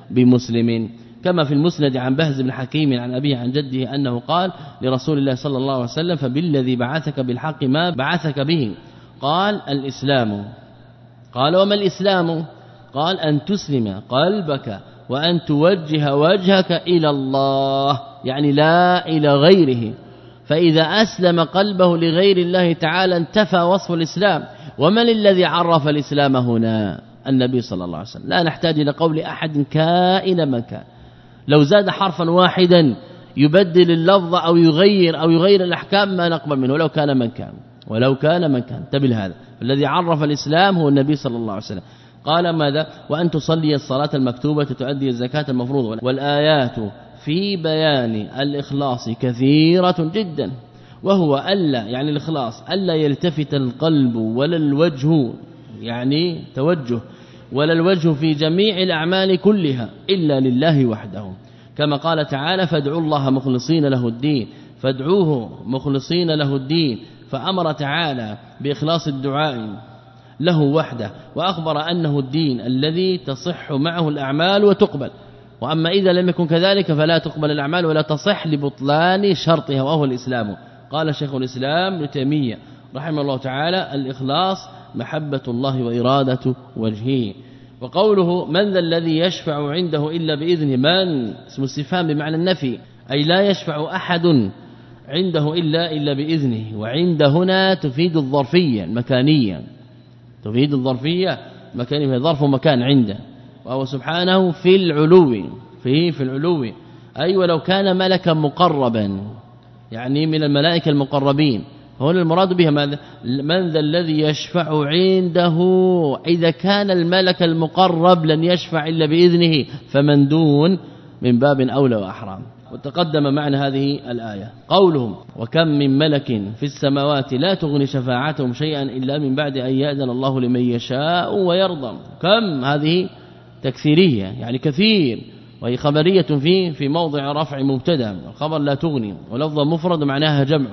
بمسلم. كما في المسند عن بهز بن حكيم عن أبيه عن جده أنه قال لرسول الله صلى الله عليه وسلم: فبالذي بعثك بالحق ما بعثك به؟ قال: الإسلام. قال: وما الإسلام؟ قال: أن تسلم قلبك وأن توجه وجهك إلى الله، يعني لا إلى غيره. فإذا أسلم قلبه لغير الله تعالى انتفى وصف الإسلام. ومن الذي عرف الإسلام هنا؟ النبي صلى الله عليه وسلم. لا نحتاج إلى قول أحد كائن من كان. لو زاد حرفا واحدا يبدل اللفظ أو يغير أو يغير الأحكام ما نقبل منه ولو كان من كان ولو كان من كان انتبه هذا. الذي عرف الإسلام هو النبي صلى الله عليه وسلم. قال ماذا؟ وأن تصلي الصلاة المكتوبة تؤدي الزكاة المفروضة. والآيات في بيان الإخلاص كثيرة جدا، وهو ألا يعني الإخلاص ألا يلتفت القلب ولا الوجه يعني توجه ولا الوجه في جميع الأعمال كلها إلا لله وحده، كما قال تعالى: فادعوا الله مخلصين له الدين، فادعوه مخلصين له الدين. فأمر تعالى بإخلاص الدعاء له وحده، وأخبر أنه الدين الذي تصح معه الأعمال وتقبل. وأما إذا لم يكن كذلك فلا تقبل الأعمال ولا تصح لبطلان شرطها وهو الإسلام. قال شيخ الإسلام ابن تيمية رحمه الله تعالى: الإخلاص محبة الله وإرادة وجهه. وقوله: من ذا الذي يشفع عنده إلا بإذنه؟ من اسم استفهام بمعنى النفي، أي لا يشفع أحد عنده إلا إلا بإذنه. وعند هنا تفيد الظرفية المكانية، تفيد الظرفية مكانية، ظرف مكان عنده، وهو سبحانه في العلو، فيه في العلو، أي ولو كان ملكا مقربا يعني من الملائكة المقربين. هنا المراد بها ماذا؟ من ذا الذي يشفع عنده؟ إذا كان الملك المقرب لن يشفع إلا بإذنه، فمن دون من باب أولى وأحرام. وتقدم معنى هذه الآية قولهم: وكم من ملك في السماوات لا تغني شفاعتهم شيئا إلا من بعد أن يأذن الله لمن يشاء ويرضى. كم هذه تكثيرية يعني كثير، وهي خبرية في في موضع رفع مبتدا، الخبر لا تغني، ولفظ مفرد معناها جمع.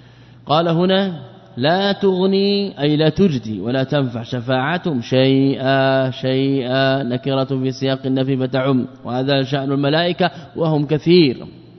قال هنا: لا تغني أي لا تجدي ولا تنفع شفاعتهم شيئا، شيئا نكرة في سياق النفي فتعم، وهذا شأن الملائكة وهم كثير،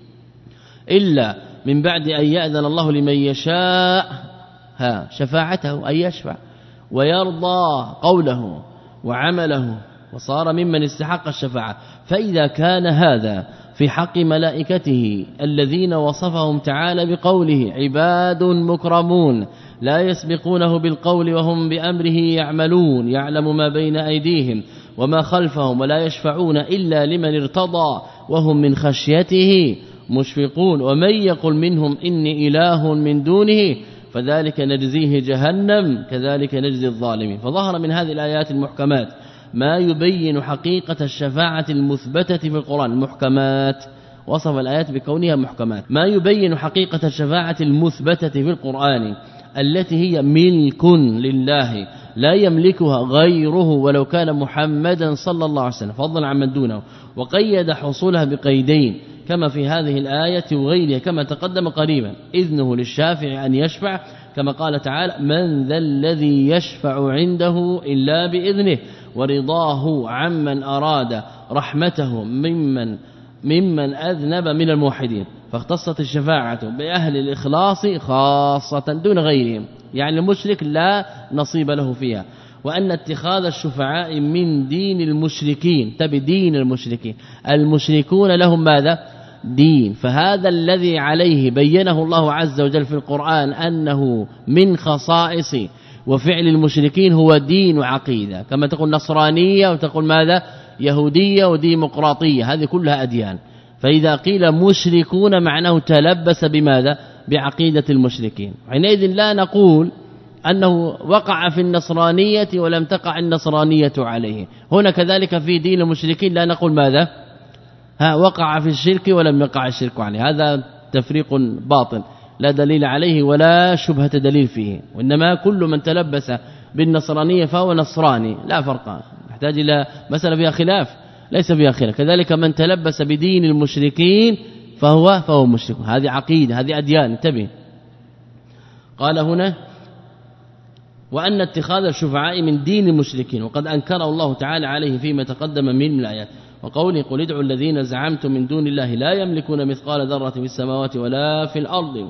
إلا من بعد أن يأذن الله لمن يشاء ها شفاعته أي يشفع، ويرضى قوله وعمله، وصار ممن استحق الشفاعة. فإذا كان هذا في حق ملائكته الذين وصفهم تعالى بقوله: عباد مكرمون لا يسبقونه بالقول وهم بأمره يعملون، يعلم ما بين أيديهم وما خلفهم، ولا يشفعون إلا لمن ارتضى وهم من خشيته مشفقون، ومن يقل منهم إني إله من دونه فذلك نجزيه جهنم كذلك نجزي الظالمين. فظهر من هذه الآيات المحكمات ما يبين حقيقة الشفاعة المثبتة في القرآن. المحكمات وصف الآيات بكونها محكمات، ما يبين حقيقة الشفاعة المثبتة في القرآن التي هي ملك لله لا يملكها غيره ولو كان محمدا صلى الله عليه وسلم فضلا عن من دونه. وقيد حصولها بقيدين كما في هذه الآية وغيرها كما تقدم قريبا: إذنه للشافع أن يشفع، كما قال تعالى: من ذا الذي يشفع عنده إلا بإذنه، ورضاه عمن أراد رحمته ممن ممن أذنب من الموحدين. فاختصت الشفاعة بأهل الإخلاص خاصة دون غيرهم، يعني المشرك لا نصيب له فيها. وأن اتخاذ الشفعاء من دين المشركين، تبي دين المشركين، المشركون لهم ماذا؟ دين. فهذا الذي عليه بينه الله عز وجل في القرآن أنه من خصائص وفعل المشركين هو دين وعقيدة، كما تقول نصرانية وتقول ماذا؟ يهودية وديمقراطية، هذه كلها أديان. فإذا قيل مشركون معناه تلبس بماذا؟ بعقيدة المشركين. حينئذ لا نقول أنه وقع في النصرانية ولم تقع النصرانية عليه. هنا كذلك في دين المشركين لا نقول ماذا؟ ها وقع في الشرك ولم يقع الشرك عليه. هذا تفريق باطل لا دليل عليه ولا شبهة دليل فيه، وإنما كل من تلبس بالنصرانية فهو نصراني لا فرق، يحتاج إلى مسألة فيها خلاف ليس فيها خلاف. كذلك من تلبس بدين المشركين فهو فهو مشرك. هذه عقيدة، هذه أديان. انتبه. قال هنا وأن اتخاذ الشفعاء من دين المشركين، وقد أنكره الله تعالى عليه فيما تقدم من الآيات. وقوله قل ادعوا الذين زعمتم من دون الله لا يملكون مثقال ذرة في السماوات ولا في الأرض.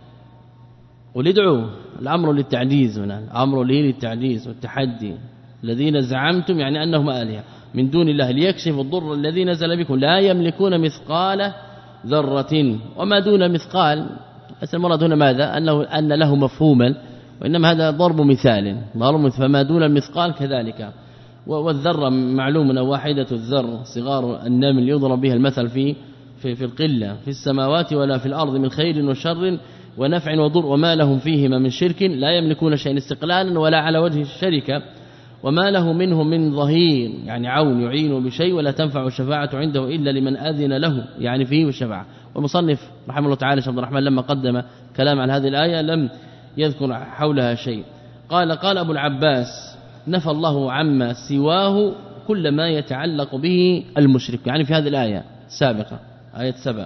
قل ادعوا، الأمر للتعجيز هنا، الأمر لي للتعجيز والتحدي. الذين زعمتم يعني أنهم آلهة من دون الله ليكشف الضر الذي نزل بكم لا يملكون مثقال ذرة. وما دون مثقال المراد هنا ماذا؟ أنه أن له مفهوما، وإنما هذا ضرب مثال، ضرب فما دون المثقال كذلك. والذرة معلوم واحدة الذر صغار النمل يضرب بها المثل في في في القلة في السماوات ولا في الأرض من خير وشر ونفع وضر وما لهم فيهما من شرك لا يملكون شيئا استقلالا ولا على وجه الشركة وما له منهم من ظهير يعني عون يعين بشيء ولا تنفع الشفاعة عنده إلا لمن أذن له يعني فيه الشفاعة. والمصنف رحمه الله تعالى عبد الرحمن لما قدم كلام عن هذه الآية لم يذكر حولها شيء. قال قال أبو العباس نفى الله عما سواه كل ما يتعلق به المشرك، يعني في هذه الآية السابقة آية سبع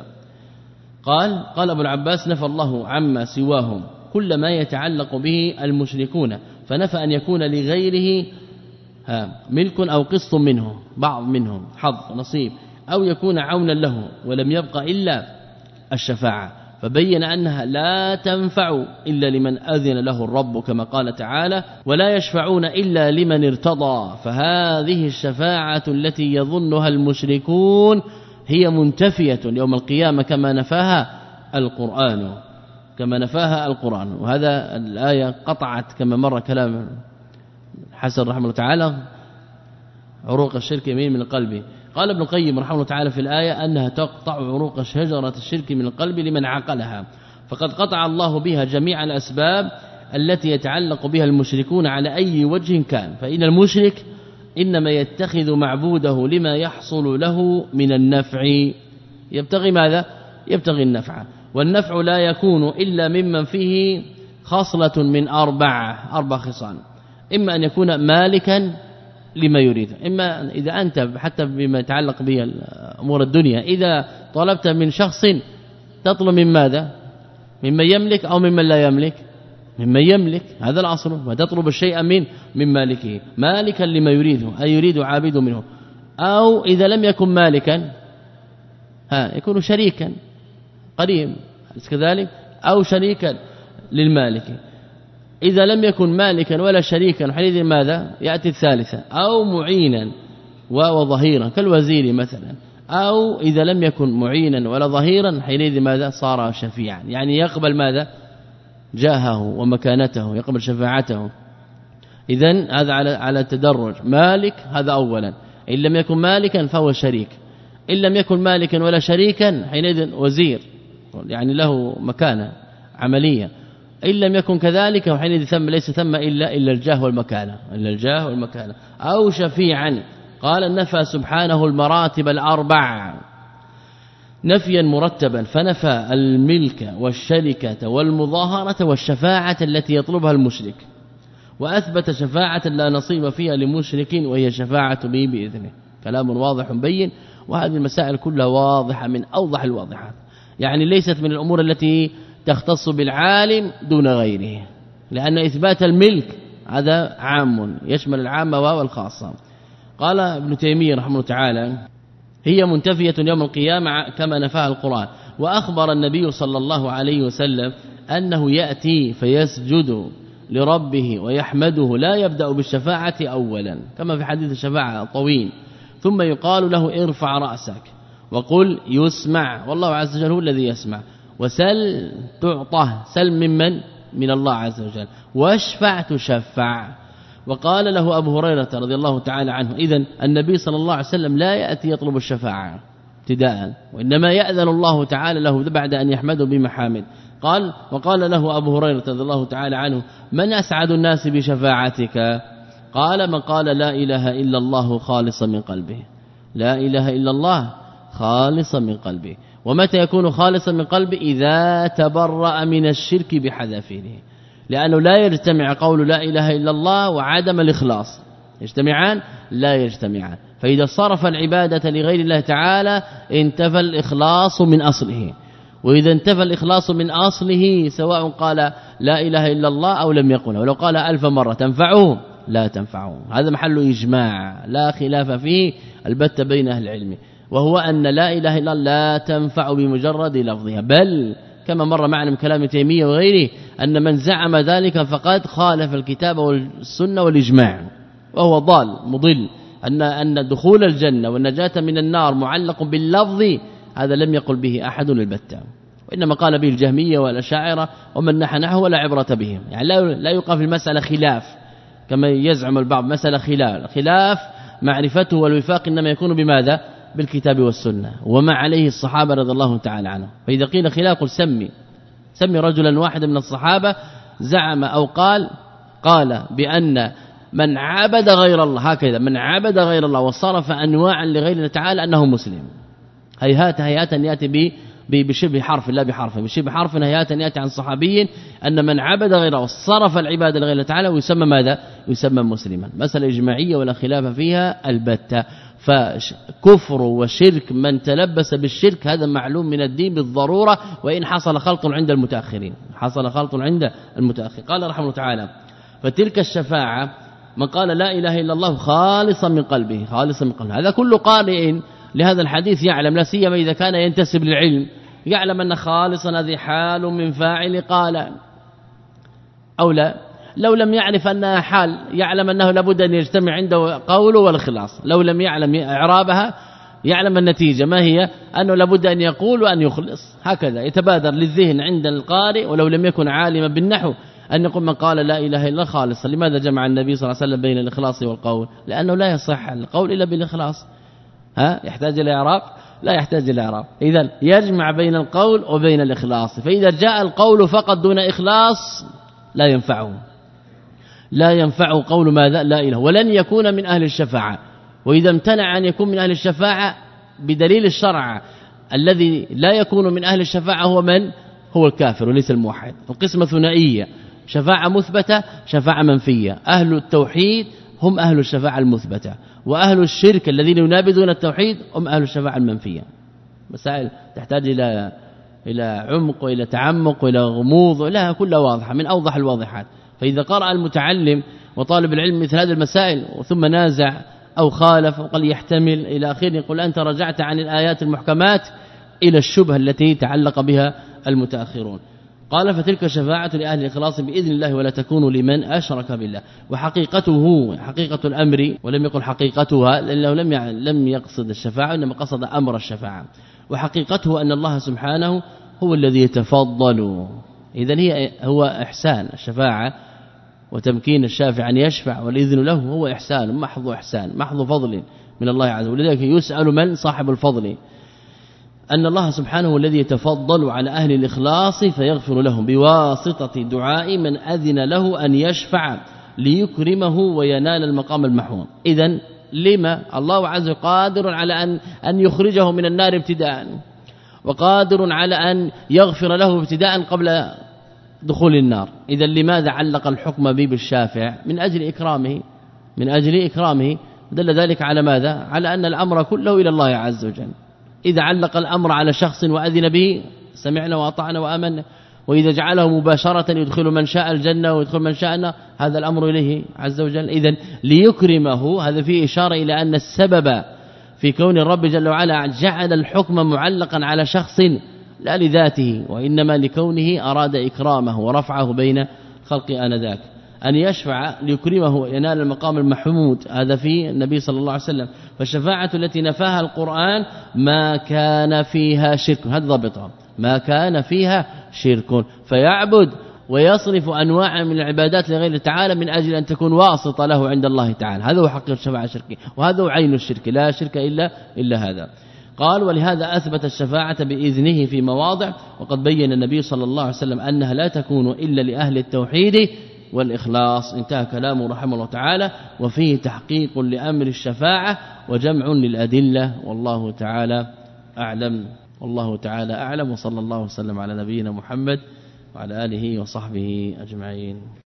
قال قال أبو العباس نفى الله عما سواه كل ما يتعلق به المشركون، فنفى أن يكون لغيره ها ملك أو قسط منه بعض منهم حظ نصيب أو يكون عونا له، ولم يبق إلا الشفاعة، فبين أنها لا تنفع إلا لمن أذن له الرب كما قال تعالى ولا يشفعون إلا لمن ارتضى. فهذه الشفاعة التي يظنها المشركون هي منتفية يوم القيامة كما نفاها القرآن كما نفاها القرآن. وهذا الآية قطعت كما مر كلام حسن رحمه الله تعالى عروق الشرك يمين من القلب. قال ابن القيم رحمه الله تعالى في الآية أنها تقطع عروق شجرة الشرك من القلب لمن عقلها، فقد قطع الله بها جميع الأسباب التي يتعلق بها المشركون على أي وجه كان. فإن المشرك إنما يتخذ معبوده لما يحصل له من النفع، يبتغي ماذا؟ يبتغي النفع، والنفع لا يكون إلا ممن فيه خصلة من أربع أربع خصال، إما أن يكون مالكا لما يريد، إما إذا أنت حتى بما يتعلق به أمور الدنيا إذا طلبت من شخص تطلب من ماذا؟ ممن يملك أو ممن لا يملك؟ ممن يملك، هذا الأصل، وتطلب الشيء من من مالكه مالكا لما يريده أي يريد عابد منه، أو إذا لم يكن مالكا ها يكون شريكا قريب كذلك أو شريكا للمالك. إذا لم يكن مالكا ولا شريكا حينئذ ماذا؟ يأتي الثالثة أو معينا وظهيرا كالوزير مثلا، أو إذا لم يكن معينا ولا ظهيرا حينئذ ماذا؟ صار شفيعا، يعني يقبل ماذا؟ جاهه ومكانته، يقبل شفاعته. إذن هذا على على التدرج. مالك هذا أولا، إن لم يكن مالكا فهو شريك، إن لم يكن مالكا ولا شريكا حينئذ وزير يعني له مكانة عملية، إن لم يكن كذلك وحينئذ ثم ليس ثم إلا إلا الجاه والمكانة إلا الجاه والمكانة أو شفيعا. قال نفى سبحانه المراتب الأربع نفيا مرتبا، فنفى الملك والشركة والمظاهرة والشفاعة التي يطلبها المشرك، وأثبت شفاعة لا نصيب فيها لمشرك وهي شفاعة به بإذنه. كلام واضح بين، وهذه المسائل كلها واضحة من أوضح الواضحات، يعني ليست من الأمور التي تختص بالعالم دون غيره، لأن إثبات الملك هذا عام يشمل العامة والخاصة. قال ابن تيمية رحمه الله تعالى هي منتفية يوم القيامة كما نفاها القرآن. وأخبر النبي صلى الله عليه وسلم أنه يأتي فيسجد لربه ويحمده لا يبدأ بالشفاعة أولا كما في حديث الشفاعة الطويل، ثم يقال له ارفع رأسك وقل يسمع، والله عز وجل هو الذي يسمع، وسل تعطى، سل ممن؟ من الله عز وجل، واشفع تشفع، وقال له أبو هريرة رضي الله تعالى عنه إذن النبي صلى الله عليه وسلم لا يأتي يطلب الشفاعة ابتداء، وإنما يأذن الله تعالى له بعد أن يحمده بمحامد. قال وقال له أبو هريرة رضي الله تعالى عنه من أسعد الناس بشفاعتك؟ قال من قال لا إله إلا الله خالصا من قلبه. لا إله إلا الله خالصا من قلبه. ومتى يكون خالصا من قلبه؟ إذا تبرأ من الشرك بحذافيره، لأنه لا يجتمع قول لا إله إلا الله وعدم الإخلاص، يجتمعان؟ لا يجتمعان. فإذا صرف العبادة لغير الله تعالى انتفى الإخلاص من أصله، وإذا انتفى الإخلاص من أصله سواء قال لا إله إلا الله أو لم يقل، ولو قال ألف مرة تنفعه؟ لا تنفعه. هذا محل إجماع لا خلاف فيه البت بين أهل العلم، وهو أن لا إله إلا الله لا تنفع بمجرد لفظها، بل كما مر معنا من كلام تيمية وغيره أن من زعم ذلك فقد خالف الكتاب والسنة والإجماع وهو ضال مضل. أن أن دخول الجنة والنجاة من النار معلق باللفظ هذا لم يقل به أحد البتة، وإنما قال به الجهمية والأشاعرة ومن نحى نحو ولا عبرة بهم. يعني لا لا يقع في المسألة خلاف كما يزعم البعض، مسألة خلاف خلاف معرفته والوفاق إنما يكون بماذا؟ بالكتاب والسنة وما عليه الصحابة رضي الله تعالى عنهم. فإذا قيل خلاف قل سمي سمي رجلا واحدا من الصحابة زعم أو قال قال بأن من عبد غير الله، هكذا من عبد غير الله وصرف أنواعا لغير الله تعالى أنه مسلم. هيهات هيهات يأتي بشبه حرف لا بحرف، بشبه حرف هيهات يأتي عن صحابي أن من عبد غير الله وصرف العبادة لغير الله تعالى ويسمى ماذا؟ يسمى مسلما. مسألة إجماعية ولا خلاف فيها البتة. فكفر وشرك من تلبس بالشرك هذا معلوم من الدين بالضرورة، وإن حصل خلط عند المتأخرين، حصل خلط عند المتأخر. قال رحمه الله تعالى فتلك الشفاعة من قال لا إله إلا الله خالصا من قلبه، خالصا من قلبه. هذا كل قارئ لهذا الحديث يعلم، لا سيما إذا كان ينتسب للعلم، يعلم أن خالصا هذه حال من فاعل قال أو لا. لو لم يعرف أنها حال يعلم أنه لابد أن يجتمع عنده قوله والخلاص. لو لم يعلم إعرابها يعلم النتيجة ما هي؟ أنه لابد أن يقول وأن يخلص. هكذا يتبادر للذهن عند القارئ ولو لم يكن عالما بالنحو أن يقول من قال لا إله إلا الله خالصا. لماذا جمع النبي صلى الله عليه وسلم بين الإخلاص والقول؟ لأنه لا يصح القول إلا بالإخلاص. ها يحتاج إلى إعراب؟ لا يحتاج إلى إعراب. إذن يجمع بين القول وبين الإخلاص. فإذا جاء القول فقط دون إخلاص لا ينفعه، لا ينفع قول ماذا؟ لا إله، ولن يكون من أهل الشفاعة. وإذا امتنع أن يكون من أهل الشفاعة بدليل الشرع الذي لا يكون من أهل الشفاعة هو من؟ هو الكافر وليس الموحد. القسمة ثنائية، شفاعة مثبتة شفاعة منفية. أهل التوحيد هم أهل الشفاعة المثبتة، وأهل الشرك الذين ينابذون التوحيد هم أهل الشفاعة المنفية. مسائل تحتاج إلى إلى عمق وإلى تعمق وإلى غموض، لها كلها واضحة من أوضح الواضحات. فإذا قرأ المتعلم وطالب العلم مثل هذه المسائل ثم نازع أو خالف وقال يحتمل إلى آخره، يقول أنت رجعت عن الآيات المحكمات إلى الشبهة التي تعلق بها المتأخرون. قال فتلك شفاعة لأهل الإخلاص بإذن الله ولا تكون لمن أشرك بالله. وحقيقته حقيقة الأمر، ولم يقل حقيقتها لأنه لم لم يقصد الشفاعة إنما قصد أمر الشفاعة. وحقيقته أن الله سبحانه هو الذي يتفضل. إذن هي هو إحسان الشفاعة وتمكين الشافع أن يشفع والإذن له هو إحسان محض إحسان محض فضل من الله عز وجل. ولذلك يسأل من صاحب الفضل أن الله سبحانه هو الذي يتفضل على أهل الإخلاص فيغفر لهم بواسطة دعاء من أذن له أن يشفع ليكرمه وينال المقام المحمود. إذن لما الله عز وجل قادر على أن أن يخرجه من النار ابتداء، وقادر على أن يغفر له ابتداء قبل دخول النار. إذن لماذا علق الحكم به بالشافع؟ من أجل إكرامه، من أجل إكرامه. دل ذلك على ماذا؟ على أن الأمر كله إلى الله عز وجل. إذا علق الأمر على شخص وأذن به سمعنا وأطعنا وآمنا، وإذا جعله مباشرة يدخل من شاء الجنة ويدخل من شاء النار، هذا الأمر إليه عز وجل. إذن ليكرمه هذا فيه إشارة إلى أن السبب في كون الرب جل وعلا جعل الحكم معلقا على شخص لا لذاته، وإنما لكونه أراد إكرامه ورفعه بين خلق آنذاك، أن يشفع ليكرمه وينال المقام المحمود. هذا في النبي صلى الله عليه وسلم. فالشفاعة التي نفاها القرآن ما كان فيها شرك، هذا ضبطها، ما كان فيها شرك. فيعبد ويصرف انواع من العبادات لغير تعالى من أجل أن تكون واسطه له عند الله تعالى. هذا هو حق الشفاعه الشركيه، وهذا هو عين الشرك، لا شرك الا الا هذا. قال ولهذا أثبت الشفاعة بإذنه في مواضع، وقد بين النبي صلى الله عليه وسلم أنها لا تكون إلا لأهل التوحيد والإخلاص. انتهى كلامه رحمه الله تعالى. وفيه تحقيق لأمر الشفاعة وجمع للأدلة، والله تعالى أعلم. والله تعالى أعلم، وصلى الله وسلم على نبينا محمد وعلى آله وصحبه أجمعين.